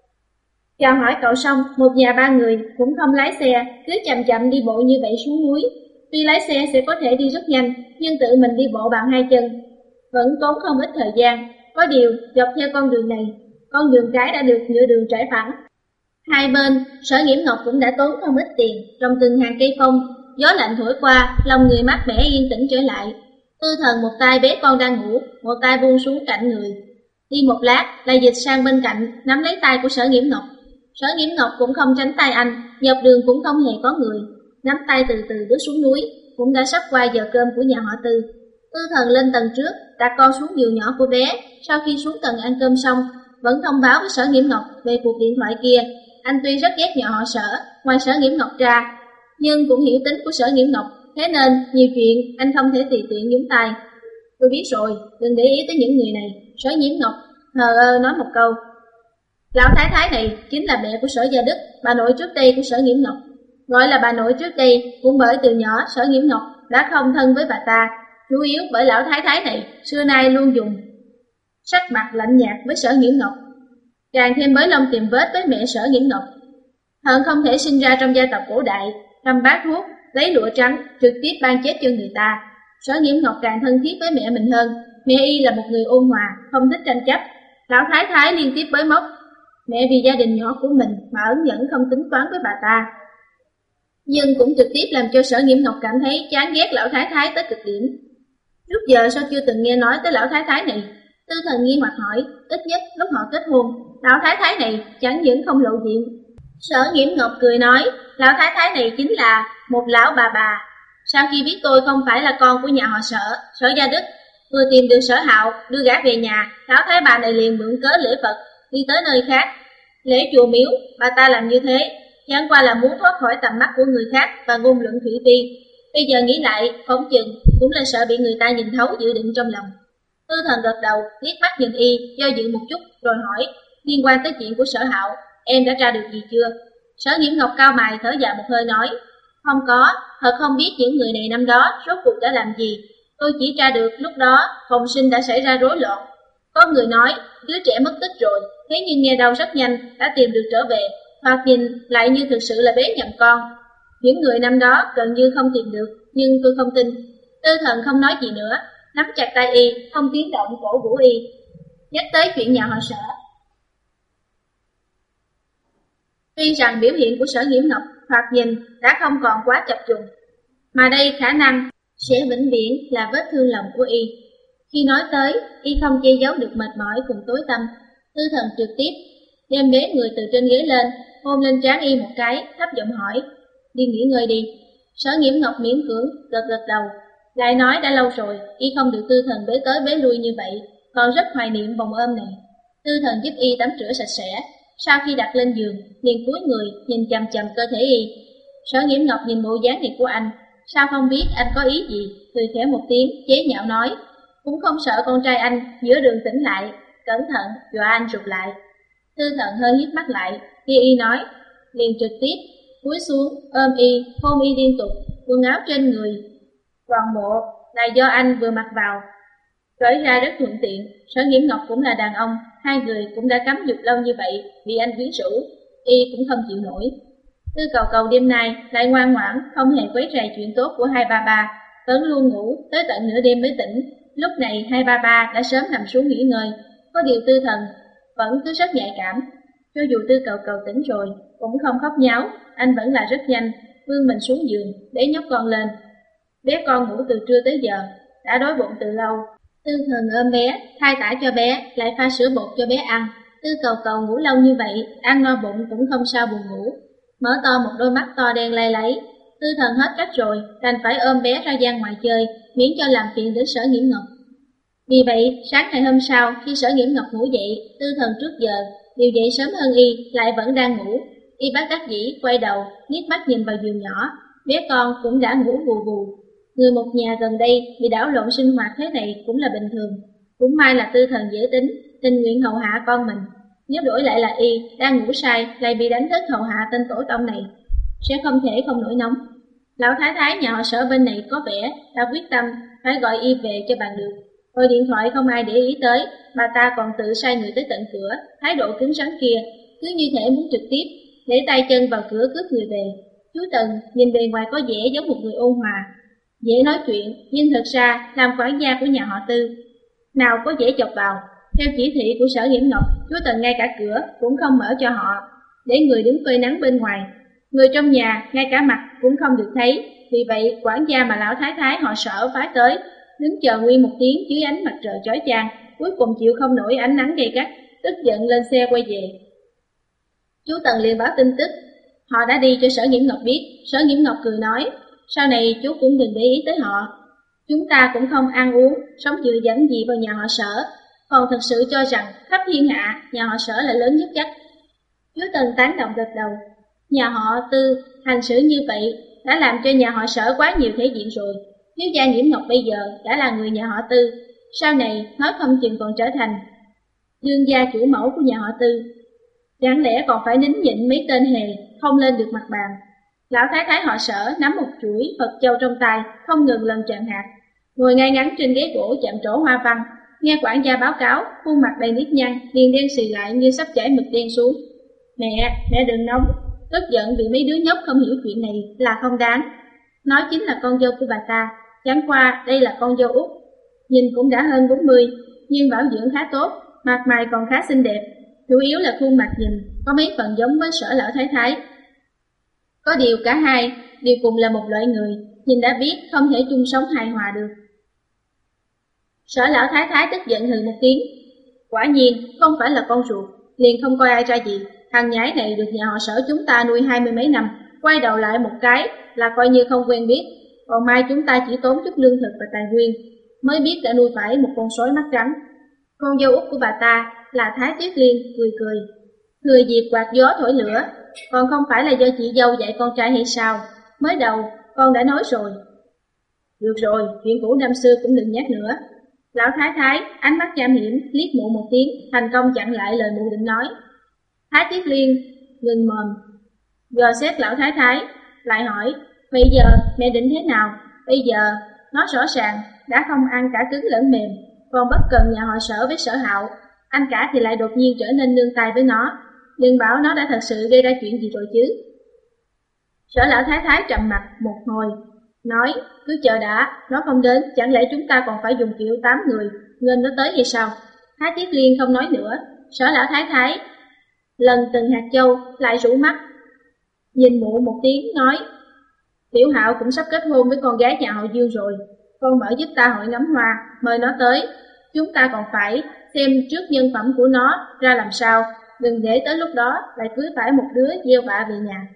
Chào hỏi cậu xong, một nhà ba người cũng không lái xe, cứ chậm chậm đi bộ như vậy xuống núi. Tuy lái xe sẽ có thể đi rất nhanh, nhưng tự mình đi bộ bằng hai chân vẫn tốn không ít thời gian. Có điều, dọc theo con đường này, con đường cái đã được nhựa đường trải phẳng. Hai bên, Sở Nghiễm Ngọc cũng đã tốn không ít tiền, trong từng hàng cây phong, gió lạnh thổi qua, lòng người mát mẻ yên tĩnh trở lại. Tư Thần một tay bế con đang ngủ, một tay buông xuống cạnh người. Đi một lát, lại dịch sang bên cạnh, nắm lấy tay của Sở Nghiễm Ngọc. Sở Nghiễm Ngọc cũng không tránh tay anh, dọc đường cũng không hề có người, nắm tay từ từ bước xuống núi, cũng đã sắp qua giờ cơm của nhà họ Tư. Tư Thần lên tầng trước, đặt con xuống giường nhỏ của bé. Sau khi xuống tầng ăn cơm xong, vẫn thông báo với Sở Nghiễm Ngọc về cuộc điện thoại kia. Anh tuy rất ghét nhà họ Sở, ngoài Sở Nghiễm Ngọc ra, nhưng cũng hiểu tính của Sở Nghiễm Ngọc, thế nên nhiều chuyện anh không thể tùy tiện nhúng tay. Tôi biết rồi, đừng để ý tới những người này. Sở Nghiễm Ngọc hờ ơ nói một câu. Lão thái thái này chính là mẹ của Sở Gia Đức, bà nội trước đây của Sở Nghiễm Ngọc. Gọi là bà nội trước đây cũng bởi từ nhỏ Sở Nghiễm Ngọc đã không thân với bà ta, chủ yếu bởi lão thái thái này xưa nay luôn dùng sắc mặt lạnh nhạt với Sở Nghiễm Ngọc, càng thêm bới lông tìm vết với mẹ Sở Nghiễm Ngọc. Hận không thể sinh ra trong gia tộc cổ đại, cầm bát thuốc, lấy lụa trắng trực tiếp ban chết cho người ta. Sở Nghiễm Ngọc càng thân thiết với mẹ mình hơn. Mẹ y là một người ôn hòa, không thích tranh chấp. Lão thái thái liên tiếp bới móc mẹ vì gia đình nhỏ của mình mà ẩn nhẫn không tính toán với bà ta, nhưng cũng trực tiếp làm cho Sở Nghiễm Ngọc cảm thấy chán ghét lão thái thái tới cực điểm. Trước giờ sao chưa từng nghe nói tới lão thái thái này? Tư Thần nghi hoặc hỏi. Ít nhất lúc họ kết hôn, lão thái thái này chẳng những không lộ diện. Sở Nghiễm Ngọc cười nói, lão thái thái này chính là một lão bà bà. Sau khi biết tôi không phải là con của nhà họ Sở, Sở Gia Đức, vừa tìm được Sở Hạo đưa gã về nhà, lão thái bà này liền mượn cớ lễ Phật đi tới nơi khác, lễ chùa miếu. Bà ta làm như thế chẳng qua là muốn thoát khỏi tầm mắt của người khác và ngôn luận thị phi. Bây giờ nghĩ lại, phóng chừng cũng là sợ bị người ta nhìn thấu dự định trong lòng. Tư Thần gật đầu, liếc mắt nhìn y, do dự một chút rồi hỏi, liên quan tới chuyện của Sở Hạo, em đã tra được gì chưa? Sở Nghiễm Ngọc cao mày thở dài một hơi nói, không có, thật không biết những người này năm đó rốt cuộc đã làm gì. Tôi chỉ tra được lúc đó phòng sinh đã xảy ra rối loạn. Có người nói đứa trẻ mất tích rồi, thế nhưng nghe đâu rất nhanh đã tìm được trở về, hoặc nhìn lại như thực sự là bé nhầm con. Những người năm đó gần như không tìm được, nhưng tôi không tin. Tư Thần không nói gì nữa, nắm chặt tay y, không tiếng động cổ vũ y. Nhắc tới chuyện nhà họ Sở, tuy rằng biểu hiện của Sở Nghiễm Ngọc thoạt nhìn đã không còn quá chập trùng, mà đây khả năng sẽ vĩnh viễn là vết thương lòng của y. Khi nói tới, y không che giấu được mệt mỏi cùng tối tăm. Tư Thần trực tiếp đem bế người từ trên ghế lên, hôn lên trán y một cái, thấp giọng hỏi, đi nghỉ ngơi đi. Sở Nghiễm Ngọc miễn cưỡng gật gật đầu, lại nói đã lâu rồi y không được Tư Thần bế tới bế lui như vậy, còn rất hoài niệm vòng ôm này. Tư Thần giúp y tắm rửa sạch sẽ, sau khi đặt lên giường liền cúi người nhìn chằm chằm cơ thể y. Sở Nghiễm Ngọc nhìn bộ dáng này của anh, sao không biết anh có ý gì, cười khẽ một tiếng chế nhạo nói, cũng không sợ con trai anh giữa đường tỉnh lại, cẩn thận dọa anh rụt lại. Tư Thần hơi híp mắt lại, nghe y nói, liền trực tiếp cúi xuống ôm y, hôn y liên tục. Quần áo trên người toàn bộ là do anh vừa mặc vào, cởi ra rất thuận tiện. Sở Nghiễm Ngọc cũng là đàn ông, hai người cũng đã cắm dục lâu như vậy, bị anh quyến rũ, y cũng không chịu nổi. Tư Cầu Cầu đêm nay lại ngoan ngoãn, không hề quấy rầy chuyện tốt của hai ba ba, vẫn luôn ngủ tới tận nửa đêm mới tỉnh. Lúc này hai ba ba đã sớm nằm xuống nghỉ ngơi, có điều Tư Thần vẫn cứ rất nhạy cảm. Cho dù Tư Cầu Cầu tỉnh rồi, cũng không khóc nháo, anh vẫn là rất nhanh vươn mình xuống giường để nhấc con lên. Bé con ngủ từ trưa tới giờ, đã đói bụng từ lâu. Tư Thần ôm bé, thay tả cho bé, lại pha sữa bột cho bé ăn. Tư Cầu Cầu ngủ lâu như vậy, ăn no bụng cũng không sao buồn ngủ, mở to một đôi mắt to đen lay láy. Tư Thần hết cách rồi, đành phải ôm bé ra gian ngoài chơi, miễn cho làm phiền đến Sở Nghiễm Ngọc. Vì vậy, sáng ngày hôm sau, khi Sở Nghiễm Ngọc ngủ dậy, Tư Thần trước giờ điều dậy sớm hơn y, lại vẫn đang ngủ. Y bất đắc dĩ quay đầu, liếc mắt nhìn vào giường nhỏ, bé con cũng đã ngủ vù vù. Người một nhà gần đây bị đảo lộn sinh hoạt thế này cũng là bình thường. Cũng may là Tư Thần dễ tính, tình nguyện hầu hạ con mình. Nếu đổi lại là y, đang ngủ say lại bị đánh thức hầu hạ tên tổ tông này, sẽ không thể không nổi nóng. Lão thái thái nhà họ Sở bên này có vẻ đã quyết tâm phải gọi y về cho bằng được. Gọi điện thoại không ai để ý tới, bà ta còn tự sai người tới tận cửa, thái độ cứng rắn kia, cứ như thể muốn trực tiếp để tay chân vào cửa cướp người về. Chú Tần nhìn bề ngoài có vẻ giống một người ôn hòa, dễ nói chuyện, nhưng thật ra làm quản gia của nhà họ Tư, nào có dễ chọc vào. Theo chỉ thị của Sở Nghiễm Ngọc, chú Tần ngay cả cửa cũng không mở cho họ, để người đứng phơi nắng bên ngoài. Người trong nhà ngay cả mặt cũng không được thấy, vì vậy quản gia mà lão thái thái họ Sở phái tới, đứng chờ nguyên một tiếng dưới ánh mặt trời chói chang, cuối cùng chịu không nổi ánh nắng gay gắt, tức giận lên xe quay về. Chú Tần liền báo tin tức họ đã đi cho Sở Nghiễm Ngọc biết. Sở Nghiễm Ngọc cười nói, sau này chú cũng đừng để ý tới họ. Chúng ta cũng không ăn uống, sống dựa dẫm gì vào nhà họ Sở, còn thật sự cho rằng khắp thiên hạ nhà họ Sở là lớn nhất chắc. Chú Tần tán động gật đầu. Nhà họ Tư hành xử như vậy đã làm cho nhà họ Sở quá nhiều thể diện rồi. Nếu Gia Nghiễm Ngọc bây giờ đã là người nhà họ Tư, sau này nói không chừng còn trở thành đương gia chủ mẫu của nhà họ Tư. Chẳng lẽ còn phải nín nhịn mấy tên hề không lên được mặt bàn. Lão thái thái họ Sở nắm một chuỗi Phật châu trong tay, không ngừng lần chạm hạt, ngồi ngay ngắn trên ghế gỗ chạm trổ hoa văn, nghe quản gia báo cáo, khuôn mặt đầy nếp nhăn, liền đen xì lại như sắp chảy mực đen xuống. Mẹ, mẹ đừng nóng, tức giận vì mấy đứa nhóc không hiểu chuyện này là không đáng. Nói chính là con dâu của bà ta, chẳng qua đây là con dâu út, nhìn cũng đã hơn bốn mươi, nhưng bảo dưỡng khá tốt, mặt mày còn khá xinh đẹp, chủ yếu là khuôn mặt nhìn có mấy phần giống với Sở lão thái thái. Có điều cả hai đều cùng là một loại người, nhìn đã biết không thể chung sống hài hòa được. Sở lão thái thái tức giận hừ một tiếng. Quả nhiên không phải là con ruột, liền không coi ai ra gì. Thằng nhái này được nhà họ Sở chúng ta nuôi hai mươi mấy năm, quay đầu lại một cái là coi như không quen biết. Còn mai chúng ta chỉ tốn chút lương thực và tài nguyên, mới biết đã nuôi phải một con sói mắt trắng. Con dâu út của bà ta là Thái Tuyết Liên cười cười, thừa dịp quạt gió thổi lửa. Còn không phải là do chị dâu dạy con trai hay sao? Mới đầu con đã nói rồi. Được rồi, chuyện cũ năm xưa cũng đừng nhắc nữa. Lão thái thái ánh mắt nham hiểm liếc mụ một tiếng, thành công chặn lại lời mụ định nói. Thái Tuyết Liên ngừng mồm, dò xét lão thái thái, lại hỏi, bây giờ mẹ định thế nào? Bây giờ nó rõ ràng đã không ăn cả cứng lẫn mềm, còn bất cần nhà họ Sở với Sở Hạo, anh cả thì lại đột nhiên trở nên nương tay với nó. Đừng bảo nó đã thật sự gây ra chuyện gì rồi chứ. Sở lão thái thái trầm mặt một hồi, nói, cứ chờ đã, nó không đến, chẳng lẽ chúng ta còn phải dùng kiểu tám người nên nó tới hay sao? Thái Tuyết Liên không nói nữa. Sở lão thái thái lần từng hạt châu lại rủ mắt, nhìn mụ một tiếng nói, Tiểu Hạo cũng sắp kết hôn với con gái nhà họ Dương rồi, con mở giúp ta hội ngắm hoa, mời nó tới. Chúng ta còn phải xem trước nhân phẩm của nó ra làm sao, đừng để tới lúc đó lại cưới phải một đứa gieo vạ về nhà.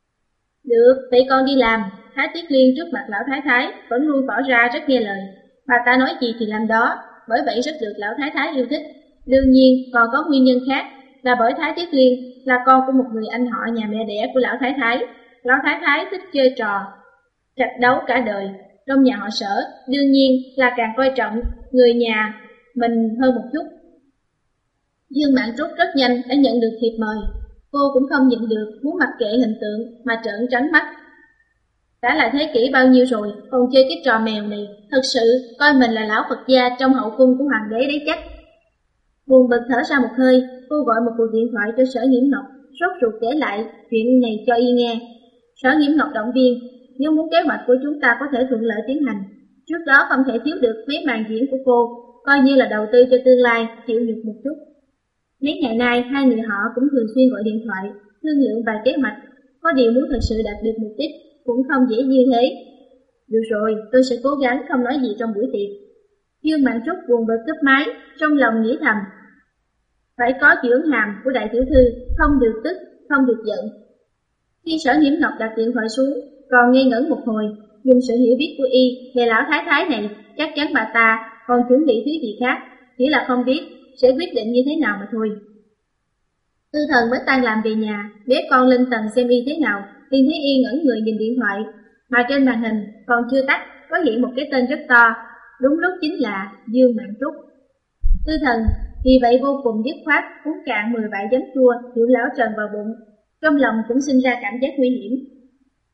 Được, vậy con đi làm. Thái Tuyết Liên trước mặt lão thái thái vẫn luôn tỏ ra rất nghe lời, bà ta nói gì thì làm đó, bởi vậy rất được lão thái thái yêu thích. Đương nhiên còn có nguyên nhân khác, là bởi Thái Tuyết Liên là con của một người anh họ nhà mẹ đẻ của lão thái thái. Lão thái thái thích chơi trò trạch đấu cả đời, trong nhà họ Sở đương nhiên là càng coi trọng người nhà mình hơn một chút. Dương Mạn Trúc rất nhanh đã nhận được thiệp mời, cô cũng không nhận được, muốn mặc kệ hình tượng mà trợn trắng mắt. Đã là thế kỷ bao nhiêu rồi, còn chơi cái trò mèo này, thật sự coi mình là lão Phật gia trong hậu cung của hoàng đế đấy chắc. Buồn bực thở ra một hơi, cô gọi một cuộc điện thoại cho Sở Nghiễm Ngọc, sốt ruột kể lại chuyện này cho y nghe. Sở Nghiễm Ngọc động viên, nếu muốn kế hoạch của chúng ta có thể thuận lợi tiến hành, trước đó không thể thiếu được mấy màn diễn của cô, coi như là đầu tư cho tương lai, chịu nhục một chút. Mấy ngày nay hai người họ cũng thường xuyên gọi điện thoại, thương lượng vài kế hoạch, có điều muốn thật sự đạt được mục đích cũng không dễ như thế. Được rồi, tôi sẽ cố gắng không nói gì trong buổi tiệc. Dương Mạn Trúc buồn bực cúp máy, trong lòng nghĩ thầm, phải có chưởng hàm của đại tiểu thư, không được tức, không được giận. Khi Sở Nghiễm Ngọc đặt điện thoại xuống, còn ngây ngẩn một hồi, dùng sự hiểu biết của y về lão thái thái này, chắc chắn bà ta còn chuẩn bị thứ gì khác, chỉ là không biết sẽ quyết định như thế nào mà thôi. Tư Thần mới tan làm về nhà, bế con lên tầng xem y thế nào, liền thấy y ngẩn người nhìn điện thoại, mà trên màn hình còn chưa tắt, có hiện một cái tên rất to, đúng lúc chính là Dương Mạn Trúc. Tư Thần vì vậy vô cùng dứt khoát uống cạn mười vại giấm chua, tiểu lão trần vào bụng, trong lòng cũng sinh ra cảm giác nguy hiểm.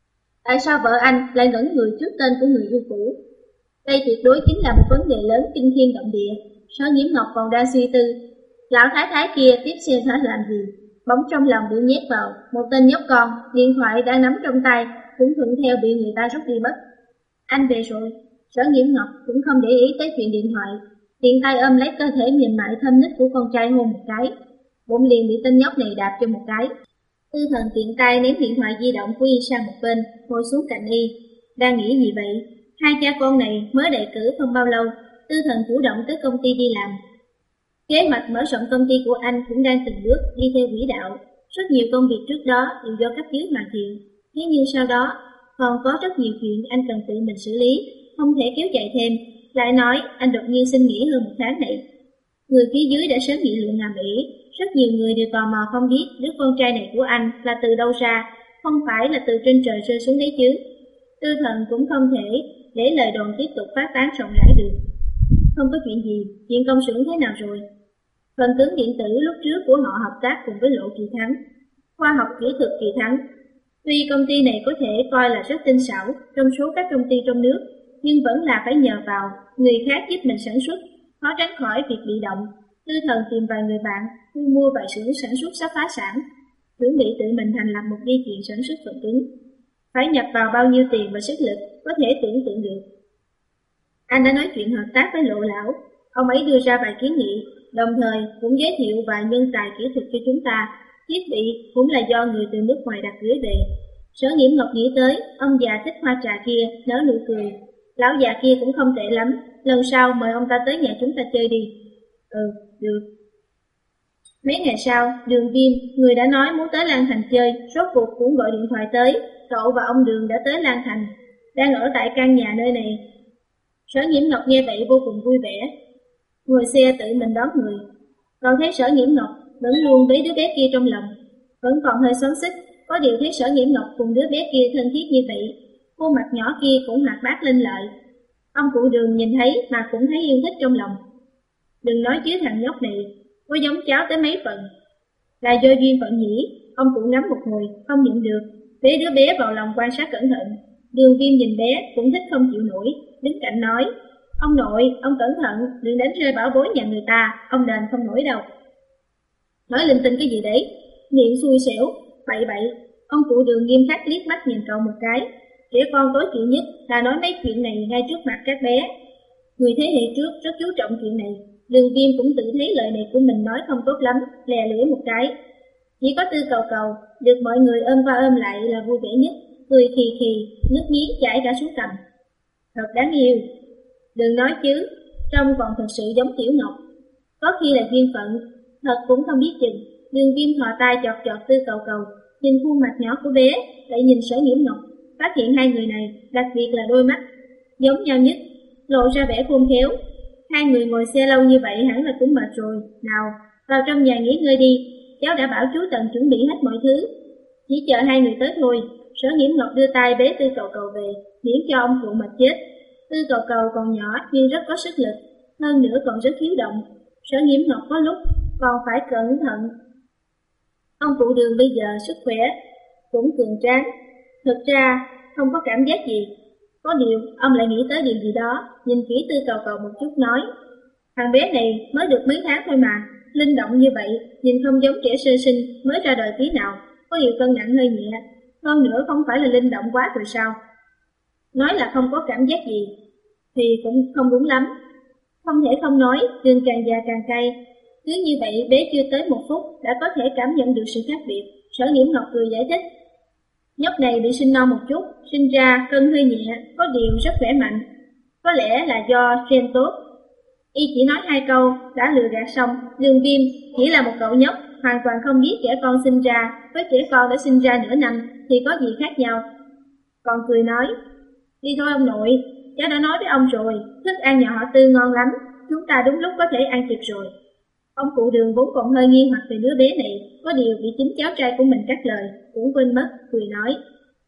Tại sao vợ anh lại ngẩn người trước tên của người yêu cũ? Đây tuyệt đối chính là một vấn đề lớn kinh thiên động địa. Sở Nhiễm Ngọc còn đang suy tư. Lão thái thái kia tiếp theo phải làm gì? Bỗng trong lòng bị nhét vào một tên nhóc con, điện thoại đang nắm trong tay cũng thuận theo bị người ta rút đi mất. Anh về rồi. Sở Nhiễm Ngọc cũng không để ý tới chuyện điện thoại, tiện tay ôm lấy cơ thể mềm mại thơm nít của con trai hôn một cái, bụng liền bị tên nhóc này đạp cho một cái. Tư Thần tiện tay ném điện thoại di động của y sang một bên, ngồi xuống cạnh y. Đang nghĩ gì vậy? Hai cha con này mới đề cử không bao lâu, Tư Thần chủ động tới công ty đi làm. Kế hoạch mở rộng công ty của anh cũng đang từng bước đi theo quỹ đạo. Rất nhiều công việc trước đó đều do cấp dưới hoàn thiện, thế nhưng sau đó còn có rất nhiều chuyện anh cần tự mình xử lý, không thể kéo chạy thêm. Lại nói anh đột nhiên xin nghỉ hơn một tháng này. Người phía dưới đã sớm nghị luận ầm ĩ, rất nhiều người đều tò mò không biết đứa con trai này của anh là từ đâu ra, không phải là từ trên trời rơi xuống đấy chứ. Tư Thần cũng không thể để lời đồn tiếp tục phát tán rộng rãi được. Không có chuyện gì, chuyện công xưởng thế nào rồi? Phần cứng điện tử lúc trước của họ hợp tác cùng với Lộ Kỳ Thắng, khoa học kỹ thuật Kỳ Thắng. Tuy công ty này có thể coi là rất tinh xảo trong số các công ty trong nước, nhưng vẫn là phải nhờ vào người khác giúp mình sản xuất, khó tránh khỏi việc bị động. Tư Thần tìm vài người bạn thu mua vài xưởng sản xuất sắp phá sản, chuẩn bị tự mình thành lập một dây chuyền sản xuất phần cứng. Phải nhập vào bao nhiêu tiền và sức lực có thể tưởng tượng được. Anh đã nói chuyện hợp tác với Lộ lão, ông ấy đưa ra vài kiến nghị, đồng thời cũng giới thiệu vài nhân tài kỹ thuật cho chúng ta. Thiết bị cũng là do người từ nước ngoài đặt gửi về. Sở Nhiễm Ngọc nghĩ tới ông già thích hoa trà kia, nở nụ cười. Lão già kia cũng không tệ lắm, lần sau mời ông ta tới nhà chúng ta chơi đi. Ừ, được. Mấy ngày sau, Đường Viêm, người đã nói muốn tới Lan Thành chơi, rốt cuộc cũng gọi điện thoại tới. Cậu và ông Đường đã tới Lan Thành, đang ở tại căn nhà nơi này. Sở Nhiễm Ngọc nghe vậy vô cùng vui vẻ, ngồi xe tự mình đón người. Cậu thấy Sở Nhiễm Ngọc vẫn luôn với đứa bé kia trong lòng, vẫn còn hơi xoắn xích. Có điều thấy Sở Nhiễm Ngọc cùng đứa bé kia thân thiết như vậy, khuôn mặt nhỏ kia cũng hoạt bát lên lợi. Ông cụ Đường nhìn thấy mà cũng thấy yêu thích trong lòng. Đừng nói chứ thằng nhóc này có giống cháu tới mấy phần. Là do duyên phận nhỉ? Ông cụ ngắm một hồi không nhịn được, bế đứa bé vào lòng quan sát cẩn thận. Đường Viêm nhìn bé cũng thích không chịu nổi, đứng cạnh nói: ông nội, ông cẩn thận, đừng đánh rơi bảo bối nhà người ta, ông đền không nổi đâu. Nói linh tinh cái gì đấy? Nghiện xui xẻo, bậy bậy. Ông cụ Đường nghiêm khắc liếc mắt nhìn cậu một cái. Trẻ con tối kỵ nhất là nói mấy chuyện này ngay trước mặt các bé. Người thế hệ trước rất chú trọng chuyện này. Đường Viêm cũng tự thấy lời này của mình nói không tốt lắm, lè lưỡi một cái. Chỉ có Tư Cầu Cầu được mọi người ôm qua ôm lại là vui vẻ nhất, cười khì khì, nước miếng chảy cả xuống cằm. Thật đáng yêu. Đừng nói chứ, trông còn thật sự giống Tiểu Ngọc. Có khi là duyên phận, thật cũng không biết chừng. Đường Viêm thò tay chọt chọt Tư Cầu Cầu, nhìn khuôn mặt nhỏ của bé, lại nhìn Sở Nhiễm Ngọc, phát hiện hai người này, đặc biệt là đôi mắt, giống nhau nhất, lộ ra vẻ khôn khéo. Hai người ngồi xe lâu như vậy hẳn là cũng mệt rồi. Nào, vào trong nhà nghỉ ngơi đi, cháu đã bảo chú Tần chuẩn bị hết mọi thứ. Chỉ chờ hai người tới thôi. Sở Nhiễm Ngọc đưa tay bế Tư Cầu Cầu về, miễn cho ông cụ mệt chết. Tư Cầu Cầu còn nhỏ nhưng rất có sức lực, hơn nữa còn rất hiếu động. Sở Nhiễm Ngọc có lúc còn phải cẩn thận. Ông cụ Đường bây giờ sức khỏe cũng cường tráng, thực ra không có cảm giác gì. Có điều ông lại nghĩ tới điều gì đó, nhìn kỹ Tư Cầu Cầu một chút nói: thằng bé này mới được mấy tháng thôi mà, linh động như vậy, nhìn không giống trẻ sơ sinh mới ra đời tí nào. Có điều cân nặng hơi nhẹ, hơn nữa không phải là linh động quá rồi sao? Nói là không có cảm giác gì thì cũng không đúng lắm. Không thể không nói, đường càng già càng cay. Cứ như vậy bé chưa tới một phút đã có thể cảm nhận được sự khác biệt. Sở Nhiễm Ngọc cười giải thích: nhóc này bị sinh non một chút, sinh ra cân hơi nhẹ, có điều rất khỏe mạnh. Có lẽ là do gen tốt. Y chỉ nói hai câu đã lừa gạt xong. Đường Viêm chỉ là một cậu nhóc, hoàn toàn không biết trẻ con sinh ra với trẻ con đã sinh ra nửa năm thì có gì khác nhau. Còn cười nói: đi thôi ông nội, cháu đã nói với ông rồi, thức ăn nhà họ Tư ngon lắm, chúng ta đúng lúc có thể ăn kịp rồi. Ông cụ Đường vốn còn hơi nghi hoặc về đứa bé này, có điều bị chính cháu trai của mình cắt lời, cũng quên mất, cười nói: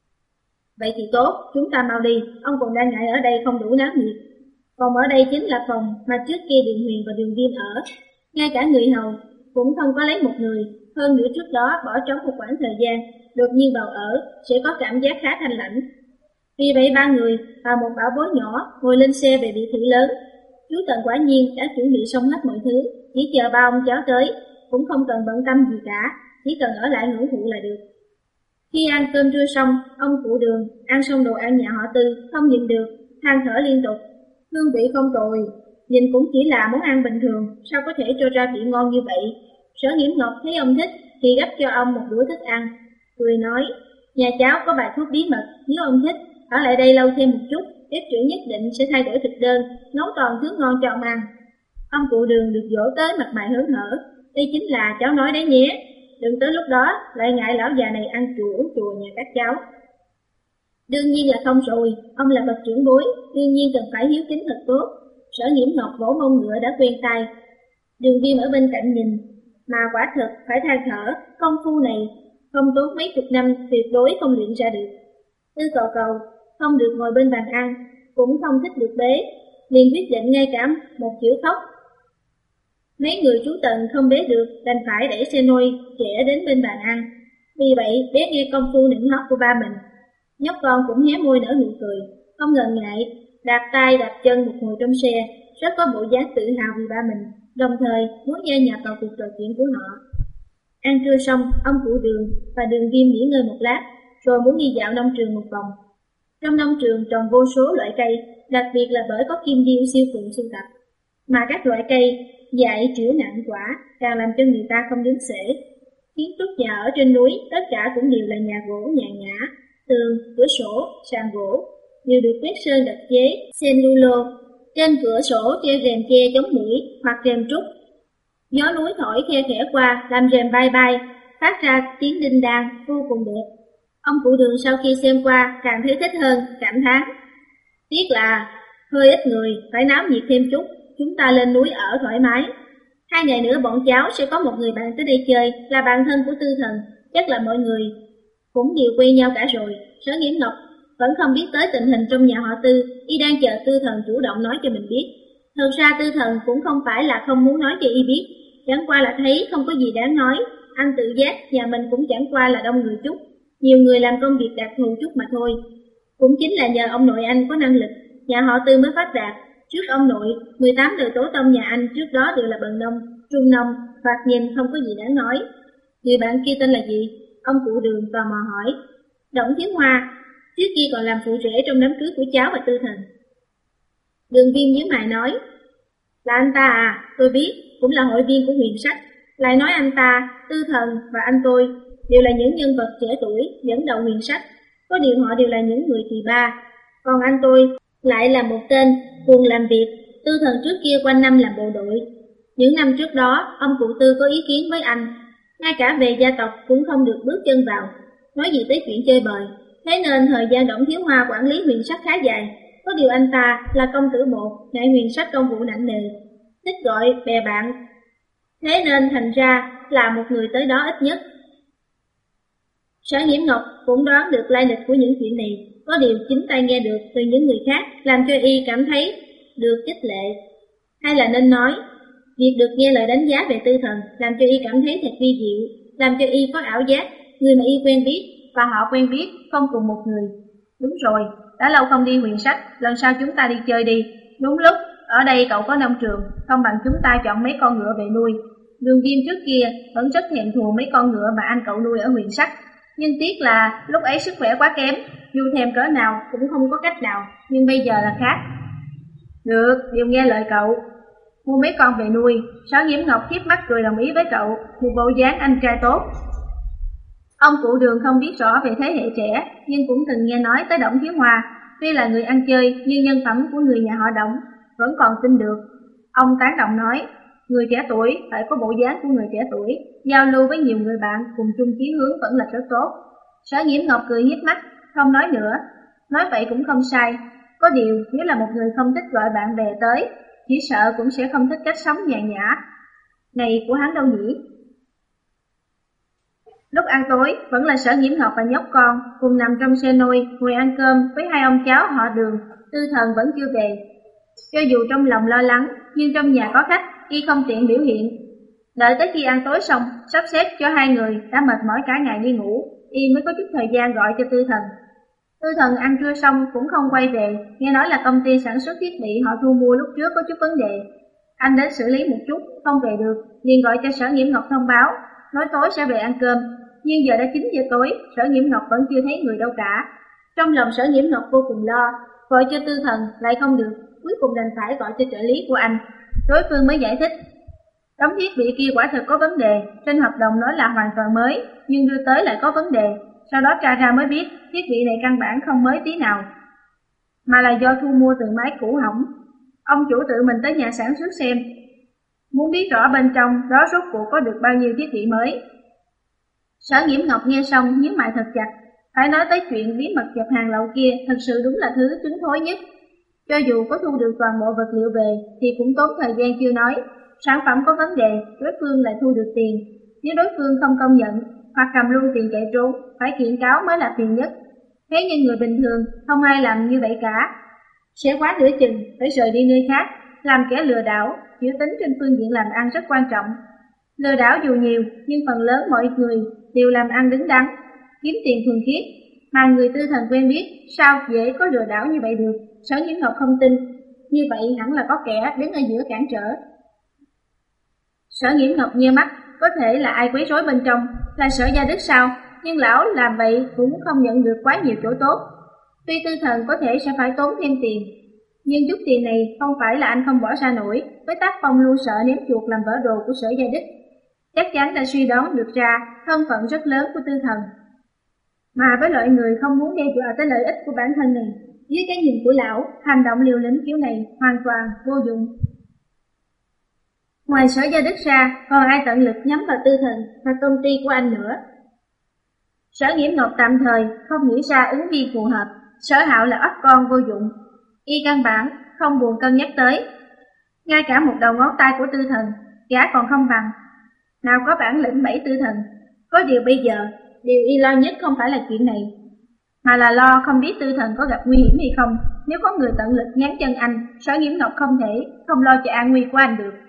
vậy thì tốt, chúng ta mau đi, ông còn đang ngại ở đây không đủ náo nhiệt. Còn ở đây chính là phòng mà trước kia Đường Huyền và Đường Viêm ở, ngay cả người hầu cũng không có lấy một người, hơn nữa trước đó bỏ trống một khoảng thời gian, đột nhiên vào ở sẽ có cảm giác khá thanh lãnh. Vì vậy ba người và một bảo bối nhỏ ngồi lên xe về biệt thự lớn. Chú Tần quả nhiên đã chuẩn bị xong hết mọi thứ, chỉ chờ ba ông cháu tới, cũng không cần bận tâm gì cả, chỉ cần ở lại hưởng thụ là được. Khi ăn cơm trưa xong, ông cụ Đường ăn xong đồ ăn nhà họ Tư, không nhịn được, than thở liên tục. Hương vị không tồi, nhìn cũng chỉ là món ăn bình thường, sao có thể cho ra vị ngon như vậy. Sở Nghiễm Ngọc thấy ông thích thì gắp cho ông một đũa thức ăn, cười nói, nhà cháu có bài thuốc bí mật, nếu ông thích, ở lại đây lâu thêm một chút, bếp trưởng nhất định sẽ thay đổi thực đơn, nấu toàn thứ ngon cho ông ăn. Ông cụ Đường được dỗ tới mặt mày hớn hở, đây chính là cháu nói đấy nhé, đừng tới lúc đó lại ngại lão già này ăn chùa uống chùa nhà các cháu. Đương nhiên là không rồi, ông là bậc trưởng bối, đương nhiên cần phải hiếu kính thật tốt. Sở Nghiễm Ngọc vỗ mông ngựa đã quen tay. Đường Viêm ở bên cạnh nhìn, mà quả thực phải than thở, công phu này không tốn mấy chục năm tuyệt đối không luyện ra được. Tư Cầu Cầu không được ngồi bên bàn ăn, cũng không thích được bế, liền quyết định ngay cả một chữ khóc. Mấy người chú Tần không bế được, đành phải đẩy xe nôi trẻ đến bên bàn ăn. Vì vậy bé nghe công phu nịnh hót của ba mình, nhóc con cũng hé môi nở nụ cười, không ngần ngại đạp tay đạp chân một hồi trong xe, rất có bộ dáng tự hào vì ba mình, đồng thời muốn gia nhập vào cuộc trò chuyện của họ. Ăn trưa xong, ông cụ Đường và Đường Viêm nghỉ ngơi một lát, rồi muốn đi dạo nông trường một vòng. Trong nông trường trồng vô số loại cây, đặc biệt là bởi có kim điêu siêu phượng sưu tập, mà các loại cây dại triểu nặng quả càng làm cho người ta không đếm xuể. Kiến trúc nhà ở trên núi tất cả cũng đều là nhà gỗ nhàn nhã, tường, cửa sổ, sàn gỗ đều được quét sơn đặc chế cellulo. Trên cửa sổ treo rèm che chống muỗi hoặc rèm trúc. Gió núi thổi khe khẽ qua làm rèm bay bay, phát ra tiếng đinh đan vô cùng đẹp. Ông cụ Đường sau khi xem qua càng thấy thích hơn, cảm thán. Tiếc là hơi ít người, phải náo nhiệt thêm chút, chúng ta lên núi ở thoải mái. Hai ngày nữa bọn cháu sẽ có một người bạn tới đây chơi, là bạn thân của Tư Thần, chắc là mọi người cũng đều quen nhau cả rồi. Sở Nghiễm Ngọc vẫn không biết tới tình hình trong nhà họ Tư, y đang chờ Tư Thần chủ động nói cho mình biết. Thật ra Tư Thần cũng không phải là không muốn nói cho y biết, chẳng qua là thấy không có gì đáng nói. Anh tự giác nhà mình cũng chẳng qua là đông người chút, nhiều người làm công việc đặc thù chút mà thôi. Cũng chính là nhờ ông nội anh có năng lực, nhà họ Tư mới phát đạt. Trước ông nội, mười tám đời tổ tông nhà anh trước đó đều là bần nông, trung nông, thoạt nhìn không có gì đáng nói. Người bạn kia tên là gì? Ông cụ Đường tò mò hỏi. Đổng Thiếu Hoa, trước kia còn làm phụ rể trong đám cưới của cháu và Tư Thần. Đường Viêm nhíu mày nói, là anh ta à, tôi biết, cũng là hội viên của Huyền Sách. Lại nói anh ta, Tư Thần và anh tôi đều là những nhân vật trẻ tuổi dẫn đầu Huyền Sách, có điều họ đều là những người kỳ ba. Còn anh tôi lại là một tên cuồng làm việc. Tư Thần trước kia quanh năm làm bộ đội. Những năm trước đó, ông cụ Tư có ý kiến với anh, ngay cả về gia tộc cũng không được bước chân vào, nói gì tới chuyện chơi bời. Thế nên thời gian Đổng Thiếu Hoa quản lý Huyền Sách khá dài. Có điều anh ta là công tử bột, ngại Huyền Sách công vụ nặng nề, thích gọi bè bạn, thế nên thành ra là một người tới đó ít nhất. Sở Nghiễm Ngọc cũng đoán được lai lịch của những chuyện này, có điều chính tay nghe được từ những người khác làm cho y cảm thấy được khích lệ. Hay là nên nói, việc được nghe lời đánh giá về Tư Thần làm cho y cảm thấy thật vi diệu, làm cho y có ảo giác người mà y quen biết và họ quen biết không cùng một người. Đúng rồi, đã lâu không đi Huyền Sách, lần sau chúng ta đi chơi đi. Đúng lúc, ở đây cậu có nông trường, không bằng chúng ta chọn mấy con ngựa về nuôi. Đường Viêm trước kia vẫn rất thèm thuồng mấy con ngựa mà anh cậu nuôi ở Huyền Sách, nhưng tiếc là lúc ấy sức khỏe quá kém, dù thèm cỡ nào cũng không có cách nào, nhưng bây giờ là khác. Được, đều nghe lời cậu, mua mấy con về nuôi. Sở Nghiễm Ngọc khiếp mắt cười đồng ý với cậu, một bộ dáng anh trai tốt. Ông cụ Đường không biết rõ về thế hệ trẻ, nhưng cũng từng nghe nói tới Đổng Thiếu Hoa. Tuy là người ăn chơi, nhưng nhân phẩm của người nhà họ Đổng vẫn còn tin được. Ông tán đồng nói, người trẻ tuổi phải có bộ dáng của người trẻ tuổi, giao lưu với nhiều người bạn cùng chung chí hướng vẫn là rất tốt. Sở Nghiễm Ngọc cười hiếp mắt, không nói nữa. Nói vậy cũng không sai, có điều nếu là một người không thích gọi bạn bè tới, chỉ sợ cũng sẽ không thích cách sống nhàn nhã này của hắn đâu nhỉ. Lúc ăn tối, vẫn là Sở Nghiễm Ngọc và nhóc con cùng nằm trong xe nôi ngồi ăn cơm với hai ông cháu họ Đường. Tư Thần vẫn chưa về. Cho dù trong lòng lo lắng, nhưng trong nhà có khách, y không tiện biểu hiện. Đợi tới khi ăn tối xong, sắp xếp cho hai người đã mệt mỏi cả ngày đi ngủ, y mới có chút thời gian gọi cho Tư Thần. Tư Thần ăn trưa xong cũng không quay về, nghe nói là công ty sản xuất thiết bị họ thu mua lúc trước có chút vấn đề. Anh đến xử lý một chút, không về được, liền gọi cho Sở Nghiễm Ngọc thông báo, nói tối sẽ về ăn cơm. Nhưng giờ đã chín giờ tối, Sở Nghiễm Ngọc vẫn chưa thấy người đâu cả. Trong lòng Sở Nghiễm Ngọc vô cùng lo, gọi cho Tư Thần lại không được, cuối cùng đành phải gọi cho trợ lý của anh. Đối phương mới giải thích, đống thiết bị kia quả thật có vấn đề, trên hợp đồng nói là hoàn toàn mới, nhưng đưa tới lại có vấn đề. Sau đó tra ra mới biết, thiết bị này căn bản không mới tí nào, mà là do thu mua từ máy cũ hỏng. Ông chủ tự mình tới nhà sản xuất xem, muốn biết rõ bên trong đó rốt cuộc có được bao nhiêu thiết bị mới. Sở Nghiễm Ngọc nghe xong nhíu mày thật chặt, phải nói tới chuyện bí mật nhập hàng lậu kia thật sự đúng là thứ trứng thối nhất. Cho dù có thu được toàn bộ vật liệu về thì cũng tốn thời gian chưa nói, sản phẩm có vấn đề, đối phương lại thu được tiền. Nếu đối phương không công nhận hoặc cầm luôn tiền chạy trốn, phải kiện cáo mới là phiền nhất. Thế nhưng người bình thường không ai làm như vậy cả, sẽ quá nửa chừng phải rời đi nơi khác. Làm kẻ lừa đảo, chịu tính trên phương diện làm ăn rất quan trọng. Lừa đảo dù nhiều nhưng phần lớn mọi người đều làm ăn đứng đắn, kiếm tiền thuần khiết, mà người Tư Thần quen biết sao dễ có lừa đảo như vậy được. Sở Nghiễm Ngọc không tin, như vậy hẳn là có kẻ đứng ở giữa cản trở. Sở Nghiễm Ngọc nheo mắt, có thể là ai quấy rối bên trong, là Sở Gia Đức sao? Nhưng lão làm vậy cũng không nhận được quá nhiều chỗ tốt. Tuy Tư Thần có thể sẽ phải tốn thêm tiền, nhưng chút tiền này không phải là anh không bỏ ra nổi. Với tác phong luôn sợ ném chuột làm vỡ đồ của Sở Gia Đức, chắc chắn đã suy đoán được ra thân phận rất lớn của Tư Thần. Mà với loại người không muốn đe dọa tới lợi ích của bản thân này, dưới cái nhìn của lão, hành động liều lĩnh kiểu này hoàn toàn vô dụng. Ngoài Sở Gia Đức ra, còn ai tận lực nhắm vào Tư Thần và công ty của anh nữa. Sở Nghiễm Ngọc tạm thời không nghĩ ra ứng viên phù hợp. Sở Hạo là ấp con vô dụng, y căn bản không buồn cân nhắc tới. Ngay cả một đầu ngón tay của Tư Thần, gã còn không bằng, nào có bản lĩnh bẫy Tư Thần. Có điều bây giờ, điều y lo nhất không phải là chuyện này, mà là lo không biết Tư Thần có gặp nguy hiểm hay không. Nếu có người tận lực nhắn chân anh, Sở Nghiễm Ngọc không thể không lo cho an nguy của anh được.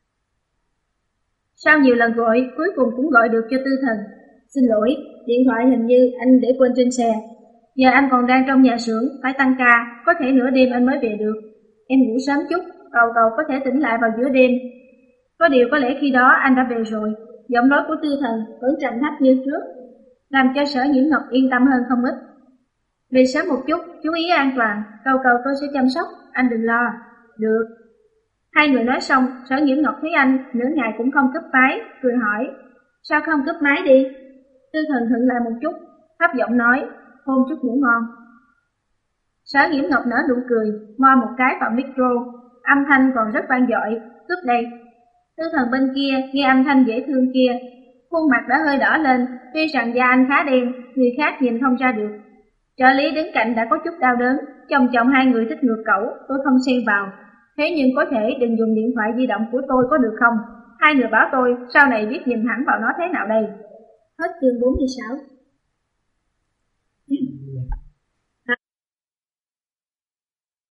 Sau nhiều lần gọi, cuối cùng cũng gọi được cho Tư Thần. Xin lỗi, điện thoại hình như anh để quên trên xe. Giờ anh còn đang trong nhà xưởng, phải tăng ca, có thể nửa đêm anh mới về được. Em ngủ sớm chút, cầu cầu có thể tỉnh lại vào giữa đêm. Có điều có lẽ khi đó anh đã về rồi. Giọng nói của Tư Thần vẫn trầm thấp như trước, làm cho Sở Nghiễm Ngọc yên tâm hơn không ít. Về sớm một chút, chú ý an toàn, cầu cầu tôi sẽ chăm sóc, anh đừng lo. Được. Hai người nói xong, Sở Nghiễm Ngọc thấy anh nửa ngày cũng không cúp máy, cười hỏi, sao không cúp máy đi? Tư Thần thận lại một chút, thấp giọng nói, hôn chút ngủ ngon. Sở Nghiễm Ngọc nở nụ cười, mo một cái vào micro, âm thanh còn rất vang dội. Cúp đây. Tư Thần bên kia nghe âm thanh dễ thương kia, khuôn mặt đã hơi đỏ lên, tuy rằng da anh khá đen, người khác nhìn không ra được. Trợ lý đứng cạnh đã có chút đau đớn, chồng chồng hai người thích ngược cẩu, tôi không xen vào. Thế nhưng có thể đừng dùng điện thoại di động của tôi có được không? Hai người bảo tôi sau này biết nhìn thẳng vào nó thế nào đây. Hết chương bốn mươi sáu.